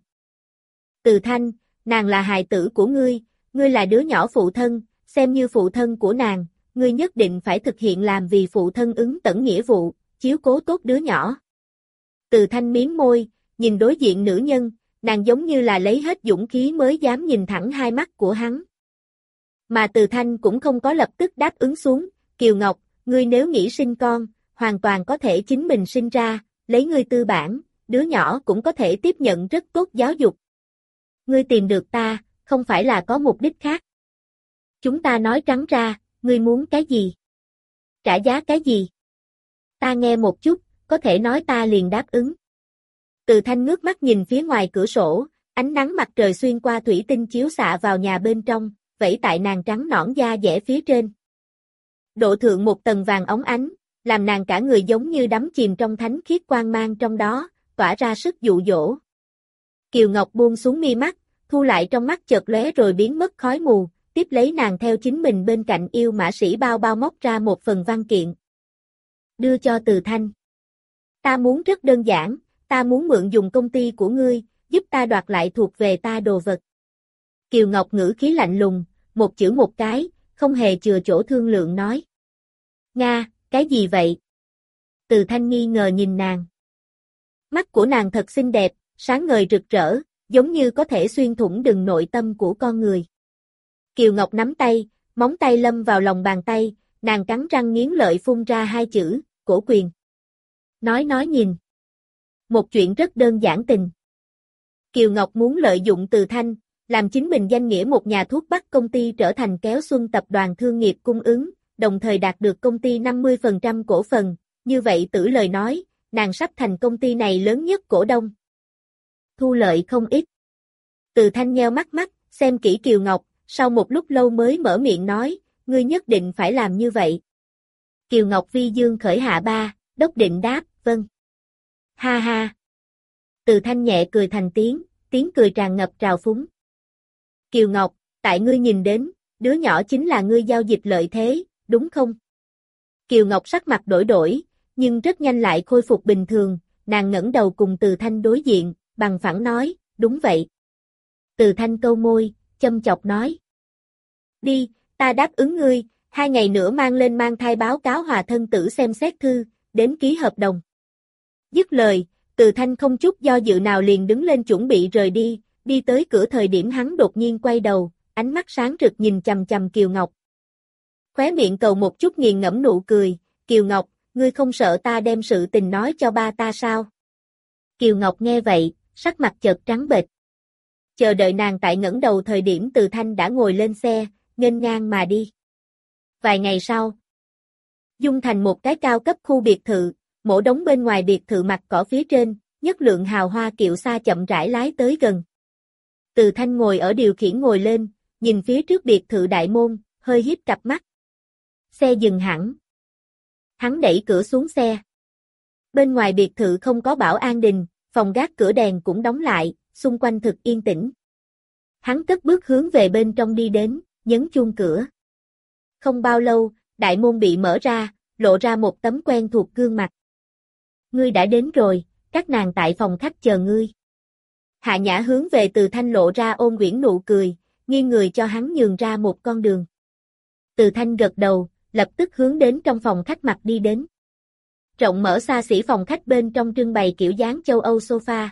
Từ Thanh, nàng là hài tử của ngươi, ngươi là đứa nhỏ phụ thân, xem như phụ thân của nàng, ngươi nhất định phải thực hiện làm vì phụ thân ứng tẩn nghĩa vụ, chiếu cố tốt đứa nhỏ. Từ Thanh miếm môi, nhìn đối diện nữ nhân, nàng giống như là lấy hết dũng khí mới dám nhìn thẳng hai mắt của hắn. Mà Từ Thanh cũng không có lập tức đáp ứng xuống, Kiều Ngọc, ngươi nếu nghĩ sinh con, hoàn toàn có thể chính mình sinh ra, lấy ngươi tư bản, đứa nhỏ cũng có thể tiếp nhận rất tốt giáo dục. Ngươi tìm được ta, không phải là có mục đích khác. Chúng ta nói trắng ra, ngươi muốn cái gì? Trả giá cái gì? Ta nghe một chút, có thể nói ta liền đáp ứng. Từ Thanh ngước mắt nhìn phía ngoài cửa sổ, ánh nắng mặt trời xuyên qua thủy tinh chiếu xạ vào nhà bên trong, vẫy tại nàng trắng nõn da dẻ phía trên. Độ thượng một tầng vàng óng ánh, làm nàng cả người giống như đắm chìm trong thánh khiết quang mang trong đó, tỏa ra sức dụ dỗ. Kiều Ngọc buông xuống mi mắt, thu lại trong mắt chợt lóe rồi biến mất khói mù, tiếp lấy nàng theo chính mình bên cạnh yêu mã sĩ bao bao móc ra một phần văn kiện. Đưa cho Từ Thanh. Ta muốn rất đơn giản, ta muốn mượn dùng công ty của ngươi, giúp ta đoạt lại thuộc về ta đồ vật. Kiều Ngọc ngữ khí lạnh lùng, một chữ một cái, không hề chừa chỗ thương lượng nói. Nga, cái gì vậy? Từ Thanh nghi ngờ nhìn nàng. Mắt của nàng thật xinh đẹp, sáng ngời rực rỡ, giống như có thể xuyên thủng đừng nội tâm của con người. Kiều Ngọc nắm tay, móng tay lâm vào lòng bàn tay, nàng cắn răng nghiến lợi phun ra hai chữ, cổ quyền. Nói nói nhìn. Một chuyện rất đơn giản tình. Kiều Ngọc muốn lợi dụng Từ Thanh, làm chính mình danh nghĩa một nhà thuốc bắc công ty trở thành Kéo Xuân tập đoàn thương nghiệp cung ứng, đồng thời đạt được công ty năm mươi phần trăm cổ phần, như vậy tử lời nói, nàng sắp thành công ty này lớn nhất cổ đông. Thu lợi không ít. Từ Thanh nheo mắt mắt, xem kỹ Kiều Ngọc, sau một lúc lâu mới mở miệng nói, ngươi nhất định phải làm như vậy. Kiều Ngọc vi dương khởi hạ ba, đốc định đáp, vâng. Ha ha. Từ Thanh nhẹ cười thành tiếng, tiếng cười tràn ngập trào phúng. Kiều Ngọc, tại ngươi nhìn đến, đứa nhỏ chính là ngươi giao dịch lợi thế, đúng không? Kiều Ngọc sắc mặt đổi đổi, nhưng rất nhanh lại khôi phục bình thường, nàng ngẩng đầu cùng Từ Thanh đối diện, bằng phẳng nói, đúng vậy. Từ Thanh câu môi, châm chọc nói. Đi, ta đáp ứng ngươi, hai ngày nữa mang lên mang thai báo cáo hòa thân tử xem xét thư, đến ký hợp đồng. Dứt lời, Từ Thanh không chút do dự nào liền đứng lên chuẩn bị rời đi, đi tới cửa thời điểm hắn đột nhiên quay đầu, ánh mắt sáng rực nhìn chằm chằm Kiều Ngọc. Khóe miệng cầu một chút nghiền ngẫm nụ cười, Kiều Ngọc, ngươi không sợ ta đem sự tình nói cho ba ta sao? Kiều Ngọc nghe vậy, sắc mặt chợt trắng bệch. Chờ đợi nàng tại ngẩng đầu thời điểm Từ Thanh đã ngồi lên xe, nghênh ngang mà đi. Vài ngày sau, dung thành một cái cao cấp khu biệt thự, mổ đống bên ngoài biệt thự mặt cỏ phía trên, nhất lượng hào hoa kiệu xa chậm rãi lái tới gần. Từ Thanh ngồi ở điều khiển ngồi lên, nhìn phía trước biệt thự đại môn, hơi híp cặp mắt. Xe dừng hẳn. Hắn đẩy cửa xuống xe. Bên ngoài biệt thự không có bảo an đình, phòng gác cửa đèn cũng đóng lại, xung quanh thực yên tĩnh. Hắn cất bước hướng về bên trong đi đến, nhấn chuông cửa. Không bao lâu, đại môn bị mở ra, lộ ra một tấm quen thuộc gương mặt. Ngươi đã đến rồi, các nàng tại phòng khách chờ ngươi. Hạ Nhã hướng về Từ Thanh lộ ra ôn quyển nụ cười, nghiêng người cho hắn nhường ra một con đường. Từ Thanh gật đầu, lập tức hướng đến trong phòng khách mặt đi đến. Rộng mở xa xỉ phòng khách bên trong trưng bày kiểu dáng châu Âu sofa.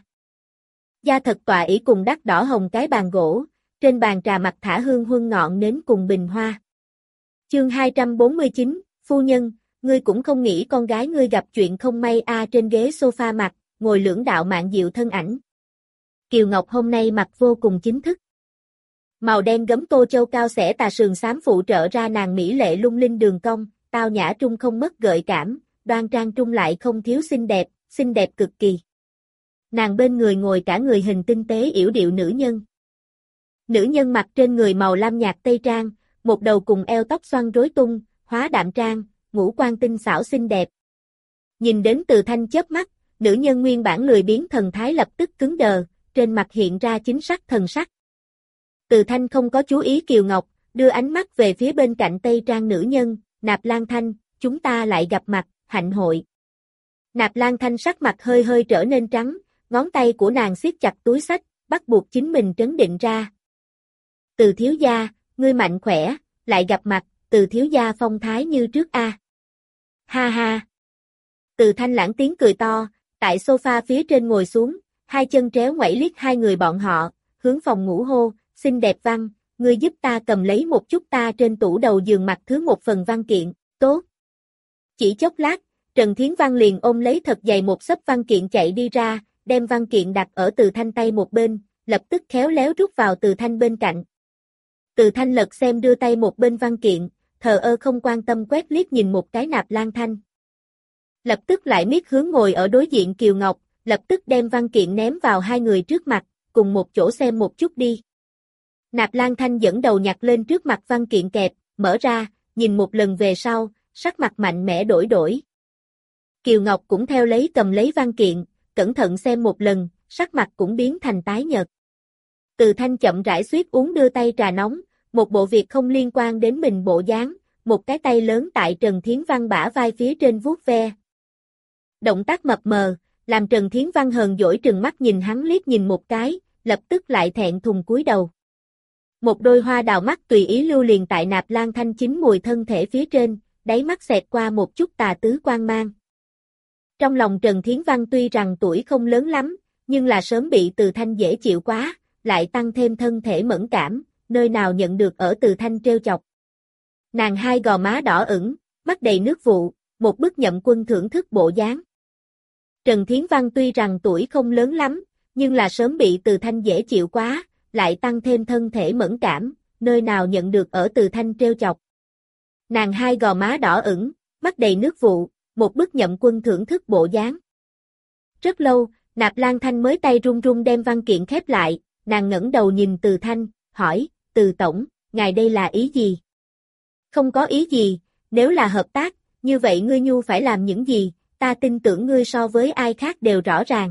Da thật tọa ỷ cùng đắt đỏ hồng cái bàn gỗ, trên bàn trà mặt thả hương huân ngọn nến cùng bình hoa. Chương hai trăm bốn mươi chín, phu nhân, ngươi cũng không nghĩ con gái ngươi gặp chuyện không may a à. Trên ghế sofa mặt, ngồi lưỡng đạo mạn diệu thân ảnh. Kiều Ngọc hôm nay mặc vô cùng chính thức. Màu đen gấm tô châu cao xẻ tà sườn xám phụ trợ ra nàng mỹ lệ lung linh đường cong, tao nhã trung không mất gợi cảm, đoan trang trung lại không thiếu xinh đẹp, xinh đẹp cực kỳ. Nàng bên người ngồi cả người hình tinh tế yểu điệu nữ nhân. Nữ nhân mặc trên người màu lam nhạt tây trang, một đầu cùng eo tóc xoăn rối tung, hóa đạm trang, ngũ quan tinh xảo xinh đẹp. Nhìn đến Từ Thanh chớp mắt, nữ nhân nguyên bản lười biếng thần thái lập tức cứng đờ, trên mặt hiện ra chính sắc thần sắc. Từ Thanh không có chú ý Kiều Ngọc, đưa ánh mắt về phía bên cạnh tây trang nữ nhân, Nạp Lan Thanh, chúng ta lại gặp mặt, hạnh hội. Nạp Lan Thanh sắc mặt hơi hơi trở nên trắng, ngón tay của nàng siết chặt túi xách, bắt buộc chính mình trấn định ra. Từ thiếu gia, ngươi mạnh khỏe, lại gặp mặt, Từ thiếu gia phong thái như trước a. À. Ha ha. Từ Thanh lãng tiếng cười to, tại sofa phía trên ngồi xuống, hai chân tréo ngoảy liếc hai người bọn họ, hướng phòng ngủ hô, xinh đẹp Văn, ngươi giúp ta cầm lấy một chút ta trên tủ đầu giường mặt thứ một phần văn kiện, tốt. Chỉ chốc lát, Trần Thiến Văn liền ôm lấy thật dày một xấp văn kiện chạy đi ra, đem văn kiện đặt ở Từ Thanh tay một bên, lập tức khéo léo rút vào Từ Thanh bên cạnh. Từ Thanh lật xem đưa tay một bên văn kiện, thờ ơ không quan tâm quét liếc nhìn một cái Nạp Lan Thanh. Lập tức lại miết hướng ngồi ở đối diện Kiều Ngọc, lập tức đem văn kiện ném vào hai người trước mặt, cùng một chỗ xem một chút đi. Nạp Lan Thanh dẫn đầu nhặt lên trước mặt văn kiện kẹp, mở ra, nhìn một lần về sau, sắc mặt mạnh mẽ đổi đổi. Kiều Ngọc cũng theo lấy cầm lấy văn kiện, cẩn thận xem một lần, sắc mặt cũng biến thành tái nhợt. Từ Thanh chậm rãi suýt uống đưa tay trà nóng, một bộ việc không liên quan đến mình bộ dáng, một cái tay lớn tại Trần Thiến Văn bả vai phía trên vuốt ve. Động tác mập mờ, làm Trần Thiến Văn hờn dỗi trừng mắt nhìn hắn liếc nhìn một cái, lập tức lại thẹn thùng cúi đầu. Một đôi hoa đào mắt tùy ý lưu liền tại Nạp Lan Thanh chín mùi thân thể phía trên, đáy mắt xẹt qua một chút tà tứ quang mang. Trong lòng Trần Thiến Văn tuy rằng tuổi không lớn lắm, nhưng là sớm bị Từ Thanh dễ chịu quá, lại tăng thêm thân thể mẫn cảm, nơi nào nhận được ở Từ Thanh trêu chọc. Nàng hai gò má đỏ ửng, mắt đầy nước vụ, một bức nhậm quân thưởng thức bộ dáng. Trần Thiến Văn tuy rằng tuổi không lớn lắm, nhưng là sớm bị Từ Thanh dễ chịu quá, lại tăng thêm thân thể mẫn cảm, nơi nào nhận được ở Từ Thanh trêu chọc. Nàng hai gò má đỏ ửng, mắt đầy nước vụ, một bức nhậm quân thưởng thức bộ dáng. Rất lâu, Nạp Lan Thanh mới tay run run đem văn kiện khép lại, nàng ngẩng đầu nhìn Từ Thanh, hỏi, Từ Tổng, ngài đây là ý gì? Không có ý gì, nếu là hợp tác, như vậy ngươi nhu phải làm những gì, ta tin tưởng ngươi so với ai khác đều rõ ràng.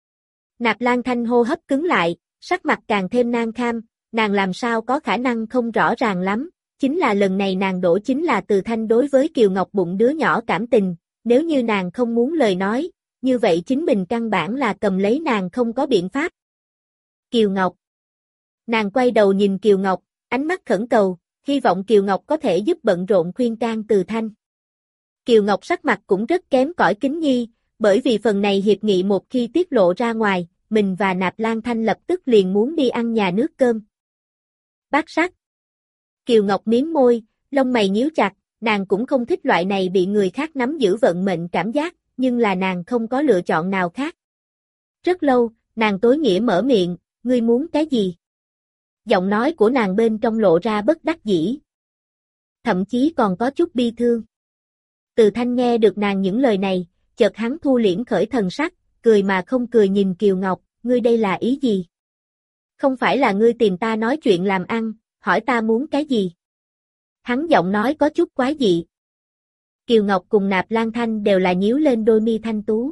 Nạp Lan Thanh hô hấp cứng lại, sắc mặt càng thêm nan kham, nàng làm sao có khả năng không rõ ràng lắm, chính là lần này nàng đổ chính là Từ Thanh đối với Kiều Ngọc bụng đứa nhỏ cảm tình, nếu như nàng không muốn lời nói, như vậy chính mình căn bản là cầm lấy nàng không có biện pháp. Kiều Ngọc. Nàng quay đầu nhìn Kiều Ngọc, ánh mắt khẩn cầu, hy vọng Kiều Ngọc có thể giúp bận rộn khuyên can Từ Thanh. Kiều Ngọc sắc mặt cũng rất kém cỏi kính nhi, bởi vì phần này hiệp nghị một khi tiết lộ ra ngoài, mình và Nạp Lan Thanh lập tức liền muốn đi ăn nhà nước cơm. Bác sắc. Kiều Ngọc miếm môi, lông mày nhíu chặt, nàng cũng không thích loại này bị người khác nắm giữ vận mệnh cảm giác, nhưng là nàng không có lựa chọn nào khác. Rất lâu, nàng tối nghĩa mở miệng, ngươi muốn cái gì? Giọng nói của nàng bên trong lộ ra bất đắc dĩ. Thậm chí còn có chút bi thương. Từ Thanh nghe được nàng những lời này, chợt hắn thu liễm khởi thần sắc, cười mà không cười nhìn Kiều Ngọc, ngươi đây là ý gì? Không phải là ngươi tìm ta nói chuyện làm ăn, hỏi ta muốn cái gì? Hắn giọng nói có chút quái dị. Kiều Ngọc cùng Nạp Lan Thanh đều là nhíu lên đôi mi thanh tú.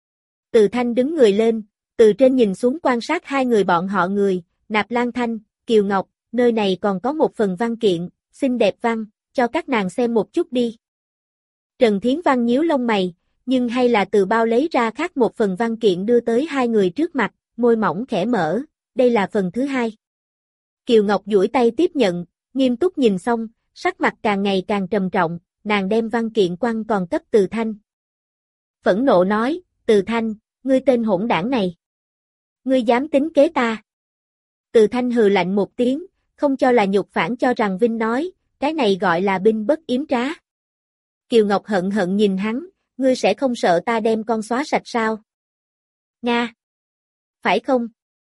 Từ Thanh đứng người lên, từ trên nhìn xuống quan sát hai người bọn họ người, Nạp Lan Thanh, Kiều Ngọc, nơi này còn có một phần văn kiện, xinh đẹp văn, cho các nàng xem một chút đi. Trần Thiến Văn nhíu lông mày, nhưng hay là từ bao lấy ra khác một phần văn kiện đưa tới hai người trước mặt, môi mỏng khẽ mở, đây là phần thứ hai. Kiều Ngọc duỗi tay tiếp nhận, nghiêm túc nhìn xong, sắc mặt càng ngày càng trầm trọng, nàng đem văn kiện quăng còn cấp Từ Thanh. Phẫn nộ nói, Từ Thanh, ngươi tên hỗn đảng này. Ngươi dám tính kế ta. Từ Thanh hừ lạnh một tiếng, không cho là nhục phản cho rằng Vinh nói, cái này gọi là binh bất yếm trá. Kiều Ngọc hận hận nhìn hắn, ngươi sẽ không sợ ta đem con xóa sạch sao? Nga. Phải không?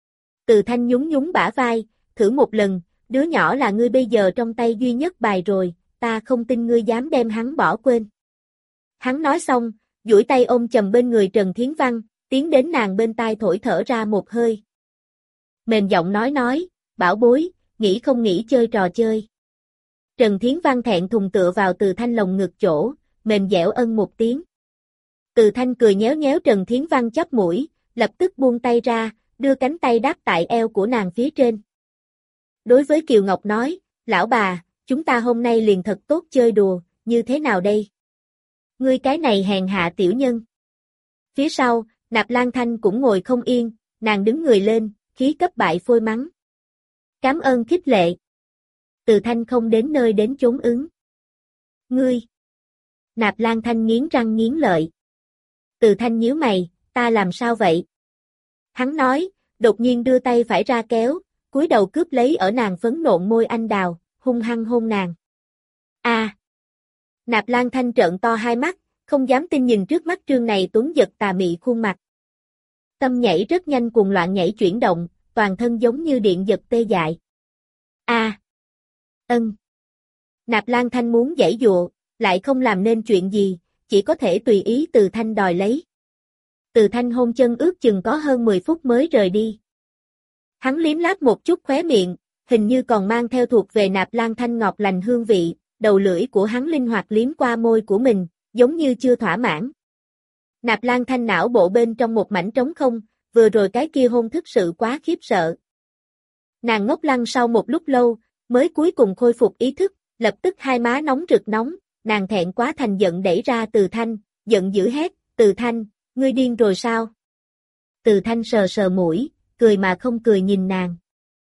Từ Thanh nhún nhún bả vai, thử một lần, đứa nhỏ là ngươi bây giờ trong tay duy nhất bài rồi, ta không tin ngươi dám đem hắn bỏ quên. Hắn nói xong, duỗi tay ôm chầm bên người Trần Thiến Văn, tiến đến nàng bên tai thổi thở ra một hơi. Mềm giọng nói nói, bảo bối, nghĩ không nghĩ chơi trò chơi. Trần Thiến Văn thẹn thùng tựa vào Từ Thanh lồng ngực chỗ, mềm dẻo ân một tiếng. Từ Thanh cười nhéo nhéo Trần Thiến Văn chóp mũi, lập tức buông tay ra, đưa cánh tay đáp tại eo của nàng phía trên. Đối với Kiều Ngọc nói, lão bà, chúng ta hôm nay liền thật tốt chơi đùa, như thế nào đây? Ngươi cái này hèn hạ tiểu nhân. Phía sau, Nạp Lan Thanh cũng ngồi không yên, nàng đứng người lên, khí cấp bại phôi mắng. Cảm ơn khích lệ. Từ Thanh không đến nơi đến chốn ứng. Ngươi. Nạp Lan Thanh nghiến răng nghiến lợi. Từ Thanh nhíu mày, ta làm sao vậy? Hắn nói, đột nhiên đưa tay phải ra kéo, cúi đầu cướp lấy ở nàng phấn nộn môi anh đào, hung hăng hôn nàng. A. À. Nạp Lan Thanh trợn to hai mắt, không dám tin nhìn trước mắt trương này tuấn giật tà mị khuôn mặt. Tâm nhảy rất nhanh cuồng loạn nhảy chuyển động, toàn thân giống như điện giật tê dại. A. À. Ân. Nạp Lan Thanh muốn giãy dụa, lại không làm nên chuyện gì, chỉ có thể tùy ý Từ Thanh đòi lấy. Từ Thanh hôn chân ước chừng có hơn mười phút mới rời đi. Hắn liếm láp một chút khóe miệng, hình như còn mang theo thuộc về Nạp Lan Thanh ngọt lành hương vị, đầu lưỡi của hắn linh hoạt liếm qua môi của mình, giống như chưa thỏa mãn. Nạp Lan Thanh não bộ bên trong một mảnh trống không, vừa rồi cái kia hôn thực sự quá khiếp sợ. Nàng ngốc lăng sau một lúc lâu, mới cuối cùng khôi phục ý thức, lập tức hai má nóng rực nóng, nàng thẹn quá thành giận đẩy ra Từ Thanh, giận dữ hét, Từ Thanh, ngươi điên rồi sao? Từ Thanh sờ sờ mũi, cười mà không cười nhìn nàng.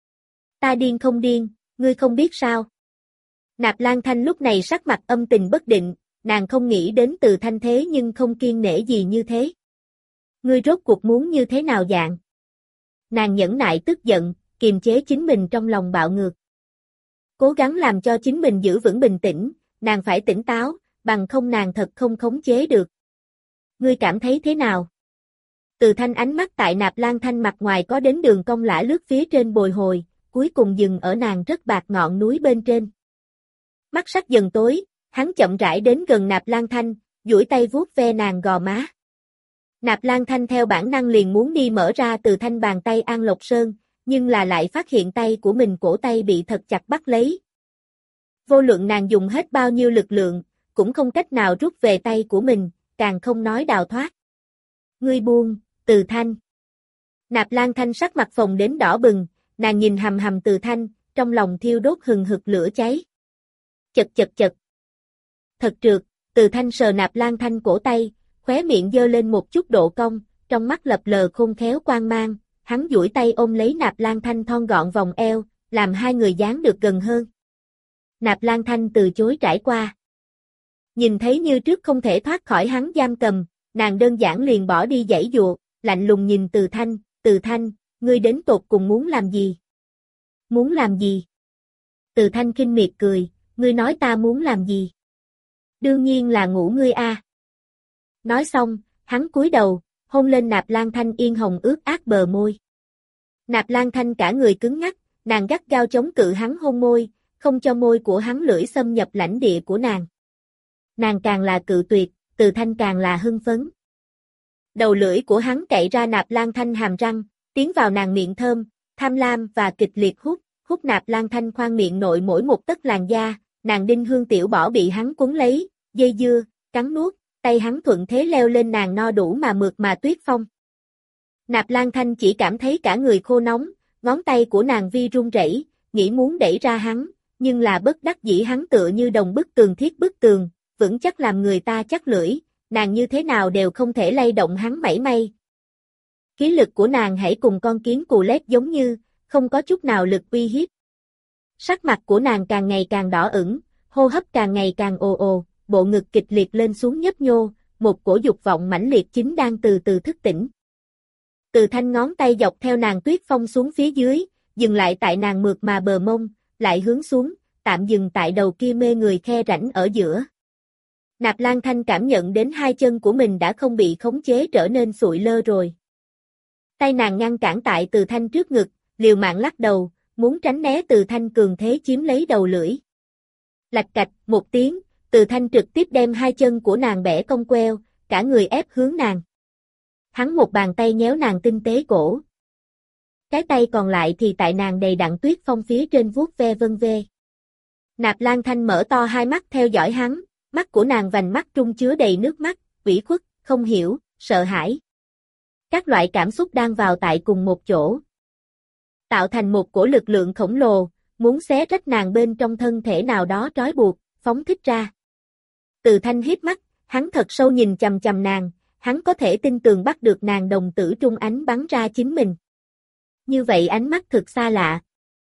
Ta điên không điên, ngươi không biết sao? Nạp Lan Thanh lúc này sắc mặt âm tình bất định, nàng không nghĩ đến Từ Thanh thế nhưng không kiêng nể gì như thế. Ngươi rốt cuộc muốn như thế nào dạng? Nàng nhẫn nại tức giận, kiềm chế chính mình trong lòng bạo ngược. Cố gắng làm cho chính mình giữ vững bình tĩnh, nàng phải tỉnh táo, bằng không nàng thật không khống chế được. Ngươi cảm thấy thế nào? Từ Thanh ánh mắt tại Nạp Lan Thanh mặt ngoài có đến đường cong lả lướt phía trên bồi hồi, cuối cùng dừng ở nàng rất bạc ngọn núi bên trên. Mắt sắc dần tối, hắn chậm rãi đến gần Nạp Lan Thanh, duỗi tay vuốt ve nàng gò má. Nạp Lan Thanh theo bản năng liền muốn đi mở ra Từ Thanh bàn tay An Lộc Sơn, nhưng là lại phát hiện tay của mình cổ tay bị thật chặt bắt lấy. Vô luận nàng dùng hết bao nhiêu lực lượng, cũng không cách nào rút về tay của mình, càng không nói đào thoát. Ngươi buông, Từ Thanh. Nạp Lan Thanh sắc mặt phồng đến đỏ bừng, nàng nhìn hầm hầm Từ Thanh, trong lòng thiêu đốt hừng hực lửa cháy. Chật chật chật. Thật trượt, Từ Thanh sờ Nạp Lan Thanh cổ tay, khóe miệng dơ lên một chút độ cong, trong mắt lập lờ khôn khéo quang mang, hắn duỗi tay ôm lấy Nạp Lan Thanh thon gọn vòng eo, làm hai người dán được gần hơn. Nạp Lan Thanh từ chối trải qua. Nhìn thấy như trước không thể thoát khỏi hắn giam cầm, nàng đơn giản liền bỏ đi giãy giụa, lạnh lùng nhìn Từ Thanh, Từ Thanh, ngươi đến tột cùng muốn làm gì? Muốn làm gì? Từ Thanh khinh miệt cười, ngươi nói ta muốn làm gì? Đương nhiên là ngủ ngươi a. Nói xong, hắn cúi đầu, hôn lên Nạp Lan Thanh yên hồng ướt át bờ môi. Nạp Lan Thanh cả người cứng ngắc, nàng gắt gao chống cự hắn hôn môi, không cho môi của hắn lưỡi xâm nhập lãnh địa của nàng. Nàng càng là cự tuyệt, Từ Thanh càng là hưng phấn. Đầu lưỡi của hắn cậy ra Nạp Lan Thanh hàm răng, tiến vào nàng miệng thơm, tham lam và kịch liệt hút, hút Nạp Lan Thanh khoang miệng nội mỗi một tấc làn da, nàng đinh hương tiểu bỏ bị hắn cuốn lấy, dây dưa, cắn nuốt, tay hắn thuận thế leo lên nàng no đủ mà mượt mà tuyết phong. Nạp Lan Thanh chỉ cảm thấy cả người khô nóng, ngón tay của nàng vi run rẩy, nghĩ muốn đẩy ra hắn, nhưng là bất đắc dĩ hắn tựa như đồng bức tường thiết bức tường, vững chắc làm người ta chắc lưỡi, nàng như thế nào đều không thể lay động hắn mảy may. Khí lực của nàng hãy cùng con kiến cù lét giống như, không có chút nào lực uy hiếp. Sắc mặt của nàng càng ngày càng đỏ ửng, hô hấp càng ngày càng ồ ồ, bộ ngực kịch liệt lên xuống nhấp nhô, một cổ dục vọng mãnh liệt chính đang từ từ thức tỉnh. Từ Thanh ngón tay dọc theo nàng tuyết phong xuống phía dưới, dừng lại tại nàng mượt mà bờ mông, lại hướng xuống, tạm dừng tại đầu kia mê người khe rãnh ở giữa. Nạp Lan Thanh cảm nhận đến hai chân của mình đã không bị khống chế trở nên sụi lơ rồi. Tay nàng ngăn cản tại Từ Thanh trước ngực, liều mạng lắc đầu, muốn tránh né Từ Thanh cường thế chiếm lấy đầu lưỡi. Lạch cạch, một tiếng, Từ Thanh trực tiếp đem hai chân của nàng bẻ cong queo, cả người ép hướng nàng. Hắn một bàn tay nhéo nàng tinh tế cổ. Cái tay còn lại thì tại nàng đầy đặn tuyết phong phía trên vuốt ve vân vê. Nạp Lan Thanh mở to hai mắt theo dõi hắn, mắt của nàng vành mắt trung chứa đầy nước mắt, ủy khuất, không hiểu, sợ hãi. Các loại cảm xúc đang vào tại cùng một chỗ. Tạo thành một cổ lực lượng khổng lồ, muốn xé rách nàng bên trong thân thể nào đó trói buộc, phóng thích ra. Từ Thanh híp mắt, hắn thật sâu nhìn chằm chằm nàng, hắn có thể tin tường bắt được nàng đồng tử trung ánh bắn ra chính mình. Như vậy ánh mắt thực xa lạ.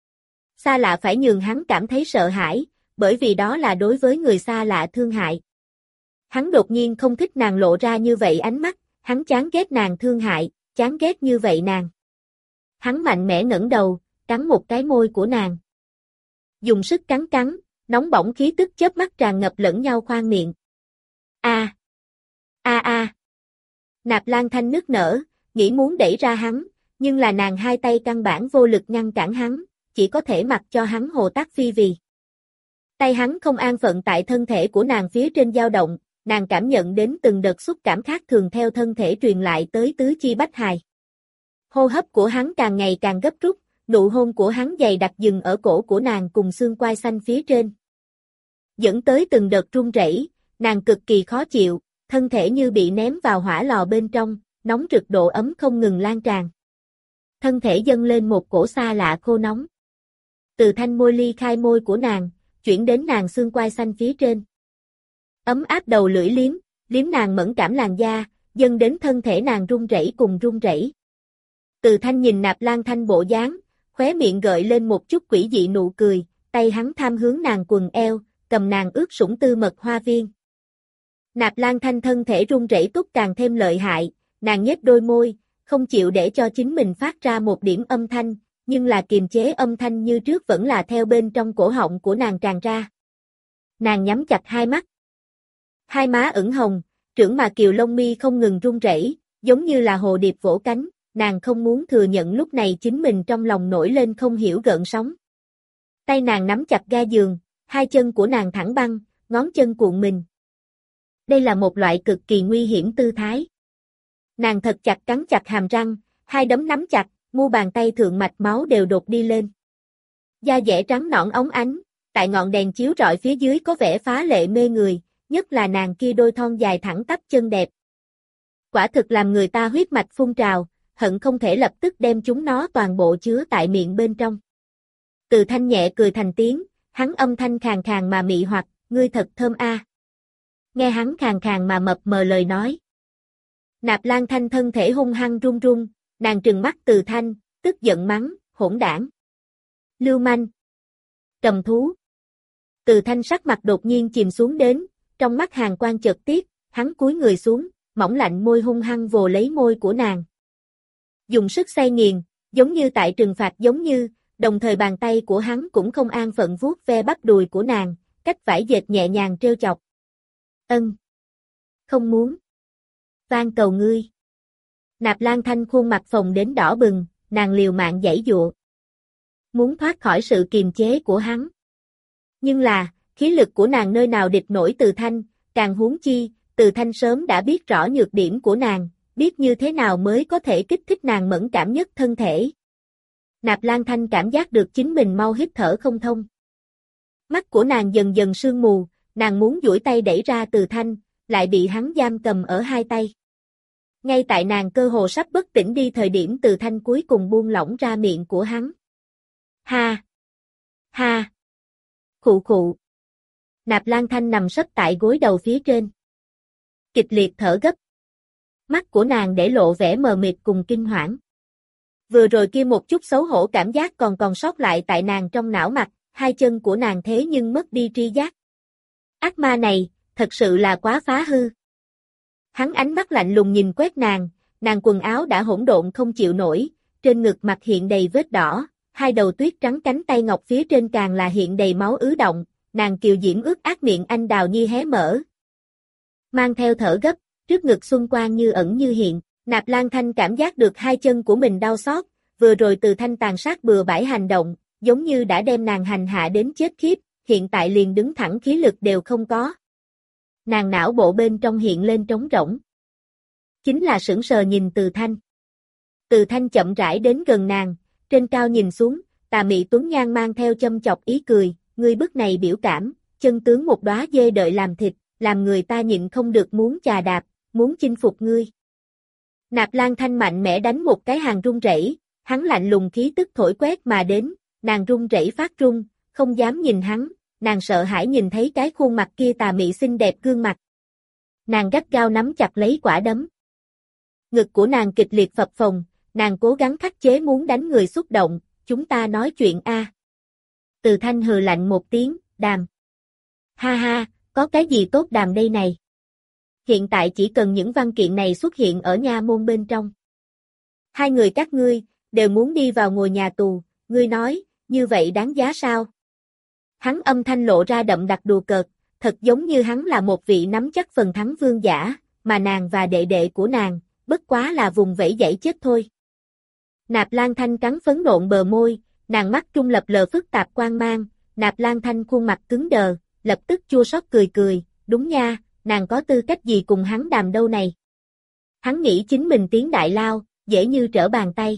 Xa lạ phải nhường hắn cảm thấy sợ hãi, bởi vì đó là đối với người xa lạ thương hại. Hắn đột nhiên không thích nàng lộ ra như vậy ánh mắt, hắn chán ghét nàng thương hại, chán ghét như vậy nàng. Hắn mạnh mẽ ngẩng đầu, cắn một cái môi của nàng. Dùng sức cắn cắn, nóng bỏng khí tức chớp mắt tràn ngập lẫn nhau khoang miệng. A, a a. Nạp Lan Thanh nức nở, nghĩ muốn đẩy ra hắn, nhưng là nàng hai tay căn bản vô lực ngăn cản hắn, chỉ có thể mặc cho hắn hồ tác phi vì. Tay hắn không an phận tại thân thể của nàng phía trên dao động, nàng cảm nhận đến từng đợt xúc cảm khác thường theo thân thể truyền lại tới tứ chi bách hài. Hô hấp của hắn càng ngày càng gấp rút, nụ hôn của hắn dày đặc dừng ở cổ của nàng cùng xương quai xanh phía trên. Dẫn tới từng đợt run rẩy, nàng cực kỳ khó chịu, thân thể như bị ném vào hỏa lò bên trong, nóng rực độ ấm không ngừng lan tràn. Thân thể dâng lên một cổ xa lạ khô nóng. Từ Thanh môi ly khai môi của nàng, chuyển đến nàng xương quai xanh phía trên. Ấm áp đầu lưỡi liếm, liếm nàng mẫn cảm làn da, dâng đến thân thể nàng run rẩy cùng run rẩy. Từ Thanh nhìn Nạp Lan Thanh bộ dáng, khóe miệng gợi lên một chút quỷ dị nụ cười, tay hắn tham hướng nàng quần eo, cầm nàng ướt sũng tư mật hoa viên. Nạp Lan Thanh thân thể run rẩy túc càng thêm lợi hại, nàng nhếch đôi môi, không chịu để cho chính mình phát ra một điểm âm thanh, nhưng là kiềm chế âm thanh như trước vẫn là theo bên trong cổ họng của nàng tràn ra. Nàng nhắm chặt hai mắt. Hai má ửng hồng, trưởng mà kiều lông mi không ngừng run rẩy, giống như là hồ điệp vỗ cánh, nàng không muốn thừa nhận lúc này chính mình trong lòng nổi lên không hiểu gợn sóng. Tay nàng nắm chặt ga giường, hai chân của nàng thẳng băng, ngón chân cuộn mình. Đây là một loại cực kỳ nguy hiểm tư thái. Nàng thật chặt cắn chặt hàm răng, hai đấm nắm chặt, mu bàn tay thượng mạch máu đều đột đi lên. Da dẻ trắng nõn óng ánh, tại ngọn đèn chiếu rọi phía dưới có vẻ phá lệ mê người, nhất là nàng kia đôi thon dài thẳng tắp chân đẹp. Quả thực làm người ta huyết mạch phun trào, hận không thể lập tức đem chúng nó toàn bộ chứa tại miệng bên trong. Từ Thanh nhẹ cười thành tiếng, hắn âm thanh khàn khàn mà mị hoặc, ngươi thật thơm a. Nghe hắn khàn khàn mà mập mờ lời nói. Nạp Lan Thanh thân thể hung hăng run run, nàng trừng mắt Từ Thanh, tức giận mắng, hỗn đảng. Lưu manh. Cầm thú. Từ Thanh sắc mặt đột nhiên chìm xuống đến, trong mắt hàn quang chợt tiết, hắn cúi người xuống, mỏng lạnh môi hung hăng vồ lấy môi của nàng. Dùng sức xay nghiền, giống như tại trừng phạt giống như, đồng thời bàn tay của hắn cũng không an phận vuốt ve bắp đùi của nàng, cách vải dệt nhẹ nhàng trêu chọc. Ân. Không muốn. Van cầu ngươi. Nạp Lan Thanh khuôn mặt phồng đến đỏ bừng, nàng liều mạng giãy giụa. Muốn thoát khỏi sự kiềm chế của hắn. Nhưng là, khí lực của nàng nơi nào địch nổi Từ Thanh, càng huống chi, Từ Thanh sớm đã biết rõ nhược điểm của nàng, biết như thế nào mới có thể kích thích nàng mẫn cảm nhất thân thể. Nạp Lan Thanh cảm giác được chính mình mau hít thở không thông. Mắt của nàng dần dần sương mù, nàng muốn duỗi tay đẩy ra Từ Thanh, lại bị hắn giam cầm ở hai tay. Ngay tại nàng cơ hồ sắp bất tỉnh đi thời điểm Từ Thanh cuối cùng buông lỏng ra miệng của hắn. Ha! Ha! Khụ khụ! Nạp Lan Thanh nằm sấp tại gối đầu phía trên. Kịch liệt thở gấp. Mắt của nàng để lộ vẻ mờ mịt cùng kinh hoảng. Vừa rồi kia một chút xấu hổ cảm giác còn còn sót lại tại nàng trong não mặt, hai chân của nàng thế nhưng mất đi tri giác. Ác ma này, thật sự là quá phá hư. Hắn ánh mắt lạnh lùng nhìn quét nàng, nàng quần áo đã hỗn độn không chịu nổi, trên ngực mặt hiện đầy vết đỏ, hai đầu tuyết trắng cánh tay ngọc phía trên càng là hiện đầy máu ứ động, nàng kiều diễm ướt át miệng anh đào nhi hé mở. Mang theo thở gấp, trước ngực xuân quang như ẩn như hiện, Nạp Lan Thanh cảm giác được hai chân của mình đau xót, vừa rồi Từ Thanh tàn sát bừa bãi hành động, giống như đã đem nàng hành hạ đến chết khiếp, hiện tại liền đứng thẳng khí lực đều không có. Nàng não bộ bên trong hiện lên trống rỗng. chính là sững sờ nhìn Từ Thanh. Từ Thanh chậm rãi đến gần nàng, trên cao nhìn xuống, tà mị tuấn nhan mang theo châm chọc ý cười, ngươi bức này biểu cảm, chân tướng một đóa dê đợi làm thịt, làm người ta nhịn không được muốn chà đạp, muốn chinh phục ngươi. Nạp Lan Thanh mạnh mẽ đánh một cái hàng run rẩy, hắn lạnh lùng khí tức thổi quét mà đến, nàng run rẩy phát run, không dám nhìn hắn, nàng sợ hãi nhìn thấy cái khuôn mặt kia tà mị xinh đẹp gương mặt. Nàng gắt gao nắm chặt lấy quả đấm. Ngực của nàng kịch liệt phập phồng, nàng cố gắng khắc chế muốn đánh người xúc động, chúng ta nói chuyện a. Từ Thanh hừ lạnh một tiếng, đàm. Ha ha, có cái gì tốt đàm đây này. Hiện tại chỉ cần những văn kiện này xuất hiện ở nha môn bên trong. Hai người các ngươi, đều muốn đi vào ngồi nhà tù, ngươi nói, như vậy đáng giá sao? Hắn âm thanh lộ ra đậm đặc đùa cợt, thật giống như hắn là một vị nắm chắc phần thắng vương giả, mà nàng và đệ đệ của nàng, bất quá là vùng vẫy dãy chết thôi. Nạp Lan Thanh cắn phấn nộn bờ môi, nàng mắt trung lập lờ phức tạp quang mang, Nạp Lan Thanh khuôn mặt cứng đờ, lập tức chua xót cười cười, đúng nha, nàng có tư cách gì cùng hắn đàm đâu này. Hắn nghĩ chính mình tiến đại lao, dễ như trở bàn tay.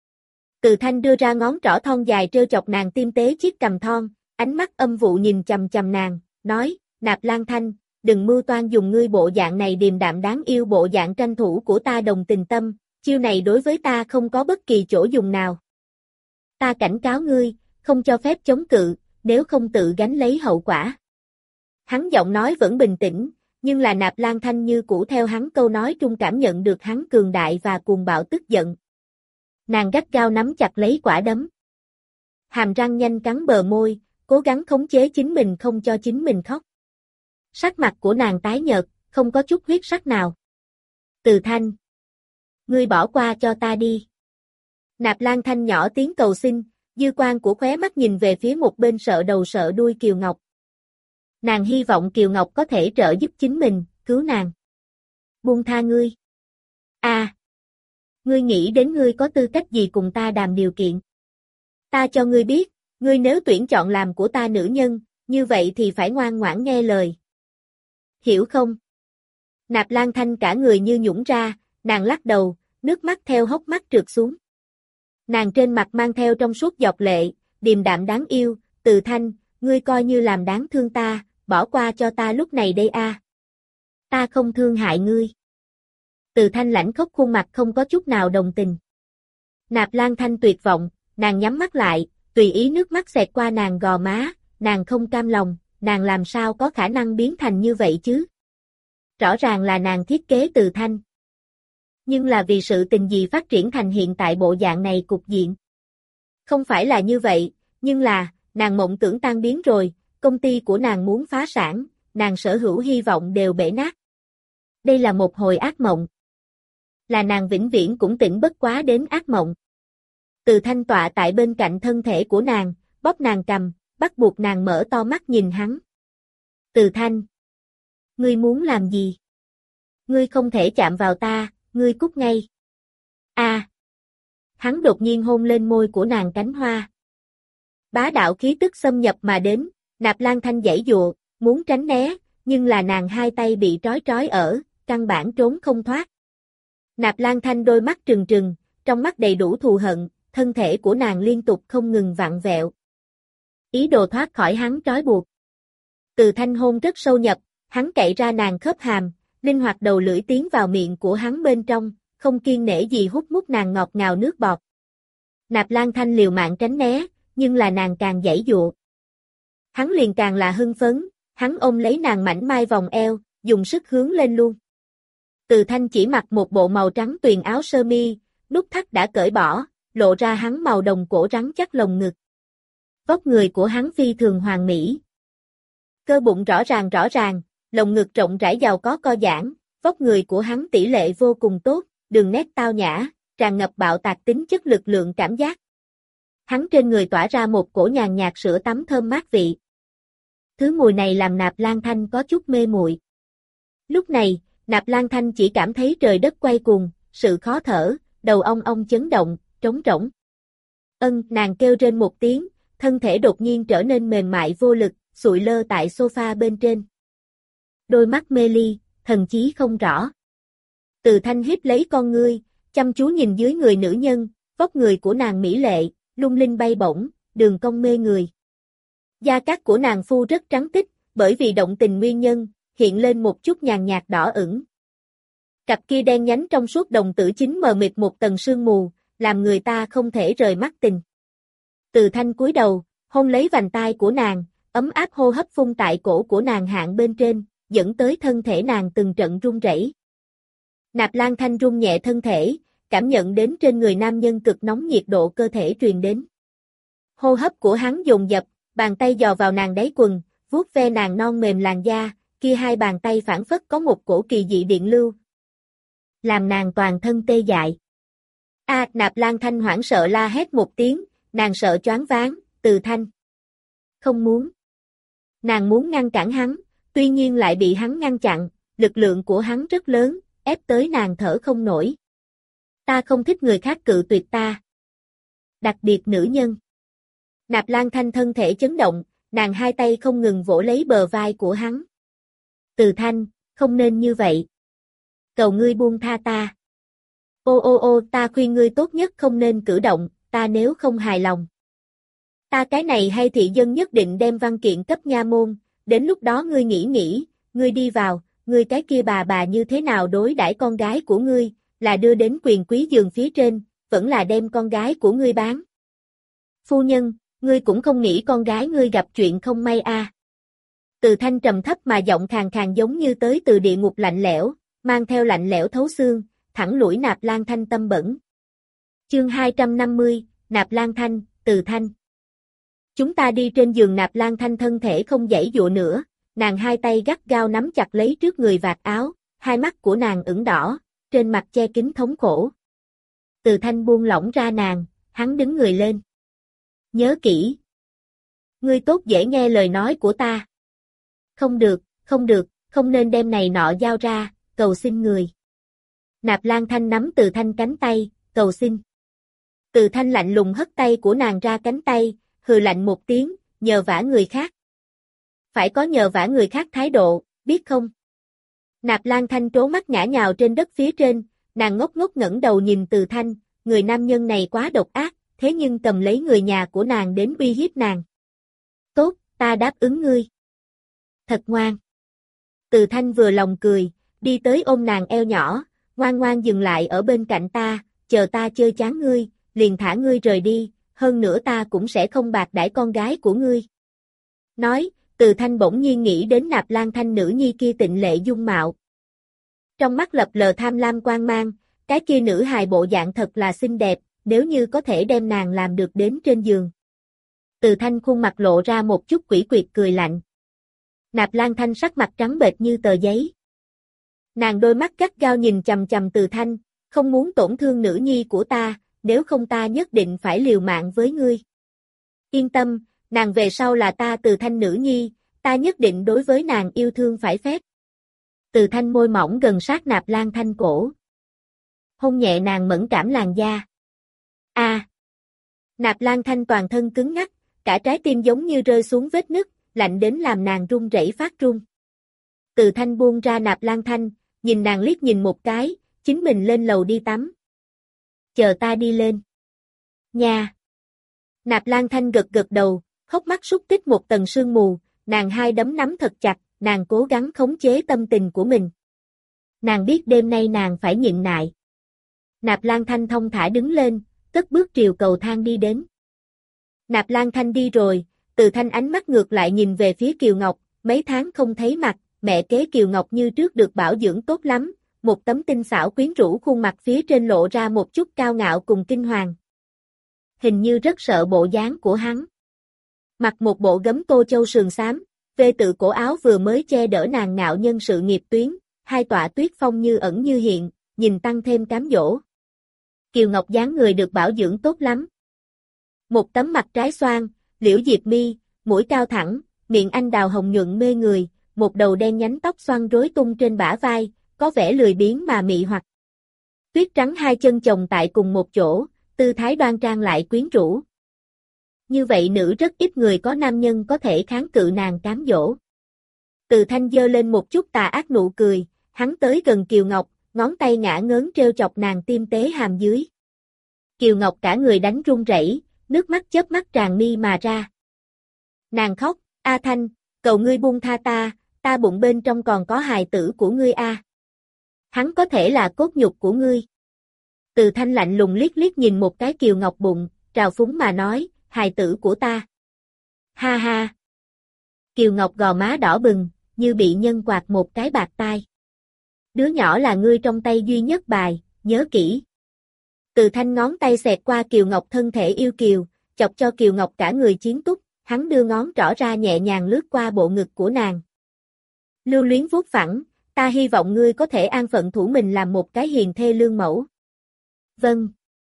Từ Thanh đưa ra ngón trỏ thon dài trêu chọc nàng tiêm tế chiếc cằm thon, ánh mắt âm vụ nhìn chằm chằm nàng, nói, Nạp Lan Thanh, đừng mưu toan dùng ngươi bộ dạng này điềm đạm đáng yêu bộ dạng tranh thủ của ta đồng tình tâm, chiêu này đối với ta không có bất kỳ chỗ dùng nào. Ta cảnh cáo ngươi, không cho phép chống cự, nếu không tự gánh lấy hậu quả. Hắn giọng nói vẫn bình tĩnh, nhưng là Nạp Lan Thanh như cũ theo hắn câu nói trung cảm nhận được hắn cường đại và cuồng bạo tức giận. Nàng gắt gao nắm chặt lấy quả đấm. Hàm răng nhanh cắn bờ môi, cố gắng khống chế chính mình không cho chính mình khóc. Sắc mặt của nàng tái nhợt, không có chút huyết sắc nào. Từ Thanh, ngươi bỏ qua cho ta đi. Nạp Lan Thanh nhỏ tiếng cầu xin, dư quang của khóe mắt nhìn về phía một bên sợ đầu sợ đuôi Kiều Ngọc. Nàng hy vọng Kiều Ngọc có thể trợ giúp chính mình, cứu nàng. Buông tha ngươi. A, à, ngươi nghĩ đến ngươi có tư cách gì cùng ta đàm điều kiện? Ta cho ngươi biết, ngươi nếu tuyển chọn làm của ta nữ nhân, như vậy thì phải ngoan ngoãn nghe lời. Hiểu không? Nạp Lan Thanh cả người như nhũn ra, nàng lắc đầu, nước mắt theo hốc mắt trượt xuống. Nàng trên mặt mang theo trong suốt giọt lệ, điềm đạm đáng yêu, Từ Thanh, ngươi coi như làm đáng thương ta, bỏ qua cho ta lúc này đây a. À. Ta không thương hại ngươi. Từ Thanh lãnh khóc khuôn mặt không có chút nào đồng tình. Nạp Lan Thanh tuyệt vọng, nàng nhắm mắt lại, tùy ý nước mắt xẹt qua nàng gò má, nàng không cam lòng, nàng làm sao có khả năng biến thành như vậy chứ? Rõ ràng là nàng thiết kế Từ Thanh. Nhưng là vì sự tình gì phát triển thành hiện tại bộ dạng này cục diện. Không phải là như vậy, nhưng là, nàng mộng tưởng tan biến rồi, công ty của nàng muốn phá sản, nàng sở hữu hy vọng đều bể nát. Đây là một hồi ác mộng. Là nàng vĩnh viễn cũng tỉnh bất quá đến ác mộng. Từ Thanh tọa tại bên cạnh thân thể của nàng, bóp nàng cầm, bắt buộc nàng mở to mắt nhìn hắn. Từ Thanh, ngươi muốn làm gì? Ngươi không thể chạm vào ta, ngươi cút ngay. A. À. Hắn đột nhiên hôn lên môi của nàng cánh hoa. Bá đạo khí tức xâm nhập mà đến, Nạp Lan Thanh giãy giụa, muốn tránh né, nhưng là nàng hai tay bị trói trói ở, căn bản trốn không thoát. Nạp Lan Thanh đôi mắt trừng trừng, trong mắt đầy đủ thù hận, thân thể của nàng liên tục không ngừng vặn vẹo. Ý đồ thoát khỏi hắn trói buộc. Từ Thanh hôn rất sâu nhập, hắn cậy ra nàng khớp hàm, linh hoạt đầu lưỡi tiến vào miệng của hắn bên trong, không kiêng nể gì hút mút nàng ngọt ngào nước bọt. Nạp Lan Thanh liều mạng tránh né, nhưng là nàng càng giãy giụa. Hắn liền càng là hưng phấn, hắn ôm lấy nàng mảnh mai vòng eo, dùng sức hướng lên luôn. Từ Thanh chỉ mặc một bộ màu trắng tuyền áo sơ mi, nút thắt đã cởi bỏ, lộ ra hắn màu đồng cổ rắn chắc lồng ngực. Vóc người của hắn phi thường hoàn mỹ. Cơ bụng rõ ràng rõ ràng, lồng ngực rộng rãi giàu có co giãn, vóc người của hắn tỷ lệ vô cùng tốt, đường nét tao nhã, tràn ngập bạo tạc tính chất lực lượng cảm giác. Hắn trên người tỏa ra một cổ nhàn nhạt sữa tắm thơm mát vị. Thứ mùi này làm Nạp Lan Thanh có chút mê muội. Lúc này, Nạp Lan Thanh chỉ cảm thấy trời đất quay cuồng, sự khó thở, đầu ong ong chấn động, trống rỗng. Ân, nàng kêu trên một tiếng, thân thể đột nhiên trở nên mềm mại vô lực, sụi lơ tại sofa bên trên. Đôi mắt mê ly, thần chí không rõ. Từ Thanh híp lấy con ngươi, chăm chú nhìn dưới người nữ nhân, vóc người của nàng mỹ lệ, lung linh bay bổng, đường cong mê người. Da cát của nàng phu rất trắng tích, bởi vì động tình nguyên nhân, hiện lên một chút nhàn nhạt đỏ ửng. Cặp kia đen nhánh trong suốt đồng tử chính mờ mịt một tầng sương mù, làm người ta không thể rời mắt tình. Từ Thanh cúi đầu, hôn lấy vành tai của nàng, ấm áp hô hấp phun tại cổ của nàng hạng bên trên, dẫn tới thân thể nàng từng trận run rẩy. Nạp Lan Thanh run nhẹ thân thể, cảm nhận đến trên người nam nhân cực nóng nhiệt độ cơ thể truyền đến. Hô hấp của hắn dồn dập, bàn tay dò vào nàng đáy quần, vuốt ve nàng non mềm làn da, kia hai bàn tay phản phất có một cổ kỳ dị điện lưu, làm nàng toàn thân tê dại. A, Nạp Lan Thanh hoảng sợ la hét một tiếng, nàng sợ choáng váng, Từ Thanh. Không muốn. Nàng muốn ngăn cản hắn, tuy nhiên lại bị hắn ngăn chặn, lực lượng của hắn rất lớn, ép tới nàng thở không nổi. Ta không thích người khác cự tuyệt ta. Đặc biệt nữ nhân. Nạp Lan Thanh thân thể chấn động, nàng hai tay không ngừng vỗ lấy bờ vai của hắn. Từ Thanh, không nên như vậy. Cầu ngươi buông tha ta. Ô ô ô, ta khuyên ngươi tốt nhất không nên cử động, ta nếu không hài lòng. Ta cái này hay thị dân nhất định đem văn kiện cấp nha môn, đến lúc đó ngươi nghĩ nghĩ, ngươi đi vào, ngươi cái kia bà bà như thế nào đối đãi con gái của ngươi, là đưa đến quyền quý giường phía trên, vẫn là đem con gái của ngươi bán. Phu nhân, ngươi cũng không nghĩ con gái ngươi gặp chuyện không may a. À. Từ Thanh trầm thấp mà giọng khàn khàn giống như tới từ địa ngục lạnh lẽo, mang theo lạnh lẽo thấu xương, thẳng lũi Nạp Lan Thanh tâm bẩn. Chương hai trăm năm mươi, Nạp Lan Thanh, Từ Thanh. Chúng ta đi trên giường. Nạp Lan Thanh thân thể không giãy giụa nữa, nàng hai tay gắt gao nắm chặt lấy trước người vạt áo, hai mắt của nàng ửng đỏ, trên mặt che kín thống khổ. Từ Thanh buông lỏng ra nàng, hắn đứng người lên. Nhớ kỹ. Ngươi tốt dễ nghe lời nói của ta. Không được, không được, không nên đem này nọ giao ra, cầu xin người. Nạp Lan Thanh nắm Từ Thanh cánh tay, cầu xin. Từ Thanh lạnh lùng hất tay của nàng ra cánh tay, hừ lạnh một tiếng, nhờ vả người khác. Phải có nhờ vả người khác thái độ, biết không? Nạp Lan Thanh trố mắt ngã nhào trên đất phía trên, nàng ngốc ngốc ngẩng đầu nhìn Từ Thanh, người nam nhân này quá độc ác, thế nhưng cầm lấy người nhà của nàng đến uy hiếp nàng. Tốt, ta đáp ứng ngươi. Thật ngoan. Từ Thanh vừa lòng cười, đi tới ôm nàng eo nhỏ, ngoan ngoan dừng lại ở bên cạnh ta, chờ ta chơi chán ngươi, liền thả ngươi rời đi, hơn nữa ta cũng sẽ không bạc đãi con gái của ngươi. Nói, Từ Thanh bỗng nhiên nghĩ đến Nạp Lan Thanh nữ nhi kia tịnh lệ dung mạo. Trong mắt lập lờ tham lam quang mang, cái kia nữ hài bộ dạng thật là xinh đẹp, nếu như có thể đem nàng làm được đến trên giường. Từ Thanh khuôn mặt lộ ra một chút quỷ quyệt cười lạnh. Nạp Lan Thanh sắc mặt trắng bệch như tờ giấy. Nàng đôi mắt gắt gao nhìn chằm chằm Từ Thanh, không muốn tổn thương nữ nhi của ta, nếu không ta nhất định phải liều mạng với ngươi. Yên tâm, nàng về sau là ta Từ Thanh nữ nhi, ta nhất định đối với nàng yêu thương phải phép. Từ Thanh môi mỏng gần sát Nạp Lan Thanh cổ. Hôn nhẹ nàng mẫn cảm làn da. A. À. Nạp Lan Thanh toàn thân cứng ngắc, cả trái tim giống như rơi xuống vết nứt, lạnh đến làm nàng run rẩy phát run. Từ Thanh buông ra Nạp Lan Thanh, nhìn nàng liếc nhìn một cái, chính mình lên lầu đi tắm. Chờ ta đi lên. Nha. Nạp Lan Thanh gật gật đầu, hốc mắt súc tích một tầng sương mù, nàng hai đấm nắm thật chặt, nàng cố gắng khống chế tâm tình của mình. Nàng biết đêm nay nàng phải nhịn nại. Nạp Lan Thanh thong thả đứng lên, cất bước triều cầu thang đi đến. Nạp Lan Thanh đi rồi, Từ Thanh ánh mắt ngược lại nhìn về phía Kiều Ngọc, mấy tháng không thấy mặt, mẹ kế Kiều Ngọc như trước được bảo dưỡng tốt lắm, một tấm tinh xảo quyến rũ khuôn mặt phía trên lộ ra một chút cao ngạo cùng kinh hoàng. Hình như rất sợ bộ dáng của hắn. Mặc một bộ gấm tô châu sườn xám, vê tự cổ áo vừa mới che đỡ nàng ngạo nhân sự nghiệp tuyến, hai tọa tuyết phong như ẩn như hiện, nhìn tăng thêm cám dỗ. Kiều Ngọc dáng người được bảo dưỡng tốt lắm. Một tấm mặt trái xoan, liễu diệp mi, mũi cao thẳng, miệng anh đào hồng nhuận mê người, một đầu đen nhánh tóc xoăn rối tung trên bả vai, có vẻ lười biếng mà mị hoặc. Tuyết trắng hai chân chồng tại cùng một chỗ, tư thái đoan trang lại quyến rũ. Như vậy nữ rất ít người có nam nhân có thể kháng cự nàng cám dỗ. Từ Thanh giơ lên một chút tà ác nụ cười, hắn tới gần Kiều Ngọc, ngón tay ngả ngớn trêu chọc nàng tiêm tế hàm dưới. Kiều Ngọc cả người đánh run rẩy, nước mắt chớp mắt tràn mi mà ra. Nàng khóc, A Thanh, cầu ngươi buông tha ta, ta bụng bên trong còn có hài tử của ngươi a. Hắn có thể là cốt nhục của ngươi. Từ Thanh lạnh lùng liếc liếc nhìn một cái Kiều Ngọc bụng, trào phúng mà nói, hài tử của ta. Ha ha. Kiều Ngọc gò má đỏ bừng, như bị nhân quạt một cái bạc tai. Đứa nhỏ là ngươi trong tay duy nhất bài, nhớ kỹ. Từ Thanh ngón tay xẹt qua Kiều Ngọc thân thể yêu kiều, chọc cho Kiều Ngọc cả người chiến túc, hắn đưa ngón trỏ ra nhẹ nhàng lướt qua bộ ngực của nàng. Lưu luyến vuốt phẳng, ta hy vọng ngươi có thể an phận thủ mình làm một cái hiền thê lương mẫu. Vâng.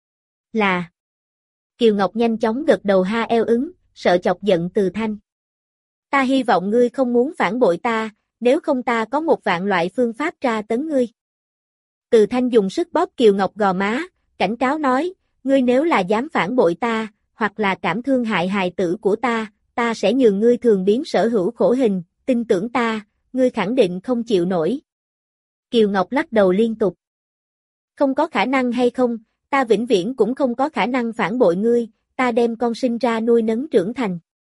Là. Kiều Ngọc nhanh chóng gật đầu ha eo ứng, sợ chọc giận Từ Thanh. Ta hy vọng ngươi không muốn phản bội ta, nếu không ta có một vạn loại phương pháp tra tấn ngươi. Từ Thanh dùng sức bóp Kiều Ngọc gò má, cảnh cáo nói, ngươi nếu là dám phản bội ta, hoặc là cảm thương hại hài tử của ta, ta sẽ nhường ngươi thường biến sở hữu khổ hình, tin tưởng ta, ngươi khẳng định không chịu nổi. Kiều Ngọc lắc đầu liên tục. Không có khả năng hay không, ta vĩnh viễn cũng không có khả năng phản bội ngươi, ta đem con sinh ra nuôi nấng trưởng thành.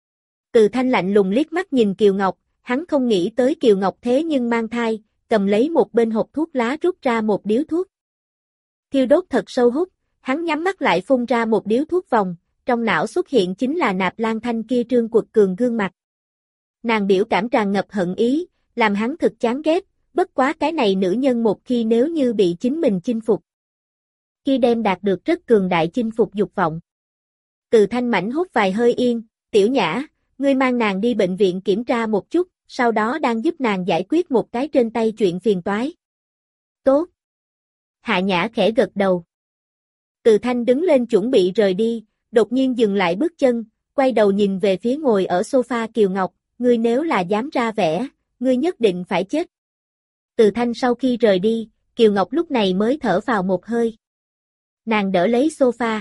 Từ Thanh lạnh lùng liếc mắt nhìn Kiều Ngọc, hắn không nghĩ tới Kiều Ngọc thế nhưng mang thai, cầm lấy một bên hộp thuốc lá rút ra một điếu thuốc. Thiêu đốt thật sâu hút, hắn nhắm mắt lại phun ra một điếu thuốc vòng, trong não xuất hiện chính là Nạp Lan Thanh kia trương quật cường gương mặt. Nàng biểu cảm tràn ngập hận ý, làm hắn thực chán ghét, bất quá cái này nữ nhân một khi nếu như bị chính mình chinh phục. Khi đem đạt được rất cường đại chinh phục dục vọng. Từ Thanh mảnh hút vài hơi yên, tiểu nhã, ngươi mang nàng đi bệnh viện kiểm tra một chút, sau đó đang giúp nàng giải quyết một cái trên tay chuyện phiền toái. Tốt. Hạ Nhã khẽ gật đầu. Từ Thanh đứng lên chuẩn bị rời đi, đột nhiên dừng lại bước chân, quay đầu nhìn về phía ngồi ở sofa Kiều Ngọc, ngươi nếu là dám ra vẻ, ngươi nhất định phải chết. Từ Thanh sau khi rời đi, Kiều Ngọc lúc này mới thở vào một hơi. Nàng đỡ lấy sofa.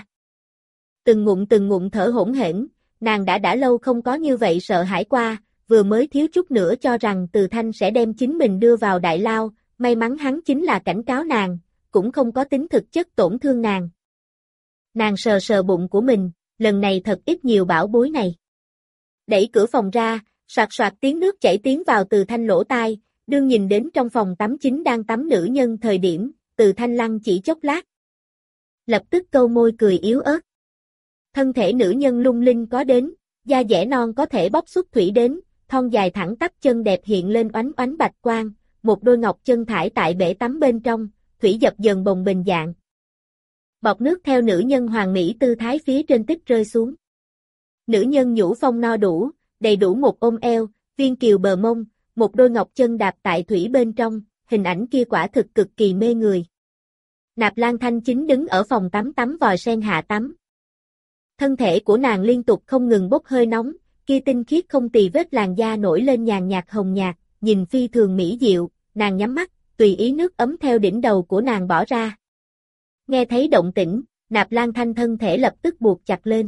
Từng ngụm từng ngụm thở hỗn hển, nàng đã đã lâu không có như vậy sợ hãi qua, vừa mới thiếu chút nữa cho rằng Từ Thanh sẽ đem chính mình đưa vào đại lao, may mắn hắn chính là cảnh cáo nàng, cũng không có tính thực chất tổn thương nàng. Nàng sờ sờ bụng của mình, lần này thật ít nhiều bảo bối này. Đẩy cửa phòng ra, soạt soạt tiếng nước chảy tiến vào Từ Thanh lỗ tai, đương nhìn đến trong phòng tắm chính đang tắm nữ nhân thời điểm, Từ Thanh lăng chỉ chốc lát. Lập tức câu môi cười yếu ớt. Thân thể nữ nhân lung linh có đến, da dẻ non có thể bóc xuất thủy đến, thon dài thẳng tắp chân đẹp hiện lên oánh oánh bạch quang, một đôi ngọc chân thải tại bể tắm bên trong, thủy dập dần bồng bềnh dạng. Bọt nước theo nữ nhân hoàng mỹ tư thái phía trên tích rơi xuống. Nữ nhân nhũ phong no đủ, đầy đủ một ôm eo, viên kiều bờ mông, một đôi ngọc chân đạp tại thủy bên trong, hình ảnh kia quả thực cực kỳ mê người. Nạp Lan Thanh chính đứng ở phòng tắm tắm vòi sen hạ tắm. Thân thể của nàng liên tục không ngừng bốc hơi nóng, kia tinh khiết không tì vết làn da nổi lên nhàn nhạt hồng nhạt, nhìn phi thường mỹ diệu, nàng nhắm mắt, tùy ý nước ấm theo đỉnh đầu của nàng bỏ ra. Nghe thấy động tĩnh, Nạp Lan Thanh thân thể lập tức buộc chặt lên.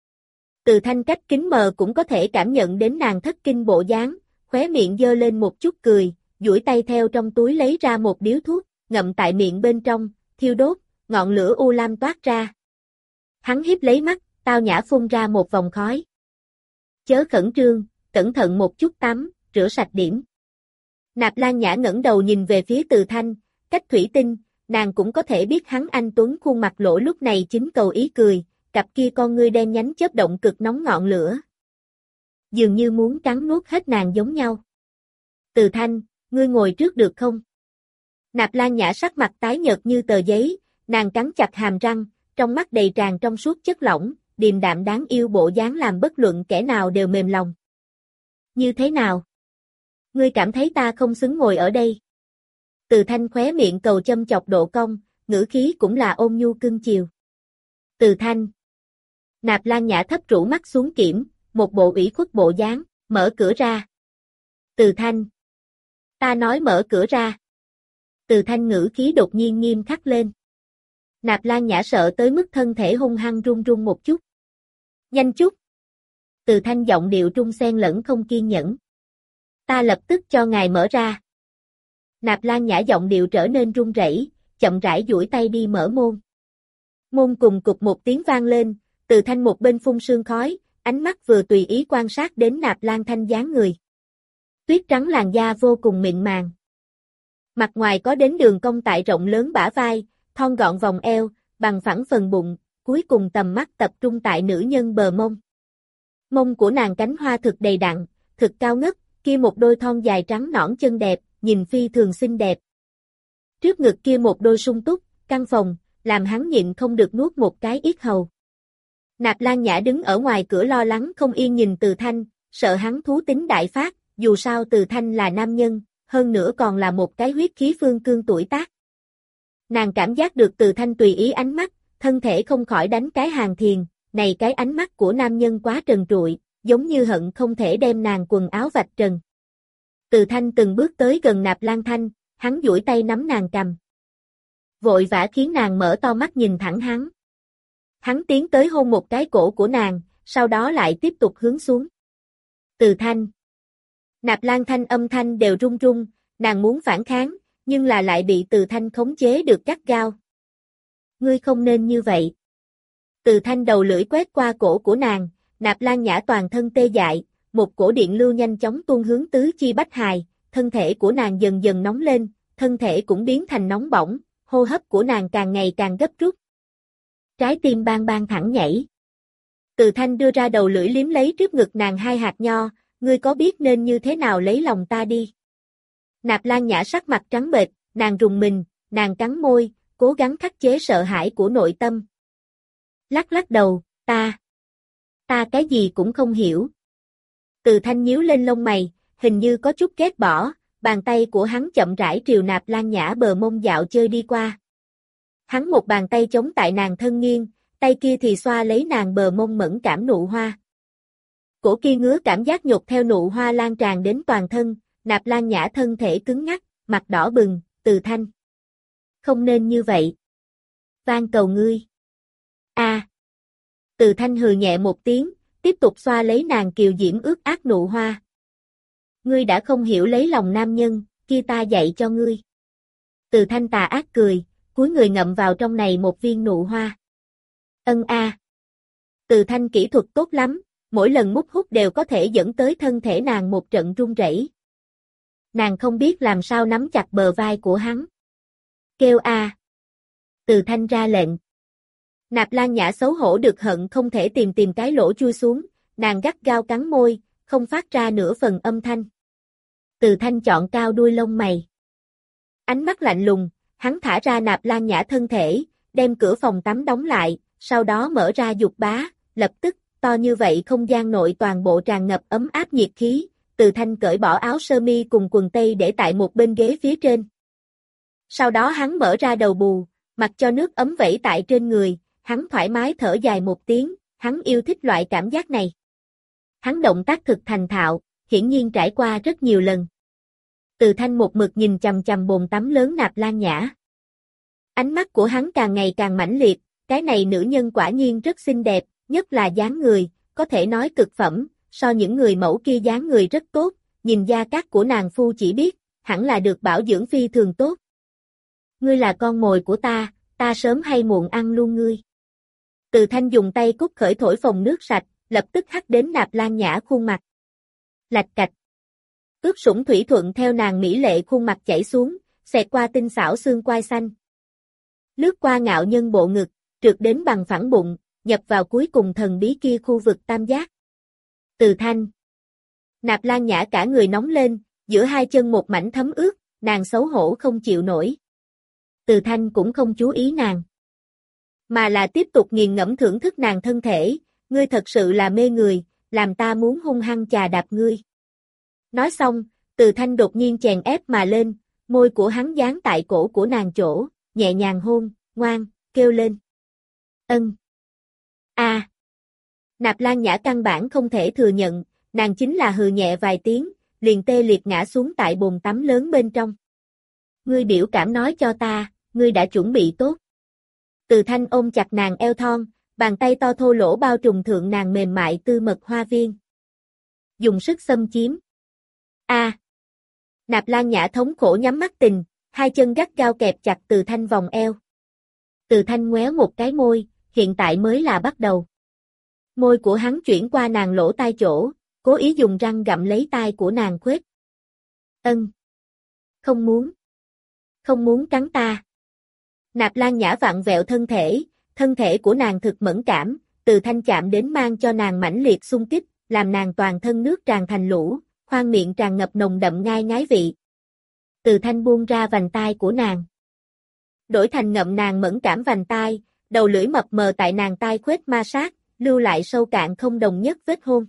Từ Thanh cách kính mờ cũng có thể cảm nhận đến nàng thất kinh bộ dáng, khóe miệng dơ lên một chút cười, duỗi tay theo trong túi lấy ra một điếu thuốc, ngậm tại miệng bên trong, thiêu đốt, ngọn lửa u lam toát ra. Hắn híp lấy mắt, tao nhã phun ra một vòng khói. Chớ khẩn trương, cẩn thận một chút tắm, rửa sạch điểm. Nạp Lan Nhã ngẩng đầu nhìn về phía Từ Thanh, cách thủy tinh, nàng cũng có thể biết hắn anh tuấn khuôn mặt lỗ lúc này chính cầu ý cười, cặp kia con ngươi đen nhánh chớp động cực nóng ngọn lửa. Dường như muốn cắn nuốt hết nàng giống nhau. Từ Thanh, ngươi ngồi trước được không? Nạp Lan Nhã sắc mặt tái nhợt như tờ giấy, nàng cắn chặt hàm răng, trong mắt đầy tràn trong suốt chất lỏng, điềm đạm đáng yêu bộ dáng làm bất luận kẻ nào đều mềm lòng. Như thế nào? Ngươi cảm thấy ta không xứng ngồi ở đây? Từ Thanh khóe miệng cầu châm chọc độ cong, ngữ khí cũng là ôn nhu cưng chiều. Từ Thanh. Nạp Lan Nhã thấp rũ mắt xuống kiểm, một bộ ủy khuất bộ dáng, mở cửa ra. Từ Thanh. Ta nói mở cửa ra. Từ Thanh ngữ khí đột nhiên nghiêm khắc lên. Nạp Lan Nhã sợ tới mức thân thể hung hăng run run một chút. Nhanh chút. Từ Thanh giọng điệu trung xen lẫn không kiên nhẫn. Ta lập tức cho ngài mở ra. Nạp Lan Nhã giọng điệu trở nên run rẩy, chậm rãi duỗi tay đi mở môn. Môn cùng cục một tiếng vang lên, Từ Thanh một bên phun sương khói, ánh mắt vừa tùy ý quan sát đến Nạp Lan Thanh dáng người. Tuyết trắng làn da vô cùng mịn màng. Mặt ngoài có đến đường cong tại rộng lớn bả vai, thon gọn vòng eo, bằng phẳng phần bụng, cuối cùng tầm mắt tập trung tại nữ nhân bờ mông. Mông của nàng cánh hoa thực đầy đặn, thực cao ngất, kia một đôi thon dài trắng nõn chân đẹp, nhìn phi thường xinh đẹp. Trước ngực kia một đôi sung túc, căng phòng, làm hắn nhịn không được nuốt một cái yết hầu. Nạp Lan Nhã đứng ở ngoài cửa lo lắng không yên nhìn Từ Thanh, sợ hắn thú tính đại phát, dù sao Từ Thanh là nam nhân, hơn nữa còn là một cái huyết khí phương cương tuổi tác. Nàng cảm giác được Từ Thanh tùy ý ánh mắt, thân thể không khỏi đánh cái hàng thiền, này cái ánh mắt của nam nhân quá trần trụi, giống như hận không thể đem nàng quần áo vạch trần. Từ Thanh từng bước tới gần Nạp Lan Thanh, hắn duỗi tay nắm nàng cầm. Vội vã khiến nàng mở to mắt nhìn thẳng hắn. Hắn tiến tới hôn một cái cổ của nàng, sau đó lại tiếp tục hướng xuống. Từ Thanh. Nạp Lan Thanh âm thanh đều run run, nàng muốn phản kháng, nhưng là lại bị Từ Thanh khống chế được gắt gao. Ngươi không nên như vậy. Từ Thanh đầu lưỡi quét qua cổ của nàng, Nạp Lan Nhã toàn thân tê dại, một cổ điện lưu nhanh chóng tuôn hướng tứ chi bách hài, thân thể của nàng dần dần nóng lên, thân thể cũng biến thành nóng bỏng, hô hấp của nàng càng ngày càng gấp rút. Trái tim bang bang thẳng nhảy. Từ Thanh đưa ra đầu lưỡi liếm lấy trước ngực nàng hai hạt nho, ngươi có biết nên như thế nào lấy lòng ta đi. Nạp Lan Nhã sắc mặt trắng bệch, nàng rùng mình, nàng cắn môi, cố gắng khắc chế sợ hãi của nội tâm. Lắc lắc đầu, ta, ta cái gì cũng không hiểu. Từ Thanh nhíu lên lông mày, hình như có chút ghét bỏ, bàn tay của hắn chậm rãi triều Nạp Lan Nhã bờ mông dạo chơi đi qua. Hắn một bàn tay chống tại nàng thân nghiêng, tay kia thì xoa lấy nàng bờ mông mẫn cảm nụ hoa. Cổ kia ngứa cảm giác nhột theo nụ hoa lan tràn đến toàn thân, Nạp Lan Nhã thân thể cứng ngắc, mặt đỏ bừng, Từ Thanh. Không nên như vậy. Van cầu ngươi. A. À. Từ Thanh hừ nhẹ một tiếng, tiếp tục xoa lấy nàng kiều diễm ướt át nụ hoa. Ngươi đã không hiểu lấy lòng nam nhân, kia ta dạy cho ngươi. Từ Thanh tà ác cười, cúi người ngậm vào trong này một viên nụ hoa. Ân a. À. Từ Thanh kỹ thuật tốt lắm, mỗi lần mút hút đều có thể dẫn tới thân thể nàng một trận run rẩy. Nàng không biết làm sao nắm chặt bờ vai của hắn. Kêu a. À. Từ Thanh ra lệnh. Nạp Lan Nhã xấu hổ được hận không thể tìm tìm cái lỗ chui xuống, nàng gắt gao cắn môi, không phát ra nửa phần âm thanh. Từ Thanh chọn cao đuôi lông mày. Ánh mắt lạnh lùng, hắn thả ra Nạp Lan Nhã thân thể, đem cửa phòng tắm đóng lại, sau đó mở ra dục bá, lập tức, to như vậy không gian nội toàn bộ tràn ngập ấm áp nhiệt khí, Từ Thanh cởi bỏ áo sơ mi cùng quần tây để tại một bên ghế phía trên. Sau đó hắn mở ra đầu bù, mặc cho nước ấm vẩy tại trên người, hắn thoải mái thở dài một tiếng, hắn yêu thích loại cảm giác này. Hắn động tác thực thành thạo, hiển nhiên trải qua rất nhiều lần. Từ Thanh một mực nhìn chằm chằm bồn tắm lớn Nạp Lan Nhã. Ánh mắt của hắn càng ngày càng mãnh liệt, cái này nữ nhân quả nhiên rất xinh đẹp, nhất là dáng người, có thể nói cực phẩm, so những người mẫu kia dáng người rất tốt, nhìn da cát của nàng phu chỉ biết, hẳn là được bảo dưỡng phi thường tốt. Ngươi là con mồi của ta, ta sớm hay muộn ăn luôn ngươi. Từ Thanh dùng tay cúc khởi thổi phồng nước sạch, lập tức hắt đến Nạp Lan Nhã khuôn mặt. Lạch cạch. Ướp sủng thủy thuận theo nàng mỹ lệ khuôn mặt chảy xuống, xẹt qua tinh xảo xương quai xanh. Lướt qua ngạo nhân bộ ngực, trượt đến bằng phẳng bụng, nhập vào cuối cùng thần bí kia khu vực tam giác. Từ Thanh. Nạp Lan Nhã cả người nóng lên, giữa hai chân một mảnh thấm ướt, nàng xấu hổ không chịu nổi. Từ Thanh cũng không chú ý nàng, mà là tiếp tục nghiền ngẫm thưởng thức nàng thân thể, ngươi thật sự là mê người, làm ta muốn hung hăng chà đạp ngươi. Nói xong, Từ Thanh đột nhiên chèn ép mà lên, môi của hắn dán tại cổ của nàng chỗ, nhẹ nhàng hôn, ngoan, kêu lên. Ân. A. À. Nạp Lan Nhã căn bản không thể thừa nhận, nàng chính là hừ nhẹ vài tiếng, liền tê liệt ngã xuống tại bồn tắm lớn bên trong. Ngươi biểu cảm nói cho ta, ngươi đã chuẩn bị tốt. Từ Thanh ôm chặt nàng eo thon, bàn tay to thô lỗ bao trùm thượng nàng mềm mại tư mật hoa viên. Dùng sức xâm chiếm. A. À. Nạp Lan Nhã thống khổ nhắm mắt tình, hai chân gắt gao kẹp chặt Từ Thanh vòng eo. Từ Thanh ngoéo một cái môi, hiện tại mới là bắt đầu. Môi của hắn chuyển qua nàng lỗ tai chỗ, cố ý dùng răng gặm lấy tai của nàng khuếch. Ân. Không muốn. Không muốn cắn ta. Nạp Lan Nhã vặn vẹo thân thể, thân thể của nàng thực mẫn cảm, Từ Thanh chạm đến mang cho nàng mãnh liệt xung kích, làm nàng toàn thân nước tràn thành lũ, khoang miệng tràn ngập nồng đậm ngai ngái vị. Từ Thanh buông ra vành tai của nàng. Đổi thành ngậm nàng mẫn cảm vành tai, đầu lưỡi mập mờ tại nàng tai khuếch ma sát, lưu lại sâu cạn không đồng nhất vết hôn.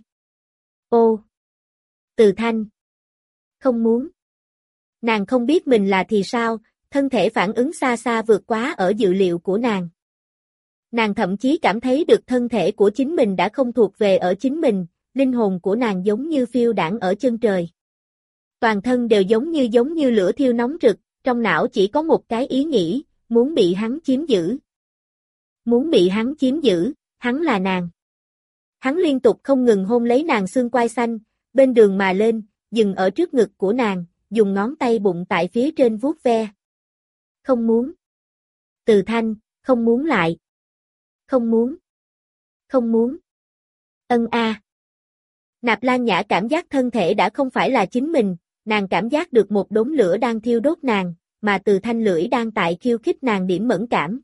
Ô! Từ Thanh! Không muốn! Nàng không biết mình là thì sao, thân thể phản ứng xa xa vượt quá ở dự liệu của nàng. Nàng thậm chí cảm thấy được thân thể của chính mình đã không thuộc về ở chính mình, linh hồn của nàng giống như phiêu đãng ở chân trời. Toàn thân đều giống như giống như lửa thiêu nóng rực, trong não chỉ có một cái ý nghĩ, muốn bị hắn chiếm giữ. Muốn bị hắn chiếm giữ, hắn là nàng. Hắn liên tục không ngừng hôn lấy nàng xương quai xanh, bên đường mà lên, dừng ở trước ngực của nàng, dùng ngón tay bụng tại phía trên vuốt ve. Không muốn. Từ Thanh, không muốn lại. Không muốn. Không muốn. Ân a. Nạp Lan Nhã cảm giác thân thể đã không phải là chính mình, nàng cảm giác được một đốm lửa đang thiêu đốt nàng, mà Từ Thanh lưỡi đang tại khiêu khích nàng điểm mẫn cảm.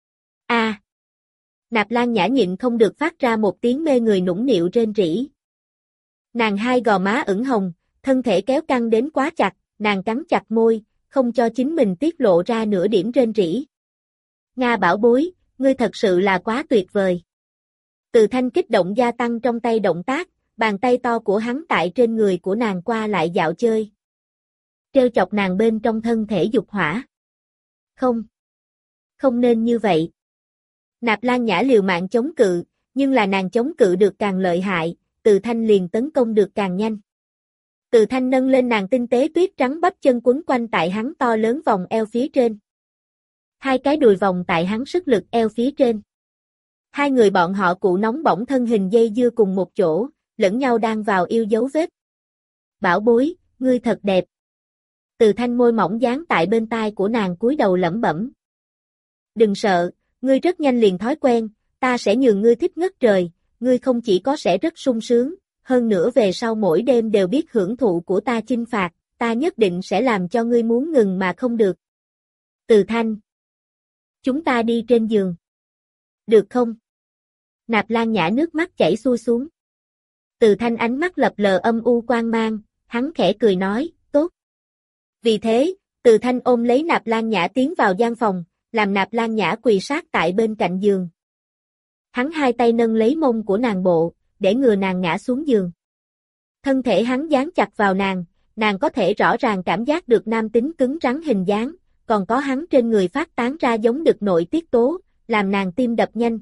A. Nạp Lan Nhã nhịn không được phát ra một tiếng mê người nũng nịu rên rỉ. Nàng hai gò má ửng hồng, thân thể kéo căng đến quá chặt, nàng cắn chặt môi, không cho chính mình tiết lộ ra nửa điểm rên rỉ. Nga bảo bối, ngươi thật sự là quá tuyệt vời. Từ Thanh kích động gia tăng trong tay động tác, bàn tay to của hắn tại trên người của nàng qua lại dạo chơi. Trêu chọc nàng bên trong thân thể dục hỏa. Không. Không nên như vậy. Nạp Lan Nhã liều mạng chống cự, nhưng là nàng chống cự được càng lợi hại, Từ Thanh liền tấn công được càng nhanh. Từ Thanh nâng lên nàng tinh tế tuyết trắng bắp chân quấn quanh tại hắn to lớn vòng eo phía trên. Hai cái đùi vòng tại hắn sức lực eo phía trên. Hai người bọn họ cụ nóng bỏng thân hình dây dưa cùng một chỗ, lẫn nhau đang vào yêu dấu vết. Bảo bối, ngươi thật đẹp. Từ Thanh môi mỏng dán tại bên tai của nàng cúi đầu lẩm bẩm. Đừng sợ, ngươi rất nhanh liền thói quen, ta sẽ nhường ngươi thích ngất trời, ngươi không chỉ có sẽ rất sung sướng, hơn nữa về sau mỗi đêm đều biết hưởng thụ của ta chinh phạt, ta nhất định sẽ làm cho ngươi muốn ngừng mà không được. Từ Thanh. Chúng ta đi trên giường. Được không? Nạp Lan Nhã nước mắt chảy xuôi xuống. Từ Thanh ánh mắt lập lờ âm u quang mang, hắn khẽ cười nói, tốt. Vì thế, Từ Thanh ôm lấy Nạp Lan Nhã tiến vào gian phòng, làm Nạp Lan Nhã quỳ sát tại bên cạnh giường. Hắn hai tay nâng lấy mông của nàng bộ, để ngừa nàng ngã xuống giường. Thân thể hắn dán chặt vào nàng, nàng có thể rõ ràng cảm giác được nam tính cứng rắn hình dáng, còn có hắn trên người phát tán ra giống đực nội tiết tố, làm nàng tim đập nhanh.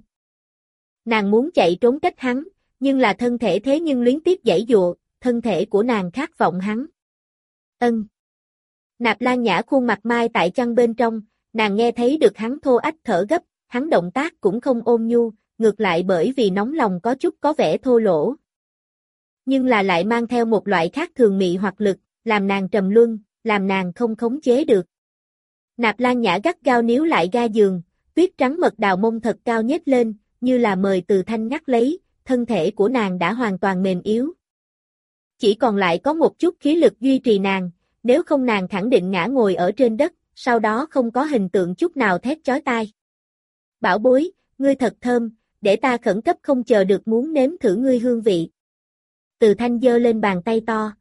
Nàng muốn chạy trốn cách hắn, nhưng là thân thể thế nhưng luyến tiếc giãy giụa, thân thể của nàng khát vọng hắn. Ân. Nạp Lan Nhã khuôn mặt mai tại chăn bên trong, nàng nghe thấy được hắn thô ách thở gấp, hắn động tác cũng không ôn nhu, ngược lại bởi vì nóng lòng có chút có vẻ thô lỗ. Nhưng là lại mang theo một loại khác thường mị hoặc lực, làm nàng trầm luân, làm nàng không khống chế được. Nạp Lan Nhã gắt gao níu lại ga giường, tuyết trắng mật đào mông thật cao nhếch lên, như là mời Từ Thanh ngắt lấy, thân thể của nàng đã hoàn toàn mềm yếu. Chỉ còn lại có một chút khí lực duy trì nàng, nếu không nàng khẳng định ngã ngồi ở trên đất, sau đó không có hình tượng chút nào thét chói tai. Bảo bối, ngươi thật thơm, để ta khẩn cấp không chờ được muốn nếm thử ngươi hương vị. Từ Thanh giơ lên bàn tay to.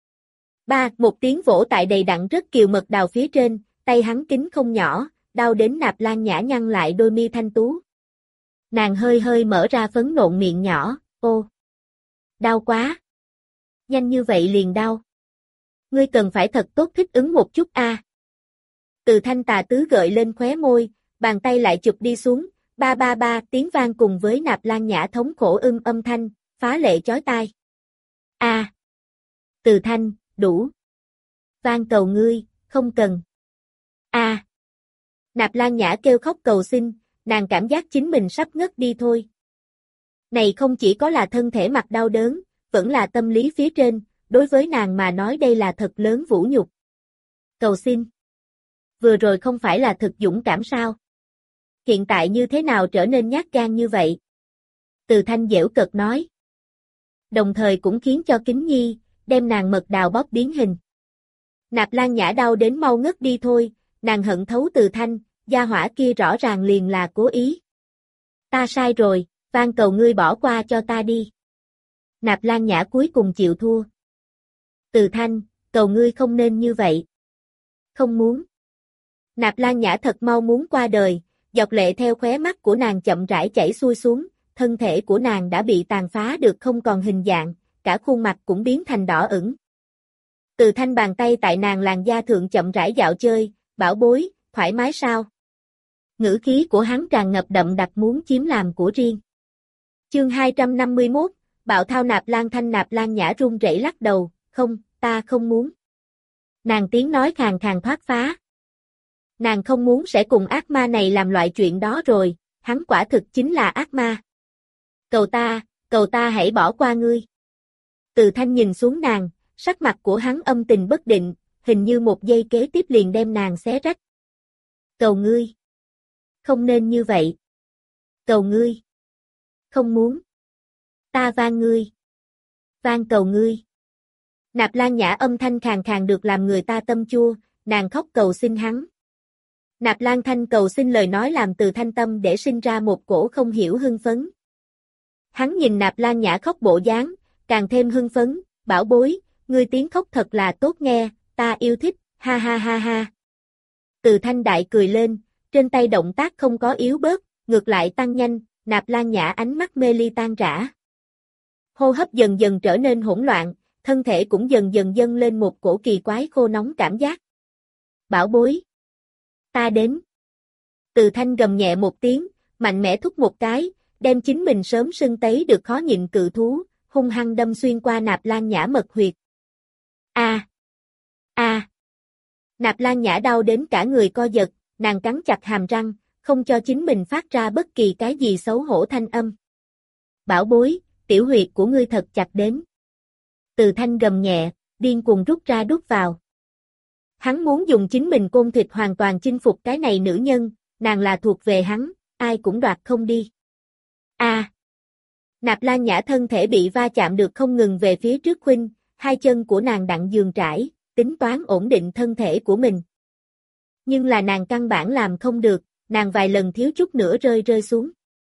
Ba, một tiếng vỗ tại đầy đặn rất kiều mật đào phía trên, tay hắn kính không nhỏ, đau đến Nạp Lan Nhã nhăn lại đôi mi thanh tú. Nàng hơi hơi mở ra phấn nộn miệng nhỏ, ô. Đau quá. Nhanh như vậy liền đau. Ngươi cần phải thật tốt thích ứng một chút a. À. Từ Thanh tà tứ gợi lên khóe môi, bàn tay lại chụp đi xuống, ba ba ba tiếng vang cùng với Nạp Lan Nhã thống khổ ưng âm thanh, phá lệ chói tai. A. À. Từ Thanh, đủ. Van cầu ngươi, không cần. A. À. Nạp Lan Nhã kêu khóc cầu xin, nàng cảm giác chính mình sắp ngất đi thôi. Này không chỉ có là thân thể mặt đau đớn, vẫn là tâm lý phía trên, đối với nàng mà nói đây là thật lớn vũ nhục. Cầu xin. Vừa rồi không phải là thực dũng cảm sao? Hiện tại như thế nào trở nên nhát gan như vậy? Từ Thanh giễu cợt nói. Đồng thời cũng khiến cho Kính Nhi, đem nàng mật đào bóp biến hình. Nạp Lan Nhã đau đến mau ngất đi thôi, nàng hận thấu Từ Thanh, gia hỏa kia rõ ràng liền là cố ý. Ta sai rồi, van cầu ngươi bỏ qua cho ta đi. Nạp Lan Nhã cuối cùng chịu thua. Từ Thanh, cầu ngươi không nên như vậy. Không muốn. Nạp Lan Nhã thật mau muốn qua đời, giọt lệ theo khóe mắt của nàng chậm rãi chảy xuôi xuống, thân thể của nàng đã bị tàn phá được không còn hình dạng, cả khuôn mặt cũng biến thành đỏ ửng. Từ Thanh bàn tay tại nàng làn da thượng chậm rãi dạo chơi, bảo bối, thoải mái sao? Ngữ khí của hắn tràn ngập đậm đặc muốn chiếm làm của riêng. Chương hai trăm năm mươi mốt, bạo thao Nạp Lan Thanh Nạp Lan Nhã run rẩy lắc đầu, không, ta không muốn. Nàng tiếng nói khàn khàn thoát phá. Nàng không muốn sẽ cùng ác ma này làm loại chuyện đó rồi, hắn quả thực chính là ác ma. Cầu ta, cầu ta hãy bỏ qua ngươi. Từ Thanh nhìn xuống nàng, sắc mặt của hắn âm tình bất định, hình như một giây kế tiếp liền đem nàng xé rách. Cầu ngươi. Không nên như vậy. Cầu ngươi. Không muốn. Ta van ngươi. Van cầu ngươi. Nạp Lan Nhã âm thanh khàn khàn được làm người ta tâm chua, nàng khóc cầu xin hắn. Nạp Lan Thanh cầu xin lời nói làm Từ Thanh tâm để sinh ra một cổ không hiểu hưng phấn. Hắn nhìn Nạp Lan Nhã khóc bộ dáng, càng thêm hưng phấn, bảo bối, ngươi tiếng khóc thật là tốt nghe, ta yêu thích, ha ha ha ha. Từ Thanh đại cười lên, trên tay động tác không có yếu bớt, ngược lại tăng nhanh, Nạp Lan Nhã ánh mắt mê ly tan rã. Hô hấp dần dần trở nên hỗn loạn, thân thể cũng dần dần dâng lên một cổ kỳ quái khô nóng cảm giác. Bảo bối. Ta đến. Từ Thanh gầm nhẹ một tiếng, mạnh mẽ thúc một cái, đem chính mình sớm sưng tấy được khó nhịn cự thú, hung hăng đâm xuyên qua Nạp Lan Nhã mật huyệt. A. A. Nạp Lan Nhã đau đến cả người co giật, nàng cắn chặt hàm răng, không cho chính mình phát ra bất kỳ cái gì xấu hổ thanh âm. Bảo bối, tiểu huyệt của ngươi thật chặt đến. Từ Thanh gầm nhẹ, điên cuồng rút ra đút vào. Hắn muốn dùng chính mình côn thịt hoàn toàn chinh phục cái này nữ nhân, nàng là thuộc về hắn, ai cũng đoạt không đi. A. À. Nạp Lan Nhã thân thể bị va chạm được không ngừng về phía trước khuynh, hai chân của nàng đặng giường trải, tính toán ổn định thân thể của mình. Nhưng là nàng căn bản làm không được, nàng vài lần thiếu chút nữa rơi rơi xuống.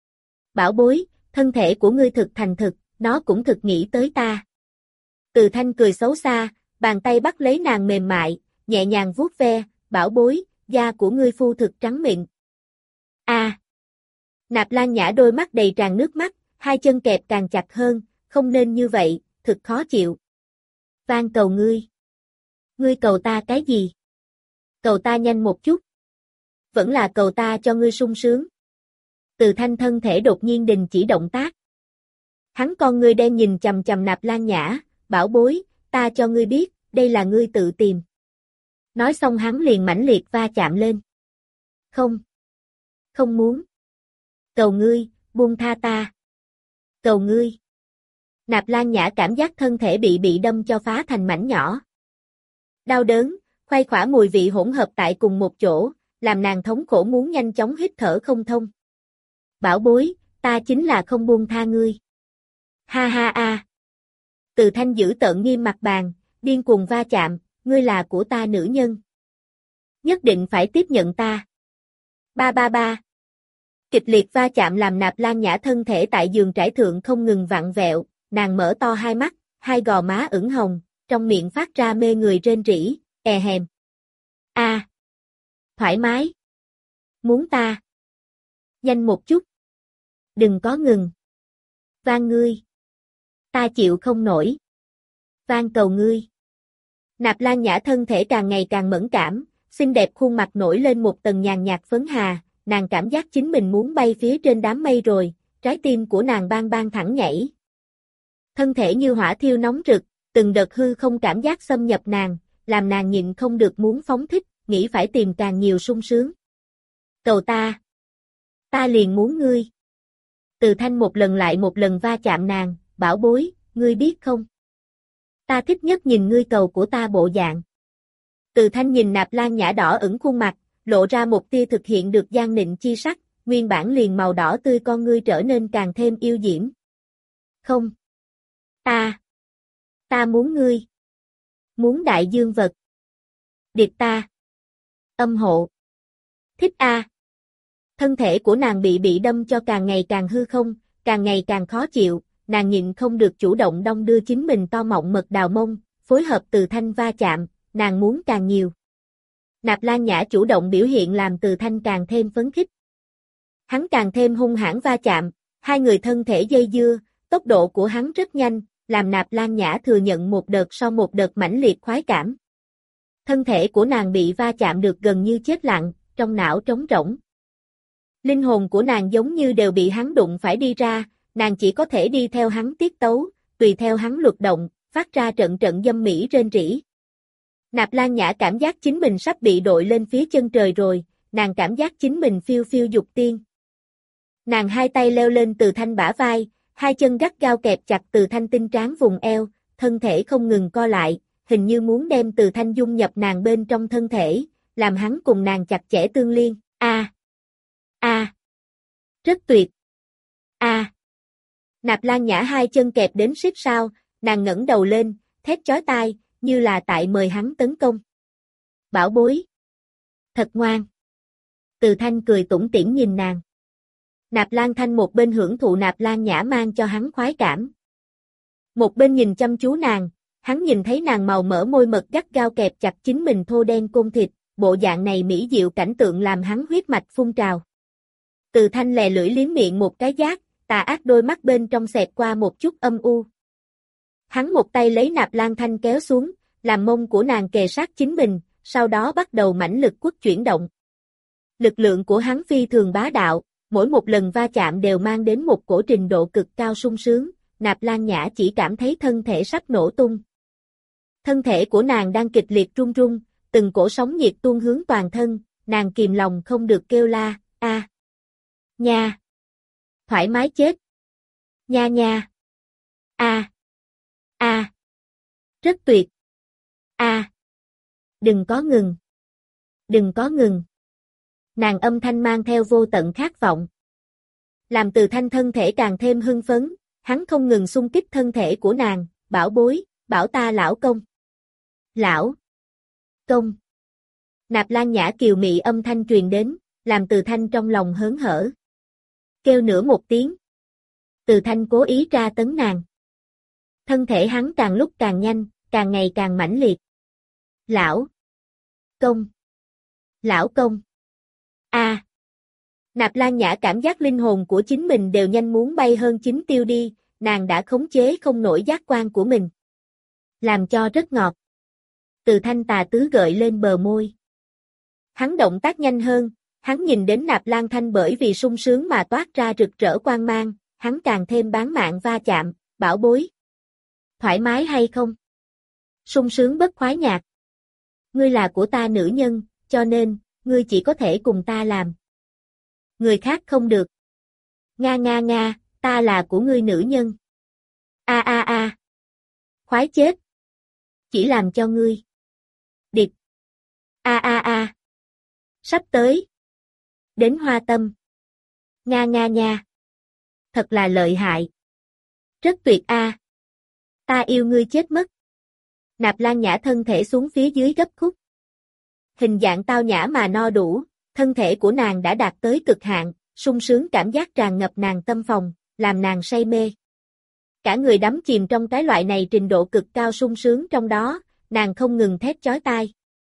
Bảo bối, thân thể của ngươi thực thành thực, nó cũng thực nghĩ tới ta. Từ Thanh cười xấu xa, bàn tay bắt lấy nàng mềm mại, nhẹ nhàng vuốt ve, bảo bối, da của ngươi phu thực trắng mịn. A. À. Nạp Lan Nhã đôi mắt đầy tràn nước mắt, hai chân kẹp càng chặt hơn, không nên như vậy, thực khó chịu. Van cầu ngươi. Ngươi cầu ta cái gì? Cầu ta nhanh một chút. Vẫn là cầu ta cho ngươi sung sướng. Từ Thanh thân thể đột nhiên đình chỉ động tác. Hắn con ngươi đen nhìn chằm chằm Nạp Lan Nhã, bảo bối, ta cho ngươi biết, đây là ngươi tự tìm. Nói xong hắn liền mãnh liệt va chạm lên. Không. Không muốn. Cầu ngươi, buông tha ta. Cầu ngươi. Nạp Lan Nhã cảm giác thân thể bị bị đâm cho phá thành mảnh nhỏ. Đau đớn, khoai khỏa mùi vị hỗn hợp tại cùng một chỗ, làm nàng thống khổ muốn nhanh chóng hít thở không thông. Bảo bối, ta chính là không buông tha ngươi. Ha ha a. Từ Thanh giữ tợn nghiêm mặt bàn, điên cuồng va chạm, ngươi là của ta nữ nhân. Nhất định phải tiếp nhận ta. Ba ba ba. Kịch liệt va chạm làm Nạp Lan Nhã thân thể tại giường trải thượng không ngừng vặn vẹo, nàng mở to hai mắt, hai gò má ửng hồng, trong miệng phát ra mê người rên rỉ, è hèm. A. À. Thoải mái. Muốn ta. Nhanh một chút. Đừng có ngừng. Van ngươi. Ta chịu không nổi. Van cầu ngươi. Nạp Lan Nhã thân thể càng ngày càng mẫn cảm, xinh đẹp khuôn mặt nổi lên một tầng nhàn nhạt phấn hà, nàng cảm giác chính mình muốn bay phía trên đám mây rồi, trái tim của nàng bang bang thẳng nhảy. Thân thể như hỏa thiêu nóng rực, từng đợt hư không cảm giác xâm nhập nàng, làm nàng nhịn không được muốn phóng thích, nghĩ phải tìm càng nhiều sung sướng. Cầu ta. Ta liền muốn ngươi. Từ Thanh một lần lại một lần va chạm nàng, bảo bối, ngươi biết không? Ta thích nhất nhìn ngươi cầu của ta bộ dạng. Từ Thanh nhìn Nạp Lan Nhã đỏ ửng khuôn mặt, lộ ra một tia thực hiện được gian nịnh chi sắc, nguyên bản liền màu đỏ tươi con ngươi trở nên càng thêm yêu diễm. Không. Ta. Ta muốn ngươi. Muốn đại dương vật. Điệp ta. Âm hộ. Thích a. Thân thể của nàng bị bị đâm cho càng ngày càng hư không, càng ngày càng khó chịu, nàng nhịn không được chủ động đong đưa chính mình to mọng mật đào mông, phối hợp Từ Thanh va chạm, nàng muốn càng nhiều. Nạp Lan Nhã chủ động biểu hiện làm Từ Thanh càng thêm phấn khích. Hắn càng thêm hung hãn va chạm, hai người thân thể dây dưa, tốc độ của hắn rất nhanh, làm Nạp Lan Nhã thừa nhận một đợt sau một đợt mãnh liệt khoái cảm. Thân thể của nàng bị va chạm được gần như chết lặng, trong não trống rỗng. Linh hồn của nàng giống như đều bị hắn đụng phải đi ra, nàng chỉ có thể đi theo hắn tiết tấu, tùy theo hắn luật động, phát ra trận trận dâm mỹ rên rỉ. Nạp Lan Nhã cảm giác chính mình sắp bị đội lên phía chân trời rồi, nàng cảm giác chính mình phiêu phiêu dục tiên. Nàng hai tay leo lên Từ Thanh bả vai, hai chân gắt gao kẹp chặt Từ Thanh tinh tráng vùng eo, thân thể không ngừng co lại, hình như muốn đem Từ Thanh dung nhập nàng bên trong thân thể, làm hắn cùng nàng chặt chẽ tương liên. A, a, rất tuyệt. A. Nạp Lan Nhã hai chân kẹp đến siết sao, nàng ngẩng đầu lên, thét chói tai, như là tại mời hắn tấn công. Bảo bối. Thật ngoan. Từ Thanh cười tủm tỉm nhìn nàng. Nạp Lan Thanh một bên hưởng thụ Nạp Lan Nhã mang cho hắn khoái cảm. Một bên nhìn chăm chú nàng, hắn nhìn thấy nàng màu mỡ môi mật gắt gao kẹp chặt chính mình thô đen côn thịt, bộ dạng này mỹ diệu cảnh tượng làm hắn huyết mạch phun trào. Từ Thanh lè lưỡi liếm miệng một cái giác, tà ác đôi mắt bên trong xẹt qua một chút âm u. Hắn một tay lấy Nạp Lan Thanh kéo xuống, làm mông của nàng kề sát chính mình, sau đó bắt đầu mãnh lực quất chuyển động. Lực lượng của hắn phi thường bá đạo, mỗi một lần va chạm đều mang đến một cổ trình độ cực cao sung sướng, Nạp Lan Nhã chỉ cảm thấy thân thể sắp nổ tung. Thân thể của nàng đang kịch liệt run run, từng cổ sóng nhiệt tuôn hướng toàn thân, nàng kìm lòng không được kêu la, a, nha, thoải mái chết, nha nha, a, a, rất tuyệt, a, đừng có ngừng, đừng có ngừng. Nàng âm thanh mang theo vô tận khát vọng. Làm Từ Thanh thân thể càng thêm hưng phấn, hắn không ngừng xung kích thân thể của nàng, bảo bối, bảo ta lão công. Lão công. Nạp Lan Nhã kiều mị âm thanh truyền đến, làm Từ Thanh trong lòng hớn hở. Kêu nữa một tiếng. Từ Thanh cố ý tra tấn nàng. Thân thể hắn càng lúc càng nhanh, càng ngày càng mãnh liệt. Lão công. Lão công. A. Nạp Lan Nhã cảm giác linh hồn của chính mình đều nhanh muốn bay hơn chính tiêu đi, nàng đã khống chế không nổi giác quan của mình. Làm cho rất ngọt. Từ Thanh tà tứ gợi lên bờ môi. Hắn động tác nhanh hơn, hắn nhìn đến Nạp Lan Thanh bởi vì sung sướng mà toát ra rực rỡ quang mang, hắn càng thêm bán mạng va chạm, bảo bối. Thoải mái hay không? Sung sướng bất khoái nhạc. Ngươi là của ta nữ nhân, cho nên, ngươi chỉ có thể cùng ta làm. Người khác không được. Nga nga nga, ta là của ngươi nữ nhân. A a a. Khoái chết. Chỉ làm cho ngươi. Điệp. A a a. Sắp tới. Đến hoa tâm. Nga nga nha. Thật là lợi hại. Rất tuyệt a. Ta yêu ngươi chết mất. Nạp Lan Nhã thân thể xuống phía dưới gấp khúc. Hình dạng tao nhã mà no đủ, thân thể của nàng đã đạt tới cực hạn, sung sướng cảm giác tràn ngập nàng tâm phòng, làm nàng say mê. Cả người đắm chìm trong cái loại này trình độ cực cao sung sướng trong đó, nàng không ngừng thét chói tai.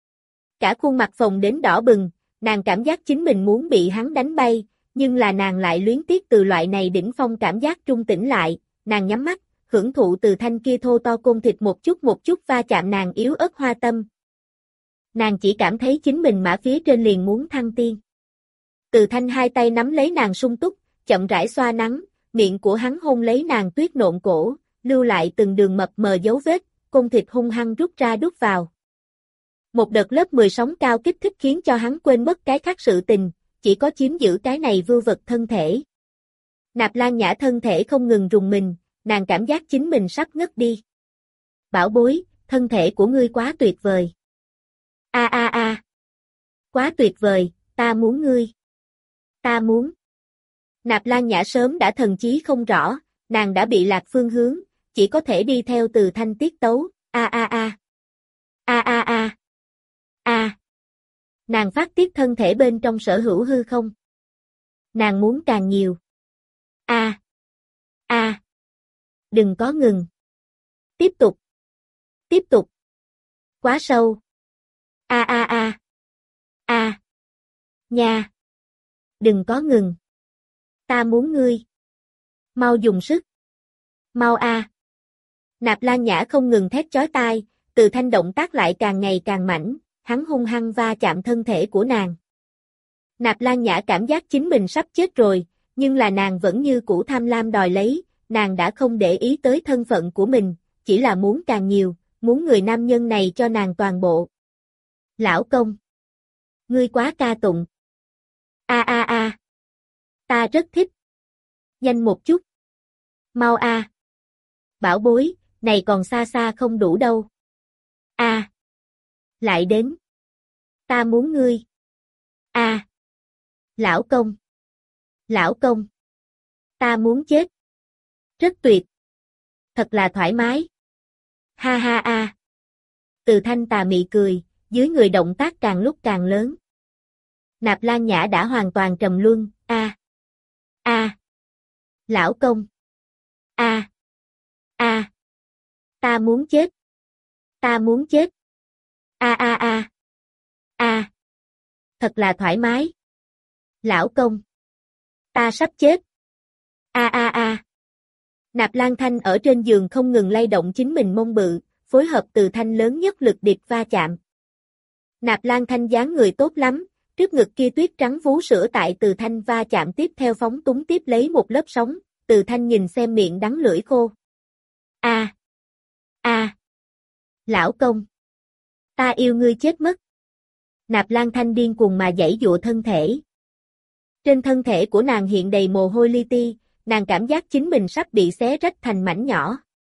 Cả khuôn mặt phồng đến đỏ bừng, nàng cảm giác chính mình muốn bị hắn đánh bay, nhưng là nàng lại luyến tiếc từ loại này đỉnh phong cảm giác trung tĩnh lại, nàng nhắm mắt, hưởng thụ Từ Thanh kia thô to côn thịt một chút một chút va chạm nàng yếu ớt hoa tâm. Nàng chỉ cảm thấy chính mình mã phía trên liền muốn thăng tiên. Từ Thanh hai tay nắm lấy nàng sung túc, chậm rãi xoa nắng, miệng của hắn hôn lấy nàng tuyết nộn cổ, lưu lại từng đường mập mờ dấu vết, côn thịt hung hăng rút ra đút vào. Một đợt lớp mười sóng cao kích thích khiến cho hắn quên mất cái khác sự tình, chỉ có chiếm giữ cái này vưu vật thân thể. Nạp Lan Nhã thân thể không ngừng rùng mình, nàng cảm giác chính mình sắp ngất đi. Bảo bối, thân thể của ngươi quá tuyệt vời. A Quá tuyệt vời, ta muốn ngươi. Ta muốn. Nạp Lan Nhã sớm đã thần trí không rõ, nàng đã bị lạc phương hướng, chỉ có thể đi theo Từ Thanh tiết tấu, a a a. A a a. A. Nàng phát tiết thân thể bên trong sở hữu hư không. Nàng muốn càng nhiều. A. A. Đừng có ngừng. Tiếp tục. Tiếp tục. Quá sâu. A a a. A. Nha. Đừng có ngừng. Ta muốn ngươi. Mau dùng sức. Mau a. Nạp Lan Nhã không ngừng thét chói tai, Từ Thanh động tác lại càng ngày càng mạnh, hắn hung hăng va chạm thân thể của nàng. Nạp Lan Nhã cảm giác chính mình sắp chết rồi, nhưng là nàng vẫn như cũ tham lam đòi lấy, nàng đã không để ý tới thân phận của mình, chỉ là muốn càng nhiều, muốn người nam nhân này cho nàng toàn bộ. Lão công. Ngươi quá ca tụng. A a a. Ta rất thích. Nhanh một chút. Mau a. Bảo bối, này còn xa xa không đủ đâu. A. Lại đến. Ta muốn ngươi. A. Lão công. Lão công. Ta muốn chết. Rất tuyệt. Thật là thoải mái. Ha ha a. Từ Thanh tà mị cười, dưới người động tác càng lúc càng lớn. Nạp Lan Nhã đã hoàn toàn trầm luân, a. A. Lão công. A. A. Ta muốn chết. Ta muốn chết. A a a. A. Thật là thoải mái. Lão công. Ta sắp chết. A a a. Nạp Lan Thanh ở trên giường không ngừng lay động chính mình mông bự, phối hợp Từ Thanh lớn nhất lực địch va chạm. Nạp Lan Thanh dáng người tốt lắm, trước ngực kia tuyết trắng vú sữa tại Từ Thanh va chạm tiếp theo phóng túng tiếp lấy một lớp sóng, Từ Thanh nhìn xem miệng đắng lưỡi khô. A. A. Lão công. Ta yêu ngươi chết mất. Nạp Lan Thanh điên cuồng mà giãy giụa thân thể. Trên thân thể của nàng hiện đầy mồ hôi li ti, nàng cảm giác chính mình sắp bị xé rách thành mảnh nhỏ.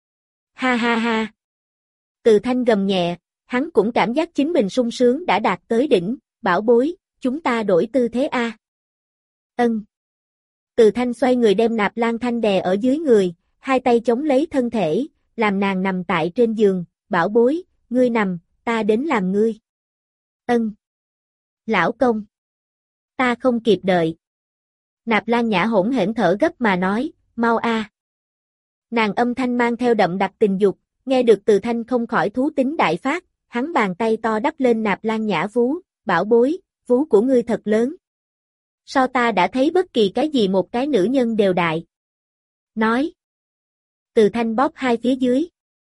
Ha ha ha. Từ Thanh gầm nhẹ, hắn cũng cảm giác chính mình sung sướng đã đạt tới đỉnh, bảo bối, chúng ta đổi tư thế a. Ân. Từ Thanh xoay người đem Nạp Lan Thanh đè ở dưới người, hai tay chống lấy thân thể, làm nàng nằm tại trên giường, bảo bối, ngươi nằm, ta đến làm ngươi. Ân. Lão công. Ta không kịp đợi. Nạp Lan Nhã hỗn hển thở gấp mà nói, mau a. Nàng âm thanh mang theo đậm đặc tình dục, nghe được Từ Thanh không khỏi thú tính đại phát, hắn bàn tay to đắp lên Nạp Lan Nhã vú, bảo bối, vú của ngươi thật lớn. Sao ta đã thấy bất kỳ cái gì một cái nữ nhân đều đại. Nói. Từ Thanh bóp hai phía dưới.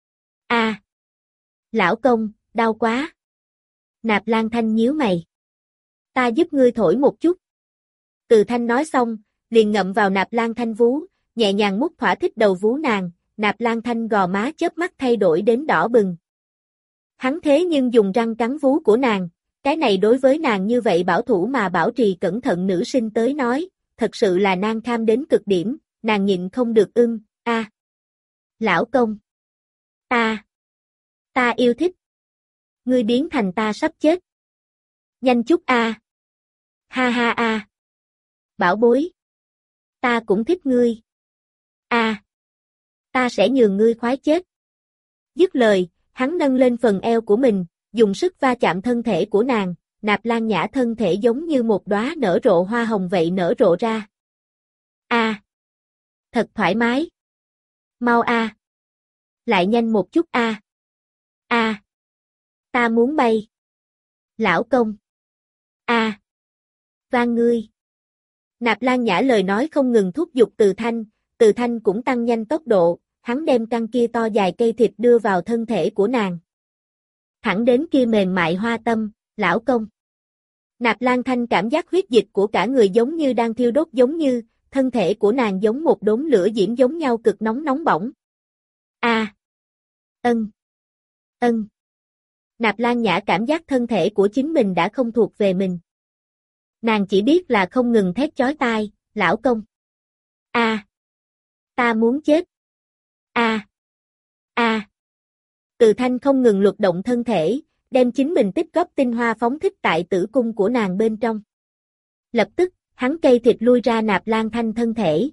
A. Lão công, đau quá. Nạp Lan Thanh nhíu mày. Ta giúp ngươi thổi một chút. Từ Thanh nói xong, liền ngậm vào Nạp Lan Thanh vú, nhẹ nhàng mút thỏa thích đầu vú nàng, Nạp Lan Thanh gò má chớp mắt thay đổi đến đỏ bừng. Hắn thế nhưng dùng răng cắn vú của nàng, cái này đối với nàng như vậy bảo thủ mà bảo trì cẩn thận nữ sinh tới nói, thật sự là nan kham đến cực điểm, nàng nhịn không được ưng, a. À. Lão công. Ta. Ta yêu thích. Ngươi biến thành ta sắp chết. Nhanh chút a. À. Ha ha a. À. Bảo bối. Ta cũng thích ngươi. A. À. Ta sẽ nhường ngươi khoái chết. Dứt lời, hắn nâng lên phần eo của mình, dùng sức va chạm thân thể của nàng, Nạp Lan Nhã thân thể giống như một đóa nở rộ hoa hồng vậy nở rộ ra. A. À. Thật thoải mái. Mau a. À. Lại nhanh một chút a. À. A. À. Ta muốn bay. Lão công. A. À. Van ngươi. Nạp Lan Nhã lời nói không ngừng thúc giục Từ Thanh, Từ Thanh cũng tăng nhanh tốc độ, hắn đem căn kia to dài cây thịt đưa vào thân thể của nàng. Thẳng đến kia mềm mại hoa tâm, lão công. Nạp Lan Thanh cảm giác huyết dịch của cả người giống như đang thiêu đốt giống như, thân thể của nàng giống một đốm lửa diễm giống nhau cực nóng nóng bỏng. A. À. Ân. Ân. Nạp Lan Nhã cảm giác thân thể của chính mình đã không thuộc về mình. Nàng chỉ biết là không ngừng thét chói tai, lão công. A. À. Ta muốn chết. A. À. A. À. Từ Thanh không ngừng luật động thân thể, đem chính mình tích góp tinh hoa phóng thích tại tử cung của nàng bên trong. Lập tức, hắn cây thịt lui ra Nạp Lan Thanh thân thể.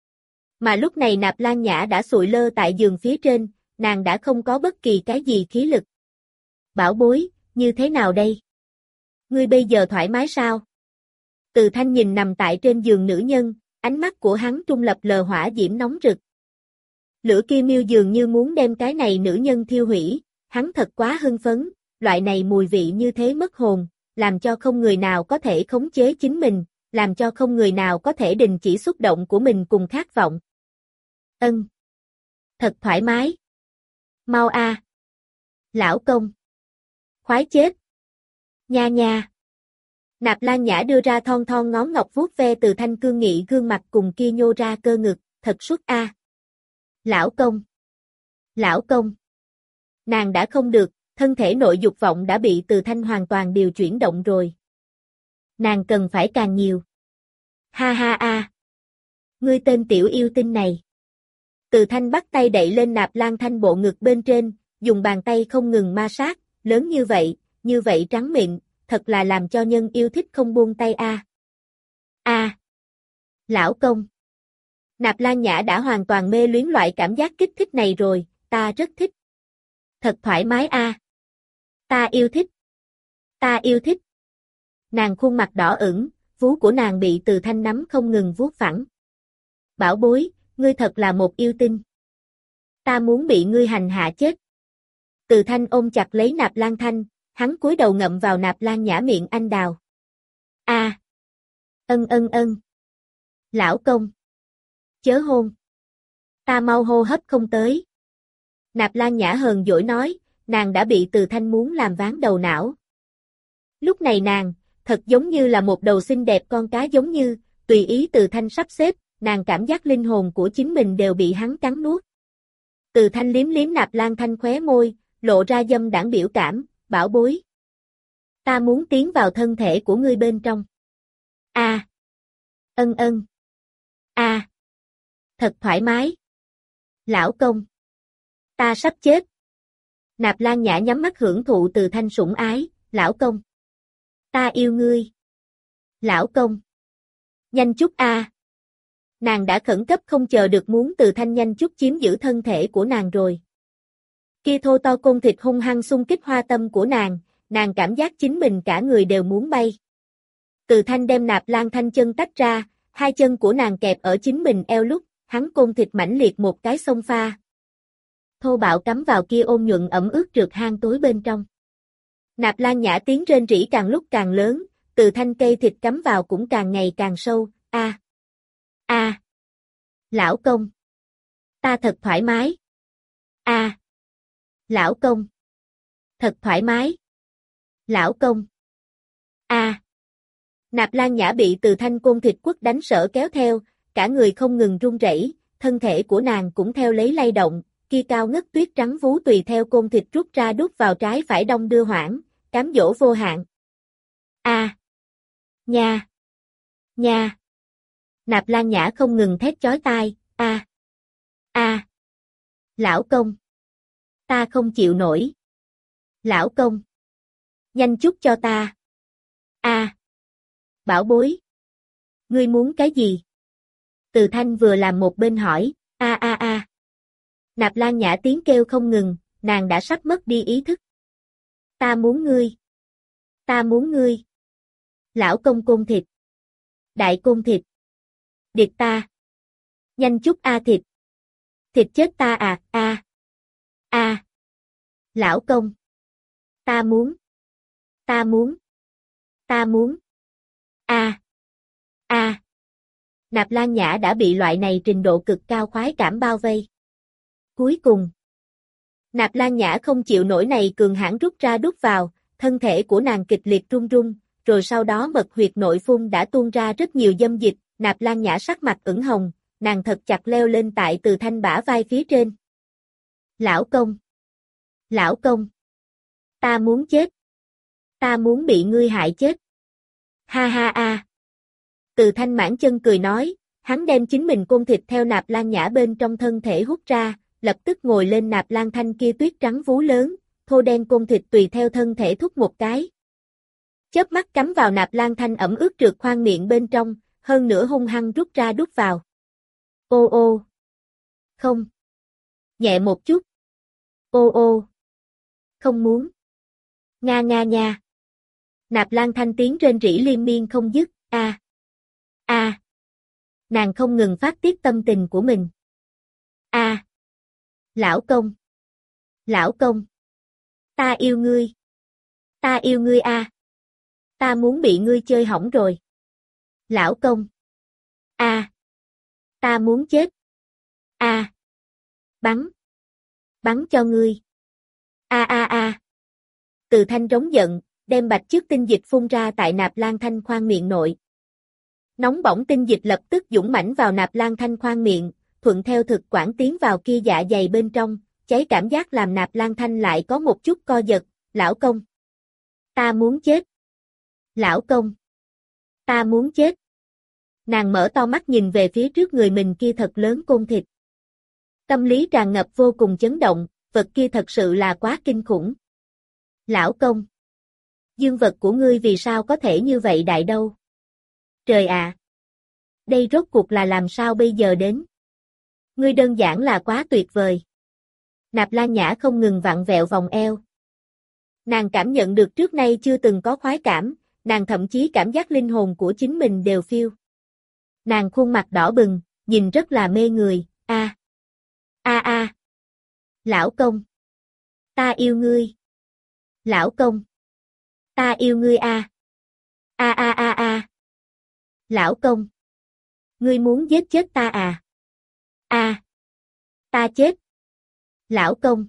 Mà lúc này Nạp Lan Nhã đã sụi lơ tại giường phía trên, nàng đã không có bất kỳ cái gì khí lực. Bảo bối, như thế nào đây? Ngươi bây giờ thoải mái sao? Từ Thanh nhìn nằm tại trên giường nữ nhân, ánh mắt của hắn trung lập lờ hỏa diễm nóng rực. Lửa kia miêu dường như muốn đem cái này nữ nhân thiêu hủy, hắn thật quá hưng phấn, loại này mùi vị như thế mất hồn, làm cho không người nào có thể khống chế chính mình, làm cho không người nào có thể đình chỉ xúc động của mình cùng khát vọng. Ân. Thật thoải mái. Mau a. Lão công. Khoái chết. Nha nha. Nạp Lan Nhã đưa ra thon thon ngón ngọc vuốt ve Từ Thanh cương nghị gương mặt cùng kia nhô ra cơ ngực, thật xuất a. Lão công. Lão công. Nàng đã không được, thân thể nội dục vọng đã bị Từ Thanh hoàn toàn điều chuyển động rồi. Nàng cần phải càng nhiều. Ha ha a. Ngươi tên tiểu yêu tinh này. Từ Thanh bắt tay đậy lên Nạp Lan Thanh bộ ngực bên trên, dùng bàn tay không ngừng ma sát, lớn như vậy, như vậy trắng mịn, thật là làm cho nhân yêu thích không buông tay a. A. Lão công. Nạp Lan Nhã đã hoàn toàn mê luyến loại cảm giác kích thích này rồi, ta rất thích. Thật thoải mái a. Ta yêu thích. Ta yêu thích. Nàng khuôn mặt đỏ ửng, vú của nàng bị Từ Thanh nắm không ngừng vuốt phẳng. Bảo bối, ngươi thật là một yêu tinh. Ta muốn bị ngươi hành hạ chết. Từ Thanh ôm chặt lấy Nạp Lan Thanh, hắn cúi đầu ngậm vào Nạp Lan Nhã miệng anh đào. A. Ân ân ân. Lão công. Chớ hôn. Ta mau hô hấp không tới. Nạp Lan Nhã hờn dỗi nói, nàng đã bị Từ Thanh muốn làm ván đầu não. Lúc này nàng, thật giống như là một đầu xinh đẹp con cá giống như, tùy ý Từ Thanh sắp xếp, nàng cảm giác linh hồn của chính mình đều bị hắn cắn nuốt. Từ Thanh liếm liếm Nạp Lan Thanh khóe môi, lộ ra dâm đãng biểu cảm, bảo bối. Ta muốn tiến vào thân thể của ngươi bên trong. A. Ân ân. A. Thật thoải mái. Lão công. Ta sắp chết. Nạp Lan Nhã nhắm mắt hưởng thụ Từ Thanh sủng ái, lão công. Ta yêu ngươi. Lão công. Nhanh chút a. Nàng đã khẩn cấp không chờ được muốn Từ Thanh nhanh chút chiếm giữ thân thể của nàng rồi. Kia thô to côn thịt hung hăng xung kích hoa tâm của nàng, nàng cảm giác chính mình cả người đều muốn bay. Từ Thanh đem Nạp Lan Thanh chân tách ra, hai chân của nàng kẹp ở chính mình eo lúc, hắn côn thịt mãnh liệt một cái xông pha. Thô bạo cắm vào kia ôn nhuận ẩm ướt trượt hang tối bên trong. Nạp Lan Nhã tiếng rên rỉ càng lúc càng lớn, Từ Thanh cây thịt cắm vào cũng càng ngày càng sâu, a. A. Lão công. Ta thật thoải mái. A. Lão công. Thật thoải mái. Lão công. A. Nạp Lan Nhã bị Từ Thanh côn thịt quất đánh sở kéo theo, cả người không ngừng run rẩy, thân thể của nàng cũng theo lấy lay động, kia cao ngất tuyết trắng vú tùy theo côn thịt rút ra đút vào trái phải đong đưa hoảng, cám dỗ vô hạn. A. Nha. Nha. Nạp Lan Nhã không ngừng thét chói tai, a. A. Lão công. Ta không chịu nổi. Lão công. Nhanh chút cho ta. A. Bảo bối. Ngươi muốn cái gì? Từ Thanh vừa làm một bên hỏi, a a a. Nạp Lan Nhã tiếng kêu không ngừng, nàng đã sắp mất đi ý thức. Ta muốn ngươi. Ta muốn ngươi. Lão công côn thịt. Đại côn thịt. Điệt ta. Nhanh chút a thịt. Thịt chết ta à, a. A. Lão công. Ta muốn. Ta muốn. Ta muốn. A. A. Nạp Lan Nhã đã bị loại này trình độ cực cao khoái cảm bao vây. Cuối cùng. Nạp Lan Nhã không chịu nổi này cường hãn rút ra đút vào, thân thể của nàng kịch liệt run run, rồi sau đó mật huyệt nội phun đã tuôn ra rất nhiều dâm dịch, Nạp Lan Nhã sắc mặt ửng hồng, nàng thật chặt leo lên tại Từ Thanh bả vai phía trên. Lão công. Lão công. Ta muốn chết. Ta muốn bị ngươi hại chết. Ha ha a. Từ Thanh mãn chân cười nói, hắn đem chính mình côn thịt theo Nạp Lan Nhã bên trong thân thể hút ra, lập tức ngồi lên Nạp Lan Thanh kia tuyết trắng vú lớn, thô đen côn thịt tùy theo thân thể thúc một cái. Chớp mắt cắm vào Nạp Lan Thanh ẩm ướt trượt khoang miệng bên trong, hơn nữa hung hăng rút ra đút vào. Ô ô. Không. Nhẹ một chút. Ô ô. Không muốn. Nga nga nha. Nạp Lan Thanh tiếng rên rỉ liên miên không dứt, a. A. Nàng không ngừng phát tiết tâm tình của mình. A. Lão công. Lão công. Ta yêu ngươi. Ta yêu ngươi a. Ta muốn bị ngươi chơi hỏng rồi. Lão công. A. Ta muốn chết. A. Bắn. Bắn cho ngươi. A a a. Từ Thanh rống giận, đem bạch trước tinh dịch phun ra tại Nạp Lan Thanh khoang miệng nội. Nóng bỏng tinh dịch lập tức dũng mãnh vào Nạp Lan Thanh khoang miệng, thuận theo thực quản tiến vào kia dạ dày bên trong, cháy cảm giác làm Nạp Lan Thanh lại có một chút co giật, lão công. Ta muốn chết. Lão công. Ta muốn chết. Nàng mở to mắt nhìn về phía trước người mình kia thật lớn côn thịt. Tâm lý tràn ngập vô cùng chấn động, vật kia thật sự là quá kinh khủng. Lão công. Dương vật của ngươi vì sao có thể như vậy đại đâu? Trời ạ! À. Đây rốt cuộc là làm sao bây giờ đến? Ngươi đơn giản là quá tuyệt vời. Nạp Lan Nhã không ngừng vặn vẹo vòng eo. Nàng cảm nhận được trước nay chưa từng có khoái cảm, nàng thậm chí cảm giác linh hồn của chính mình đều phiêu. Nàng khuôn mặt đỏ bừng, nhìn rất là mê người, a. A a. Lão công. Ta yêu ngươi. Lão công. Ta yêu ngươi a. A a a a. Lão công. Ngươi muốn giết chết ta à? A. Ta chết. Lão công.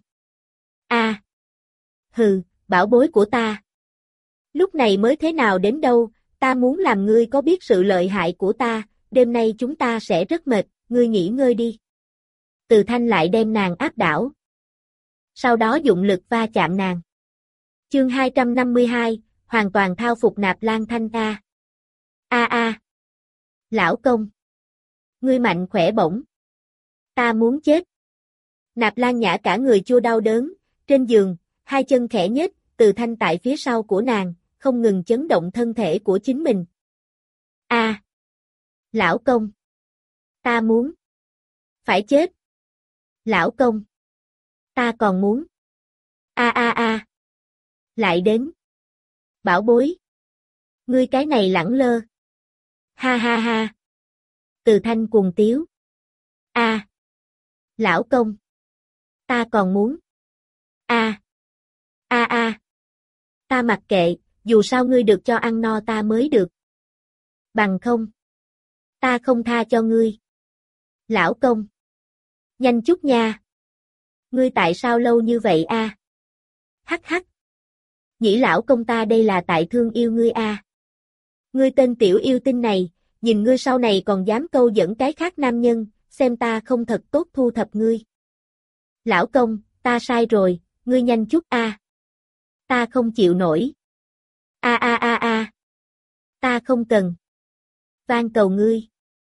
A. Hừ, bảo bối của ta. Lúc này mới thế nào đến đâu, ta muốn làm ngươi có biết sự lợi hại của ta, đêm nay chúng ta sẽ rất mệt, ngươi nghỉ ngơi đi. Từ Thanh lại đem nàng áp đảo. Sau đó dụng lực va chạm nàng. Chương hai trăm năm mươi hai, hoàn toàn thao phục Nạp Lan Thanh a. A a. Lão công. Ngươi mạnh khỏe bổng. Ta muốn chết. Nạp Lan Nhã cả người chua đau đớn, trên giường, hai chân khẽ nhếch, Từ Thanh tại phía sau của nàng, không ngừng chấn động thân thể của chính mình. A. Lão công. Ta muốn. Phải chết. Lão công. Ta còn muốn. A a a. Lại đến. Bảo bối. Ngươi cái này lẳng lơ. Ha ha ha. Từ Thanh cuồng tiếu. A. Lão công. Ta còn muốn. A. A a. Ta mặc kệ, dù sao ngươi được cho ăn no ta mới được. Bằng không. Ta không tha cho ngươi. Lão công. Nhanh chút nha. Ngươi tại sao lâu như vậy a? À? Hắc hắc. Nhĩ lão công ta đây là tại thương yêu ngươi a. À? Ngươi tên tiểu yêu tinh này, nhìn ngươi sau này còn dám câu dẫn cái khác nam nhân, xem ta không thật tốt thu thập ngươi. Lão công, ta sai rồi, ngươi nhanh chút a. À. Ta không chịu nổi. A a a a. Ta không cần. Van cầu ngươi.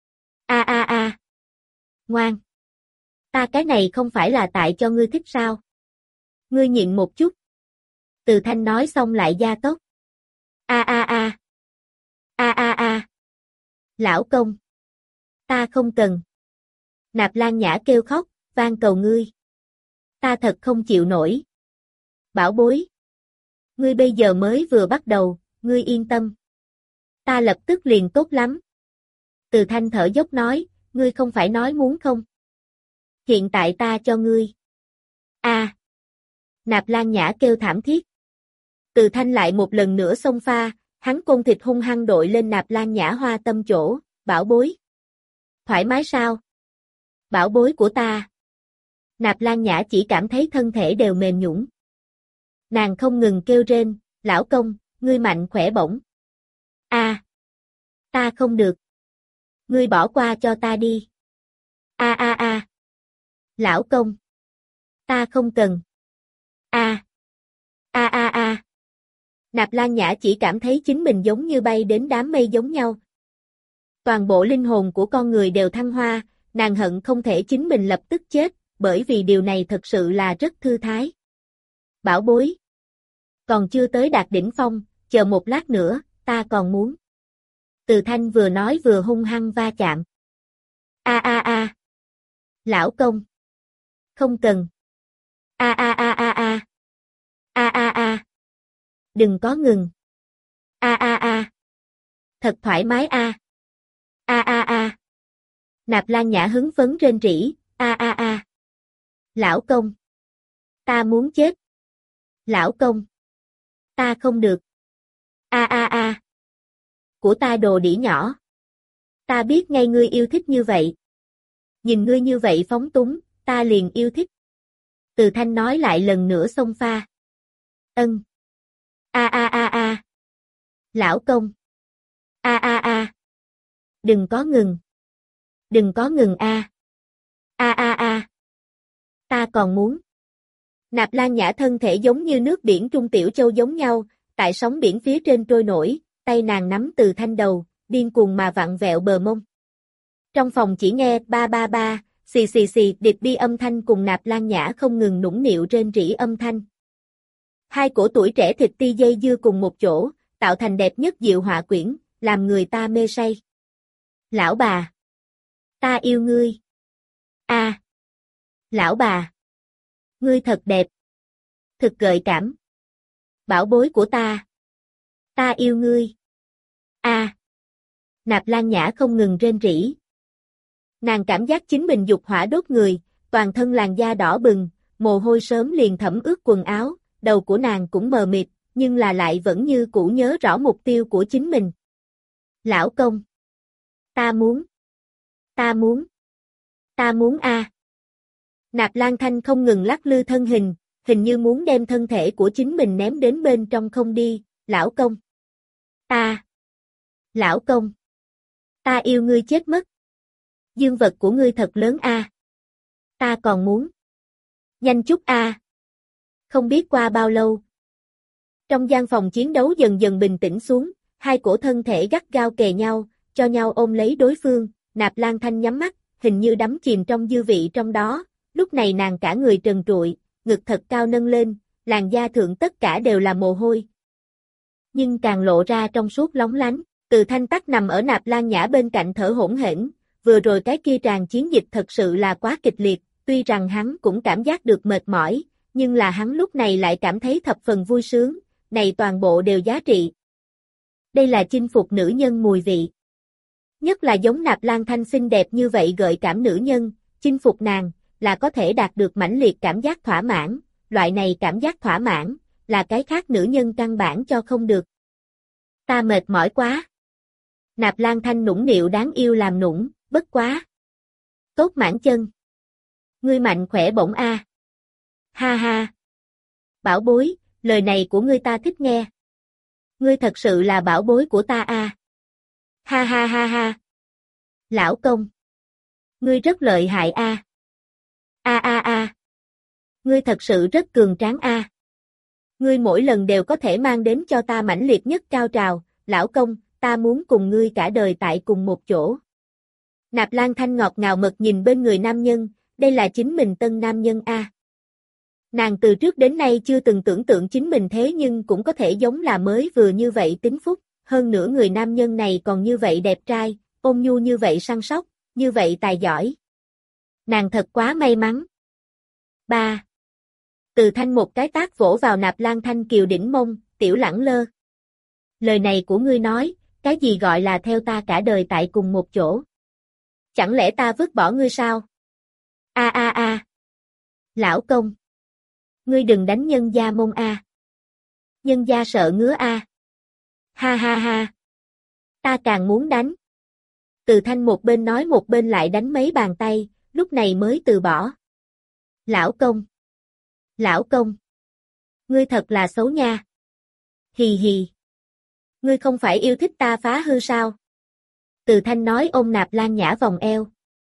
A a a. Ngoan. Ta cái này không phải là tại cho ngươi thích sao? Ngươi nhịn một chút. Từ Thanh nói xong lại gia tốc. A a a. A a a. Lão công. Ta không cần. Nạp Lan Nhã kêu khóc, van cầu ngươi. Ta thật không chịu nổi. Bảo bối. Ngươi bây giờ mới vừa bắt đầu, ngươi yên tâm. Ta lập tức liền tốt lắm. Từ Thanh thở dốc nói, ngươi không phải nói muốn không? Hiện tại ta cho ngươi. A. À. Nạp Lan Nhã kêu thảm thiết. Từ Thanh lại một lần nữa xông pha, hắn côn thịt hung hăng đội lên Nạp Lan Nhã hoa tâm chỗ, bảo bối. Thoải mái sao? Bảo bối của ta. Nạp Lan Nhã chỉ cảm thấy thân thể đều mềm nhũn. Nàng không ngừng kêu rên, lão công, ngươi mạnh khỏe bổng. A. À. Ta không được. Ngươi bỏ qua cho ta đi. A a a. Lão công. Ta không cần. A. A a a. Nạp Lan Nhã chỉ cảm thấy chính mình giống như bay đến đám mây giống nhau. Toàn bộ linh hồn của con người đều thăng hoa, nàng hận không thể chính mình lập tức chết, bởi vì điều này thật sự là rất thư thái. Bảo bối. Còn chưa tới đạt đỉnh phong, chờ một lát nữa, ta còn muốn. Từ Thanh vừa nói vừa hung hăng va chạm. A a a. Lão công. Không cần. A a a a a. A a a. Đừng có ngừng. A a a. Thật thoải mái a. A a a. Nạp Lan Nhã hứng phấn rên rỉ, a a a. Lão công. Ta muốn chết. Lão công. Ta không được. A a a. Của ta đồ đĩ nhỏ. Ta biết ngay ngươi yêu thích như vậy. Nhìn ngươi như vậy phóng túng, ta liền yêu thích. Từ Thanh nói lại lần nữa xông pha. Ân. A a a a. Lão công. A a a. Đừng có ngừng. Đừng có ngừng a. A a a. Ta còn muốn. Nạp Lan Nhã thân thể giống như nước biển Trung Tiểu Châu giống nhau, tại sóng biển phía trên trôi nổi, tay nàng nắm Từ Thanh đầu, điên cuồng mà vặn vẹo bờ mông. Trong phòng chỉ nghe ba ba ba, xì xì xì điệp bi âm thanh cùng Nạp Lan Nhã không ngừng nũng nịu rên rỉ âm thanh. Hai cổ tuổi trẻ thịt ti dây dưa cùng một chỗ, tạo thành đẹp nhất diệu họa quyển, làm người ta mê say. Lão bà. Ta yêu ngươi. A. Lão bà. Ngươi thật đẹp. Thực gợi cảm. Bảo bối của ta. Ta yêu ngươi. A. Nạp Lan Nhã không ngừng rên rỉ. Nàng cảm giác chính mình dục hỏa đốt người, toàn thân làn da đỏ bừng, mồ hôi sớm liền thấm ướt quần áo, đầu của nàng cũng mờ mịt, nhưng là lại vẫn như cũ nhớ rõ mục tiêu của chính mình. Lão công. Ta muốn. Ta muốn. Ta muốn a. Nạp Lan Thanh không ngừng lắc lư thân hình, hình như muốn đem thân thể của chính mình ném đến bên trong không đi, lão công. Ta. Lão công. Ta yêu ngươi chết mất. Dương vật của ngươi thật lớn a. Ta còn muốn. Nhanh chút a. Không biết qua bao lâu. Trong gian phòng chiến đấu dần dần bình tĩnh xuống, hai cổ thân thể gắt gao kề nhau, cho nhau ôm lấy đối phương, Nạp Lan Thanh nhắm mắt, hình như đắm chìm trong dư vị trong đó, lúc này nàng cả người trần trụi, ngực thật cao nâng lên, làn da thượng tất cả đều là mồ hôi. Nhưng càng lộ ra trong suốt lóng lánh, Từ Thanh tắc nằm ở Nạp Lan Nhã bên cạnh thở hổn hển, vừa rồi cái kia tràn chiến dịch thật sự là quá kịch liệt, tuy rằng hắn cũng cảm giác được mệt mỏi, nhưng là hắn lúc này lại cảm thấy thập phần vui sướng, này toàn bộ đều giá trị. Đây là chinh phục nữ nhân mùi vị. Nhất là giống Nạp Lan Thanh xinh đẹp như vậy gợi cảm nữ nhân, chinh phục nàng, là có thể đạt được mãnh liệt cảm giác thỏa mãn, loại này cảm giác thỏa mãn, là cái khác nữ nhân căn bản cho không được. Ta mệt mỏi quá. Nạp Lan Thanh nũng nịu đáng yêu làm nũng, bất quá. Tốt mãn chân. Ngươi mạnh khỏe bổng a. Ha ha. Bảo bối, lời này của ngươi ta thích nghe. Ngươi thật sự là bảo bối của ta a. Ha ha ha ha. Lão công. Ngươi rất lợi hại a. A a a. Ngươi thật sự rất cường tráng a. Ngươi mỗi lần đều có thể mang đến cho ta mãnh liệt nhất cao trào, lão công, ta muốn cùng ngươi cả đời tại cùng một chỗ. Nạp Lan Thanh ngọt ngào mật nhìn bên người nam nhân, đây là chính mình tân nam nhân a. Nàng từ trước đến nay chưa từng tưởng tượng chính mình thế nhưng cũng có thể giống là mới vừa như vậy tính phúc, hơn nữa người nam nhân này còn như vậy đẹp trai, ôn nhu như vậy săn sóc, như vậy tài giỏi. Nàng thật quá may mắn. ba. Từ Thanh một cái tát vỗ vào Nạp Lan Thanh kiều đỉnh mông, tiểu lẳng lơ. Lời này của ngươi nói, cái gì gọi là theo ta cả đời tại cùng một chỗ? Chẳng lẽ ta vứt bỏ ngươi sao? A a a. Lão công. Ngươi đừng đánh nhân gia mông a. Nhân gia sợ ngứa a. Ha ha ha. Ta càng muốn đánh. Từ Thanh một bên nói một bên lại đánh mấy bàn tay, lúc này mới từ bỏ. Lão công. Lão công. Ngươi thật là xấu nha. Hì hì. Ngươi không phải yêu thích ta phá hư sao? Từ Thanh nói ôm Nạp Lan Nhã vòng eo.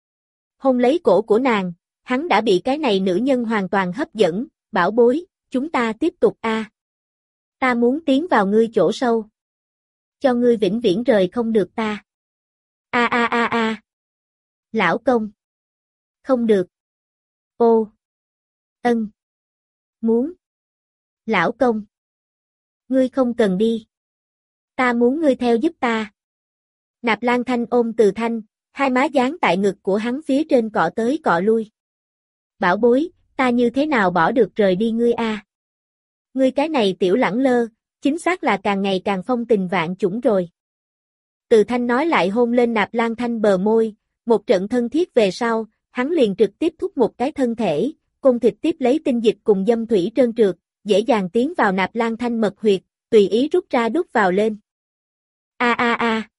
Hôn lấy cổ của nàng, hắn đã bị cái này nữ nhân hoàn toàn hấp dẫn, bảo bối, chúng ta tiếp tục a. Ta muốn tiến vào ngươi chỗ sâu. Cho ngươi vĩnh viễn rời không được ta. A a a a. Lão công. Không được. Ô. Ân. Muốn. Lão công. Ngươi không cần đi. Ta muốn ngươi theo giúp ta. Nạp Lan Thanh ôm Từ Thanh, hai má dán tại ngực của hắn phía trên cọ tới cọ lui. Bảo bối, ta như thế nào bỏ được rời đi ngươi a? Ngươi cái này tiểu lẳng lơ, chính xác là càng ngày càng phong tình vạn chủng rồi. Từ Thanh nói lại hôn lên Nạp Lan Thanh bờ môi, một trận thân thiết về sau, hắn liền trực tiếp thúc một cái thân thể, côn thịt tiếp lấy tinh dịch cùng dâm thủy trơn trượt, dễ dàng tiến vào Nạp Lan Thanh mật huyệt, tùy ý rút ra đút vào lên. A a a.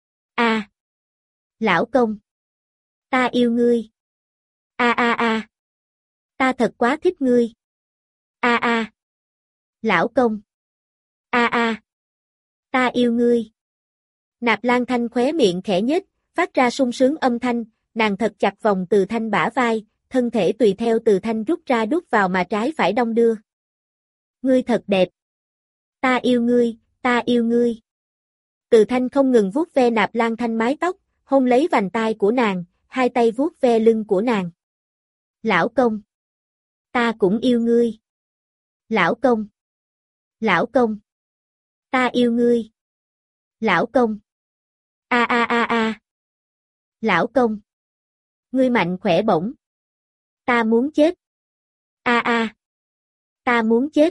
A. Lão công. Ta yêu ngươi. A a a. Ta thật quá thích ngươi. A a. Lão công. A a. Ta yêu ngươi. Nạp Lan Thanh khóe miệng khẽ nhếch, phát ra sung sướng âm thanh, nàng thật chặt vòng Từ Thanh bả vai, thân thể tùy theo Từ Thanh rút ra đút vào mà trái phải đong đưa. Ngươi thật đẹp. Ta yêu ngươi, ta yêu ngươi. Từ Thanh không ngừng vuốt ve Nạp Lan Thanh mái tóc, hôn lấy vành tai của nàng, hai tay vuốt ve lưng của nàng. Lão công. Ta cũng yêu ngươi. Lão công. Lão công. Ta yêu ngươi. Lão công. A a a a. Lão công. Ngươi mạnh khỏe bổng. Ta muốn chết. A a. Ta muốn chết.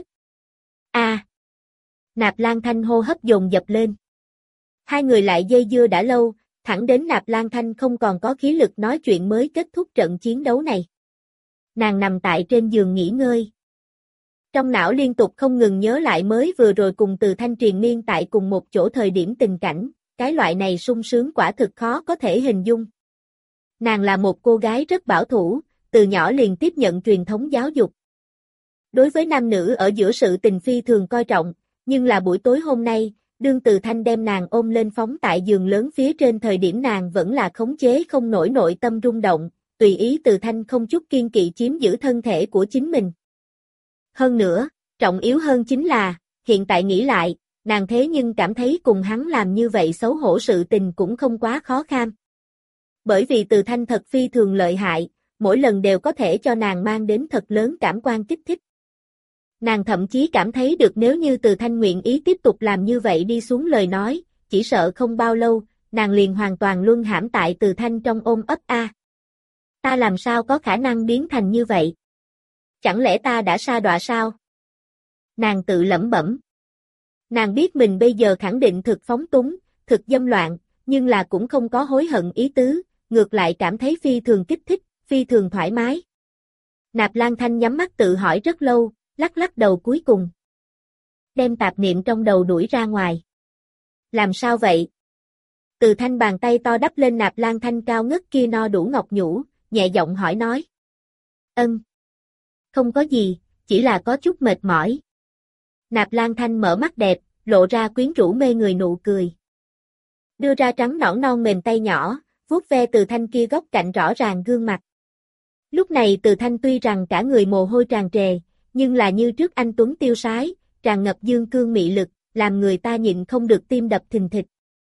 A. Nạp Lan Thanh hô hấp dồn dập lên. Hai người lại dây dưa đã lâu, thẳng đến Nạp Lan Thanh không còn có khí lực nói chuyện mới kết thúc trận chiến đấu này. Nàng nằm tại trên giường nghỉ ngơi. Trong não liên tục không ngừng nhớ lại mới vừa rồi cùng Từ Thanh triền miên tại cùng một chỗ thời điểm tình cảnh, cái loại này sung sướng quả thực khó có thể hình dung. Nàng là một cô gái rất bảo thủ, từ nhỏ liền tiếp nhận truyền thống giáo dục. Đối với nam nữ ở giữa sự tình phi thường coi trọng, nhưng là buổi tối hôm nay, đương Từ Thanh đem nàng ôm lên phóng tại giường lớn phía trên thời điểm nàng vẫn là khống chế không nổi nội tâm rung động, tùy ý Từ Thanh không chút kiên kỵ chiếm giữ thân thể của chính mình. Hơn nữa, trọng yếu hơn chính là, hiện tại nghĩ lại, nàng thế nhưng cảm thấy cùng hắn làm như vậy xấu hổ sự tình cũng không quá khó kham. Bởi vì Từ Thanh thật phi thường lợi hại, mỗi lần đều có thể cho nàng mang đến thật lớn cảm quan kích thích. Nàng thậm chí cảm thấy được nếu như Từ Thanh nguyện ý tiếp tục làm như vậy đi xuống lời nói, chỉ sợ không bao lâu, nàng liền hoàn toàn luân hãm tại Từ Thanh trong ôm ấp a. Ta làm sao có khả năng biến thành như vậy? Chẳng lẽ ta đã sa đọa sao? Nàng tự lẩm bẩm. Nàng biết mình bây giờ khẳng định thực phóng túng, thực dâm loạn, nhưng là cũng không có hối hận ý tứ, ngược lại cảm thấy phi thường kích thích, phi thường thoải mái. Nạp Lan Thanh nhắm mắt tự hỏi rất lâu, lắc lắc đầu cuối cùng. Đem tạp niệm trong đầu đuổi ra ngoài. Làm sao vậy? Từ Thanh bàn tay to đắp lên Nạp Lan Thanh cao ngất kia no đủ ngọc nhũ, nhẹ giọng hỏi nói. Ân. Không có gì, chỉ là có chút mệt mỏi. Nạp Lan Thanh mở mắt đẹp, lộ ra quyến rũ mê người nụ cười. Đưa ra trắng nõn non mềm tay nhỏ, vuốt ve Từ Thanh kia góc cạnh rõ ràng gương mặt. Lúc này Từ Thanh tuy rằng cả người mồ hôi tràn trề, nhưng là như trước anh tuấn tiêu sái, tràn ngập dương cương mị lực, làm người ta nhịn không được tim đập thình thịch.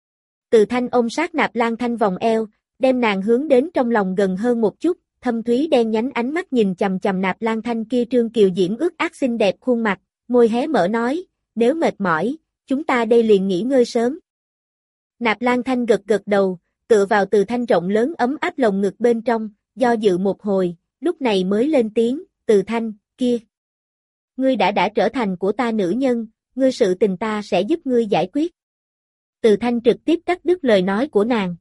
Từ Thanh ôm sát Nạp Lan Thanh vòng eo, đem nàng hướng đến trong lòng gần hơn một chút, thâm thúy đen nhánh ánh mắt nhìn chằm chằm Nạp Lan Thanh kia trương kiều diễm ướt át xinh đẹp khuôn mặt, môi hé mở nói, nếu mệt mỏi, chúng ta đây liền nghỉ ngơi sớm. Nạp Lan Thanh gật gật đầu, tựa vào Từ Thanh rộng lớn ấm áp lồng ngực bên trong, do dự một hồi, lúc này mới lên tiếng, Từ Thanh, kia. Ngươi đã đã trở thành của ta nữ nhân, ngươi sự tình ta sẽ giúp ngươi giải quyết. Từ Thanh trực tiếp cắt đứt lời nói của nàng.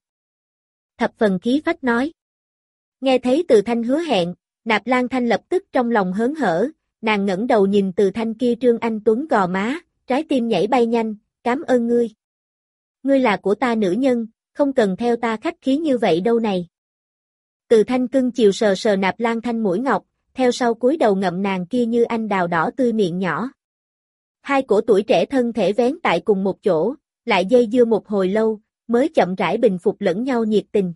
Thập phần khí phách nói. Nghe thấy Từ Thanh hứa hẹn, Nạp Lan Thanh lập tức trong lòng hớn hở, nàng ngẩng đầu nhìn Từ Thanh kia trương anh tuấn gò má, trái tim nhảy bay nhanh, cảm ơn ngươi. Ngươi là của ta nữ nhân, không cần theo ta khách khí như vậy đâu này. Từ Thanh cưng chiều sờ sờ Nạp Lan Thanh mũi ngọc, theo sau cúi đầu ngậm nàng kia như anh đào đỏ tươi miệng nhỏ. Hai cổ tuổi trẻ thân thể vén tại cùng một chỗ, lại dây dưa một hồi lâu, mới chậm rãi bình phục lẫn nhau nhiệt tình.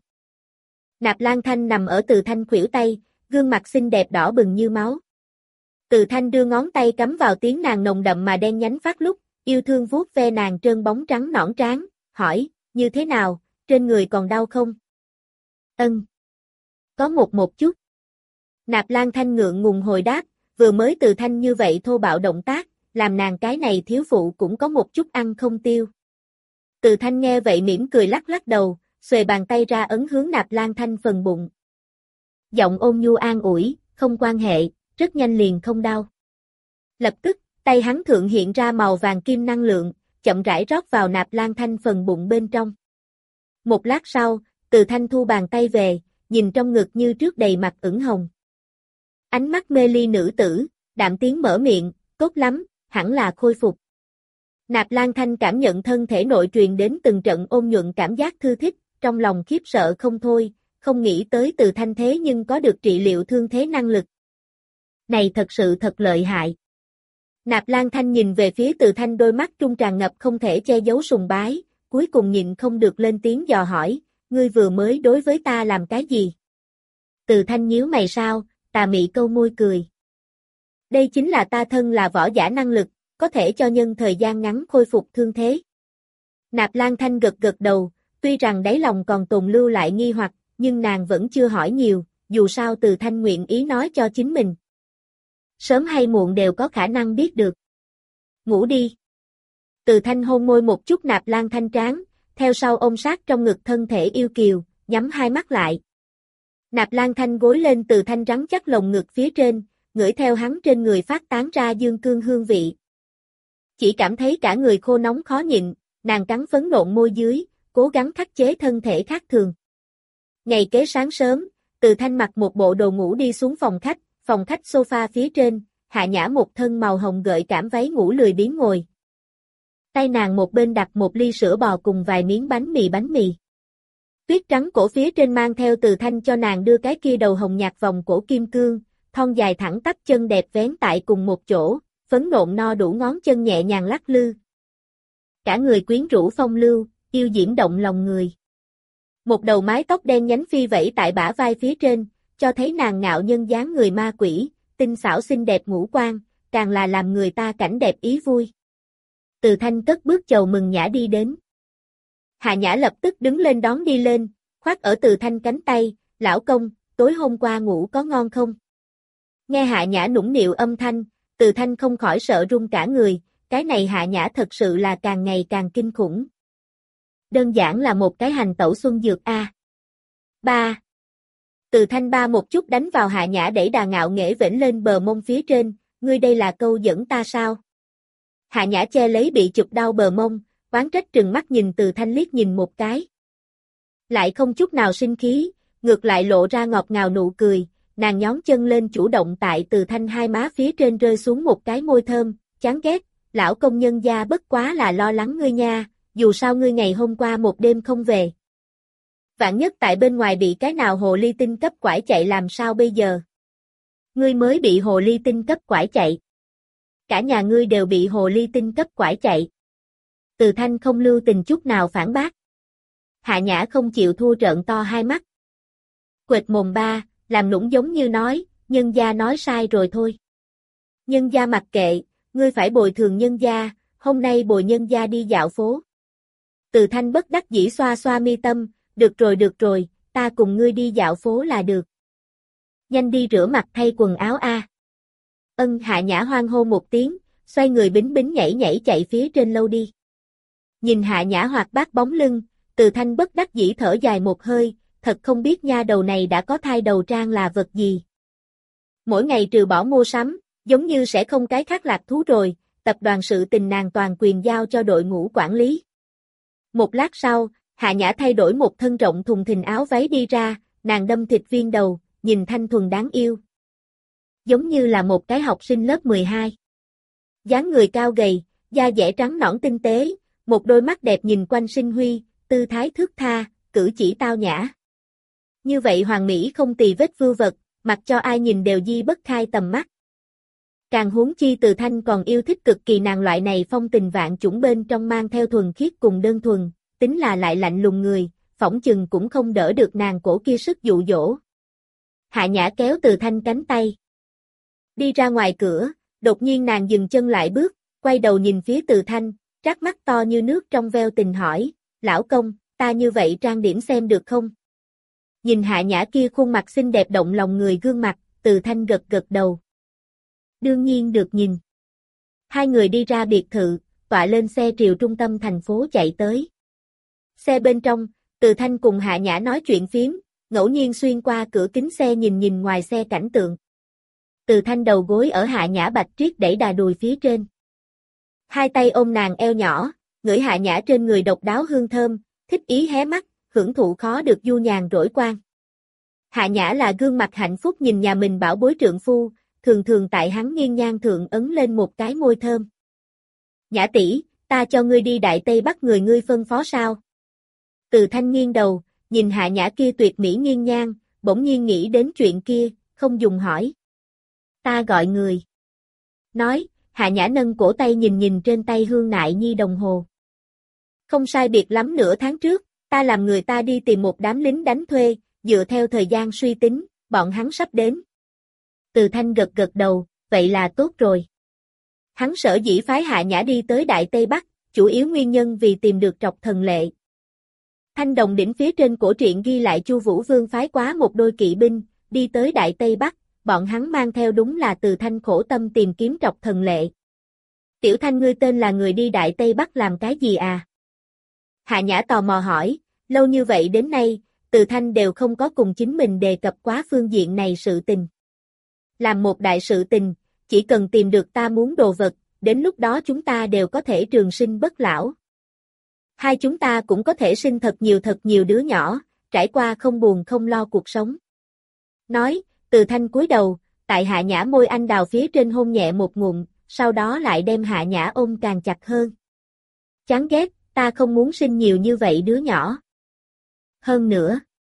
Nạp Lan Thanh nằm ở Từ Thanh khuỷu tay, gương mặt xinh đẹp đỏ bừng như máu. Từ Thanh đưa ngón tay cắm vào tiếng nàng nồng đậm mà đen nhánh phát lúc, yêu thương vuốt ve nàng trơn bóng trắng nõn tráng, hỏi, như thế nào, trên người còn đau không? Ân. Có một một chút. Nạp Lan Thanh ngượng ngùng hồi đáp, vừa mới Từ Thanh như vậy thô bạo động tác, làm nàng cái này thiếu phụ cũng có một chút ăn không tiêu. Từ Thanh nghe vậy mỉm cười lắc lắc đầu, xuề bàn tay ra ấn hướng Nạp Lan Thanh phần bụng. Giọng ôn nhu an ủi, không quan hệ, rất nhanh liền không đau. Lập tức, tay hắn thượng hiện ra màu vàng kim năng lượng, chậm rãi rót vào Nạp Lan Thanh phần bụng bên trong. Một lát sau, Từ Thanh thu bàn tay về, nhìn trong ngực như trước đầy mặt ửng hồng. Ánh mắt mê ly nữ tử, đạm tiếng mở miệng, tốt lắm, hẳn là khôi phục. Nạp Lan Thanh cảm nhận thân thể nội truyền đến từng trận ôn nhuận cảm giác thư thích, trong lòng khiếp sợ không thôi, không nghĩ tới Từ Thanh thế nhưng có được trị liệu thương thế năng lực. Này thật sự thật lợi hại. Nạp Lan Thanh nhìn về phía Từ Thanh, đôi mắt trung tràn ngập không thể che giấu sùng bái, cuối cùng nhịn không được lên tiếng dò hỏi, ngươi vừa mới đối với ta làm cái gì? Từ Thanh nhíu mày sao, tà mị câu môi cười. Đây chính là ta thân là võ giả năng lực, có thể cho nhân thời gian ngắn khôi phục thương thế. Nạp Lan Thanh gật gật đầu, tuy rằng đáy lòng còn tồn lưu lại nghi hoặc, nhưng nàng vẫn chưa hỏi nhiều, dù sao Từ Thanh nguyện ý nói cho chính mình. Sớm hay muộn đều có khả năng biết được. Ngủ đi. Từ Thanh hôn môi một chút Nạp Lan Thanh trán, theo sau ôm sát trong ngực thân thể yêu kiều, nhắm hai mắt lại. Nạp Lan Thanh gối lên Từ Thanh rắn chắc lồng ngực phía trên, ngửi theo hắn trên người phát tán ra dương cương hương vị. Chỉ cảm thấy cả người khô nóng khó nhịn, nàng cắn phấn nộn môi dưới, cố gắng khắc chế thân thể khác thường. Ngày kế sáng sớm, Từ Thanh mặc một bộ đồ ngủ đi xuống phòng khách, phòng khách sofa phía trên, Hạ Nhã một thân màu hồng gợi cảm váy ngủ lười biếng ngồi. Tay nàng một bên đặt một ly sữa bò cùng vài miếng bánh mì bánh mì. Tuyết trắng cổ phía trên mang theo Từ Thanh cho nàng đưa cái kia đầu hồng nhạt vòng cổ kim cương, thon dài thẳng tắp chân đẹp vén tại cùng một chỗ, phấn nộn no đủ ngón chân nhẹ nhàng lắc lư. Cả người quyến rũ phong lưu, yêu diễm động lòng người. Một đầu mái tóc đen nhánh phi vẫy tại bả vai phía trên, cho thấy nàng ngạo nhân dáng người ma quỷ, tinh xảo xinh đẹp ngũ quan, càng là làm người ta cảnh đẹp ý vui. Từ Thanh cất bước chầu mừng Nhã đi đến. Hạ Nhã lập tức đứng lên đón đi lên, khoác ở Từ Thanh cánh tay, lão công, tối hôm qua ngủ có ngon không? Nghe Hạ Nhã nũng nịu âm thanh, Từ Thanh không khỏi sợ run cả người, cái này Hạ Nhã thật sự là càng ngày càng kinh khủng. Đơn giản là một cái hành tẩu xuân dược a. Ba. Từ Thanh ba một chút đánh vào Hạ Nhã đẩy đà ngạo nghễ vểnh lên bờ mông phía trên, ngươi đây là câu dẫn ta sao? Hạ Nhã che lấy bị chụp đau bờ mông, oán trách trừng mắt nhìn Từ Thanh liếc nhìn một cái. Lại không chút nào sinh khí, ngược lại lộ ra ngọt ngào nụ cười, nàng nhón chân lên chủ động tại Từ Thanh hai má phía trên rơi xuống một cái môi thơm, chán ghét, lão công nhân gia bất quá là lo lắng ngươi nha, dù sao ngươi ngày hôm qua một đêm không về. Vạn nhất tại bên ngoài bị cái nào hồ ly tinh cấp quải chạy làm sao bây giờ? Ngươi mới bị hồ ly tinh cấp quải chạy. Cả nhà ngươi đều bị hồ ly tinh cấp quải chạy. Từ Thanh không lưu tình chút nào phản bác. Hạ Nhã không chịu thua trợn to hai mắt. Quệt mồm ba, làm nũng giống như nói, nhân gia nói sai rồi thôi. Nhân gia mặc kệ, ngươi phải bồi thường nhân gia, hôm nay bồi nhân gia đi dạo phố. Từ Thanh bất đắc dĩ xoa xoa mi tâm, được rồi được rồi, ta cùng ngươi đi dạo phố là được. Nhanh đi rửa mặt thay quần áo a. Ân. Hạ Nhã hoan hô một tiếng, xoay người bính bính nhảy nhảy chạy phía trên lâu đi. Nhìn Hạ Nhã hoạt bát bóng lưng, Từ Thanh bất đắc dĩ thở dài một hơi, thật không biết nha đầu này đã có thai đầu trang là vật gì. Mỗi ngày trừ bỏ mua sắm, giống như sẽ không cái khác lạc thú rồi, tập đoàn sự tình nàng toàn quyền giao cho đội ngũ quản lý. Một lát sau, Hạ Nhã thay đổi một thân rộng thùng thình áo váy đi ra, nàng đâm thịt viên đầu, nhìn thanh thuần đáng yêu. Giống như là một cái học sinh lớp mười hai. Dáng người cao gầy, da dẻ trắng nõn tinh tế, một đôi mắt đẹp nhìn quanh sinh huy, tư thái thướt tha, cử chỉ tao nhã. Như vậy hoàn mỹ không tì vết vưu vật, mặc cho ai nhìn đều di bất khai tầm mắt. Càng huống chi Từ Thanh còn yêu thích cực kỳ nàng loại này phong tình vạn chủng bên trong mang theo thuần khiết cùng đơn thuần, tính là lại lạnh lùng người, phỏng chừng cũng không đỡ được nàng cổ kia sức dụ dỗ. Hạ Nhã kéo Từ Thanh cánh tay. Đi ra ngoài cửa, đột nhiên nàng dừng chân lại bước, quay đầu nhìn phía Từ Thanh, trác mắt to như nước trong veo tình hỏi, lão công, ta như vậy trang điểm xem được không? Nhìn Hạ Nhã kia khuôn mặt xinh đẹp động lòng người gương mặt, Từ Thanh gật gật đầu. Đương nhiên được nhìn. Hai người đi ra biệt thự, tọa lên xe triều trung tâm thành phố chạy tới. Xe bên trong, Từ Thanh cùng Hạ Nhã nói chuyện phiếm, ngẫu nhiên xuyên qua cửa kính xe nhìn nhìn ngoài xe cảnh tượng. Từ Thanh đầu gối ở Hạ Nhã bạch triết đẩy đà đùi phía trên. Hai tay ôm nàng eo nhỏ, ngửi Hạ Nhã trên người độc đáo hương thơm, thích ý hé mắt, hưởng thụ khó được du nhàn rỗi quan. Hạ Nhã là gương mặt hạnh phúc nhìn nhà mình bảo bối trượng phu, thường thường tại hắn nghiêng nhan thượng ấn lên một cái môi thơm. Nhã tỷ, ta cho ngươi đi Đại Tây Bắc người ngươi phân phó sao? Từ Thanh nghiêng đầu, nhìn Hạ Nhã kia tuyệt mỹ nghiêng nhan, bỗng nhiên nghĩ đến chuyện kia, không dùng hỏi. Ta gọi người. Nói, Hạ Nhã nâng cổ tay nhìn nhìn trên tay Hương Nại Nhi đồng hồ. Không sai biệt lắm nửa tháng trước, ta làm người ta đi tìm một đám lính đánh thuê, dựa theo thời gian suy tính, bọn hắn sắp đến. Từ Thanh gật gật đầu, vậy là tốt rồi. Hắn sở dĩ phái Hạ Nhã đi tới Đại Tây Bắc, chủ yếu nguyên nhân vì tìm được Trọc Thần Lệ. Thanh đồng đỉnh phía trên cổ truyện ghi lại Chu Vũ Vương phái quá một đôi kỵ binh, đi tới Đại Tây Bắc, bọn hắn mang theo đúng là Từ Thanh khổ tâm tìm kiếm Trọc Thần Lệ. Tiểu Thanh ngươi tên là người đi Đại Tây Bắc làm cái gì à? Hạ Nhã tò mò hỏi, lâu như vậy đến nay, Từ Thanh đều không có cùng chính mình đề cập quá phương diện này sự tình. Làm một đại sự tình, chỉ cần tìm được ta muốn đồ vật, đến lúc đó chúng ta đều có thể trường sinh bất lão. Hai chúng ta cũng có thể sinh thật nhiều thật nhiều đứa nhỏ, trải qua không buồn không lo cuộc sống. Nói, Từ Thanh cúi đầu, tại Hạ Nhã môi anh đào phía trên hôn nhẹ một ngụm, sau đó lại đem Hạ Nhã ôm càng chặt hơn. Chán ghét, ta không muốn sinh nhiều như vậy đứa nhỏ. Hơn nữa.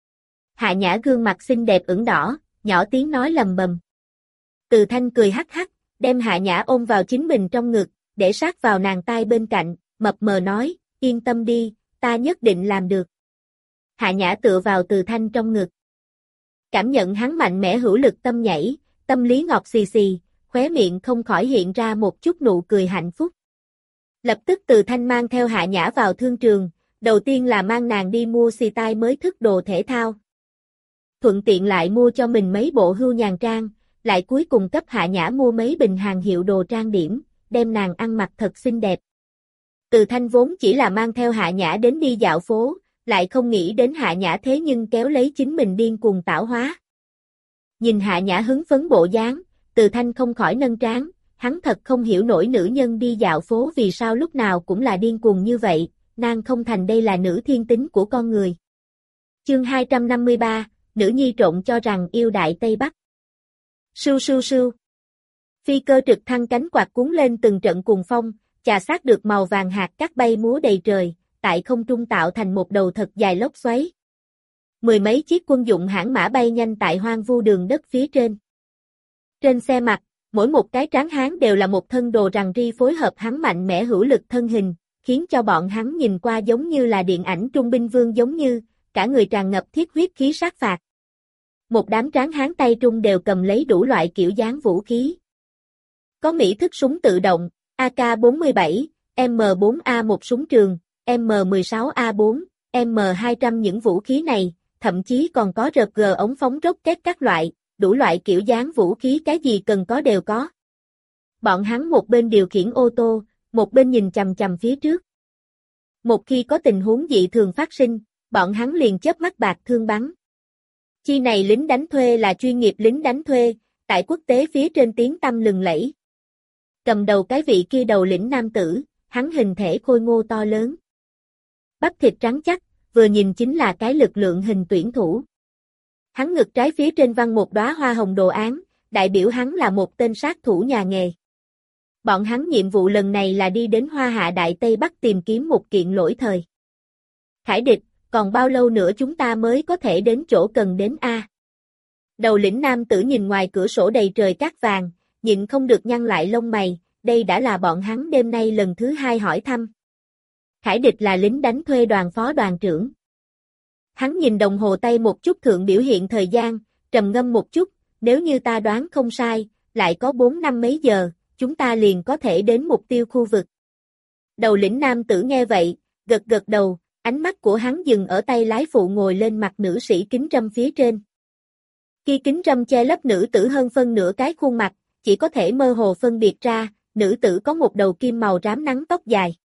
Hạ Nhã gương mặt xinh đẹp ửng đỏ, nhỏ tiếng nói lầm bầm. Từ Thanh cười hắc hắc, đem Hạ Nhã ôm vào chính mình trong ngực, để sát vào nàng tai bên cạnh, mập mờ nói, yên tâm đi, ta nhất định làm được. Hạ Nhã tựa vào Từ Thanh trong ngực. Cảm nhận hắn mạnh mẽ hữu lực tâm nhảy, tâm lý ngọt xì xì, khóe miệng không khỏi hiện ra một chút nụ cười hạnh phúc. Lập tức Từ Thanh mang theo Hạ Nhã vào thương trường, đầu tiên là mang nàng đi mua xì tai mới thức đồ thể thao. Thuận tiện lại mua cho mình mấy bộ hưu nhàn trang, lại cuối cùng cấp Hạ Nhã mua mấy bình hàng hiệu đồ trang điểm, đem nàng ăn mặc thật xinh đẹp. Từ Thanh vốn chỉ là mang theo Hạ Nhã đến đi dạo phố, lại không nghĩ đến Hạ Nhã thế nhưng kéo lấy chính mình điên cuồng tảo hóa. Nhìn Hạ Nhã hứng phấn bộ dáng, Từ Thanh không khỏi nâng trán, hắn thật không hiểu nổi nữ nhân đi dạo phố vì sao lúc nào cũng là điên cuồng như vậy, nàng không thành đây là nữ thiên tính của con người. Chương hai trăm năm mươi ba, nữ nhi trộn cho rằng yêu Đại Tây Bắc. Sưu sưu sưu. Phi cơ trực thăng cánh quạt cuốn lên từng trận cuồng phong, chà sát được màu vàng hạt cát bay múa đầy trời, tại không trung tạo thành một đầu thật dài lốc xoáy. Mười mấy chiếc quân dụng hãng mã bay nhanh tại hoang vu đường đất phía trên. Trên xe mặt, mỗi một cái tráng hán đều là một thân đồ rằng ri phối hợp hắn mạnh mẽ hữu lực thân hình, khiến cho bọn hắn nhìn qua giống như là điện ảnh Trung binh vương giống như, cả người tràn ngập thiết huyết khí sát phạt. Một đám tráng hán tay trung đều cầm lấy đủ loại kiểu dáng vũ khí. Có Mỹ thức súng tự động, A K bốn mươi bảy, M bốn A một súng trường, M mười sáu A bốn, M hai trăm những vũ khí này, thậm chí còn có rờ pê giê ống phóng rocket các loại, đủ loại kiểu dáng vũ khí cái gì cần có đều có. Bọn hắn một bên điều khiển ô tô, một bên nhìn chằm chằm phía trước. Một khi có tình huống dị thường phát sinh, bọn hắn liền chớp mắt bạc thương bắn. Chi này lính đánh thuê là chuyên nghiệp lính đánh thuê, tại quốc tế phía trên tiếng tăm lừng lẫy. Cầm đầu cái vị kia đầu lĩnh nam tử, hắn hình thể khôi ngô to lớn. Bắp thịt trắng chắc, vừa nhìn chính là cái lực lượng hình tuyển thủ. Hắn ngực trái phía trên văng một đóa hoa hồng đồ án, đại biểu hắn là một tên sát thủ nhà nghề. Bọn hắn nhiệm vụ lần này là đi đến Hoa Hạ Đại Tây Bắc tìm kiếm một kiện lỗi thời. Khải địch, còn bao lâu nữa chúng ta mới có thể đến chỗ cần đến a? Đầu lĩnh nam tử nhìn ngoài cửa sổ đầy trời cát vàng, nhịn không được nhăn lại lông mày, đây đã là bọn hắn đêm nay lần thứ hai hỏi thăm. Khải địch là lính đánh thuê đoàn phó đoàn trưởng. Hắn nhìn đồng hồ tay một chút thượng biểu hiện thời gian, trầm ngâm một chút, nếu như ta đoán không sai, lại có bốn năm mấy giờ, chúng ta liền có thể đến mục tiêu khu vực. Đầu lĩnh nam tử nghe vậy, gật gật đầu, ánh mắt của hắn dừng ở tay lái phụ ngồi lên mặt nữ sĩ kính râm phía trên. Khi kính râm che lấp nữ tử hơn phân nửa cái khuôn mặt, chỉ có thể mơ hồ phân biệt ra, nữ tử có một đầu kim màu rám nắng tóc dài.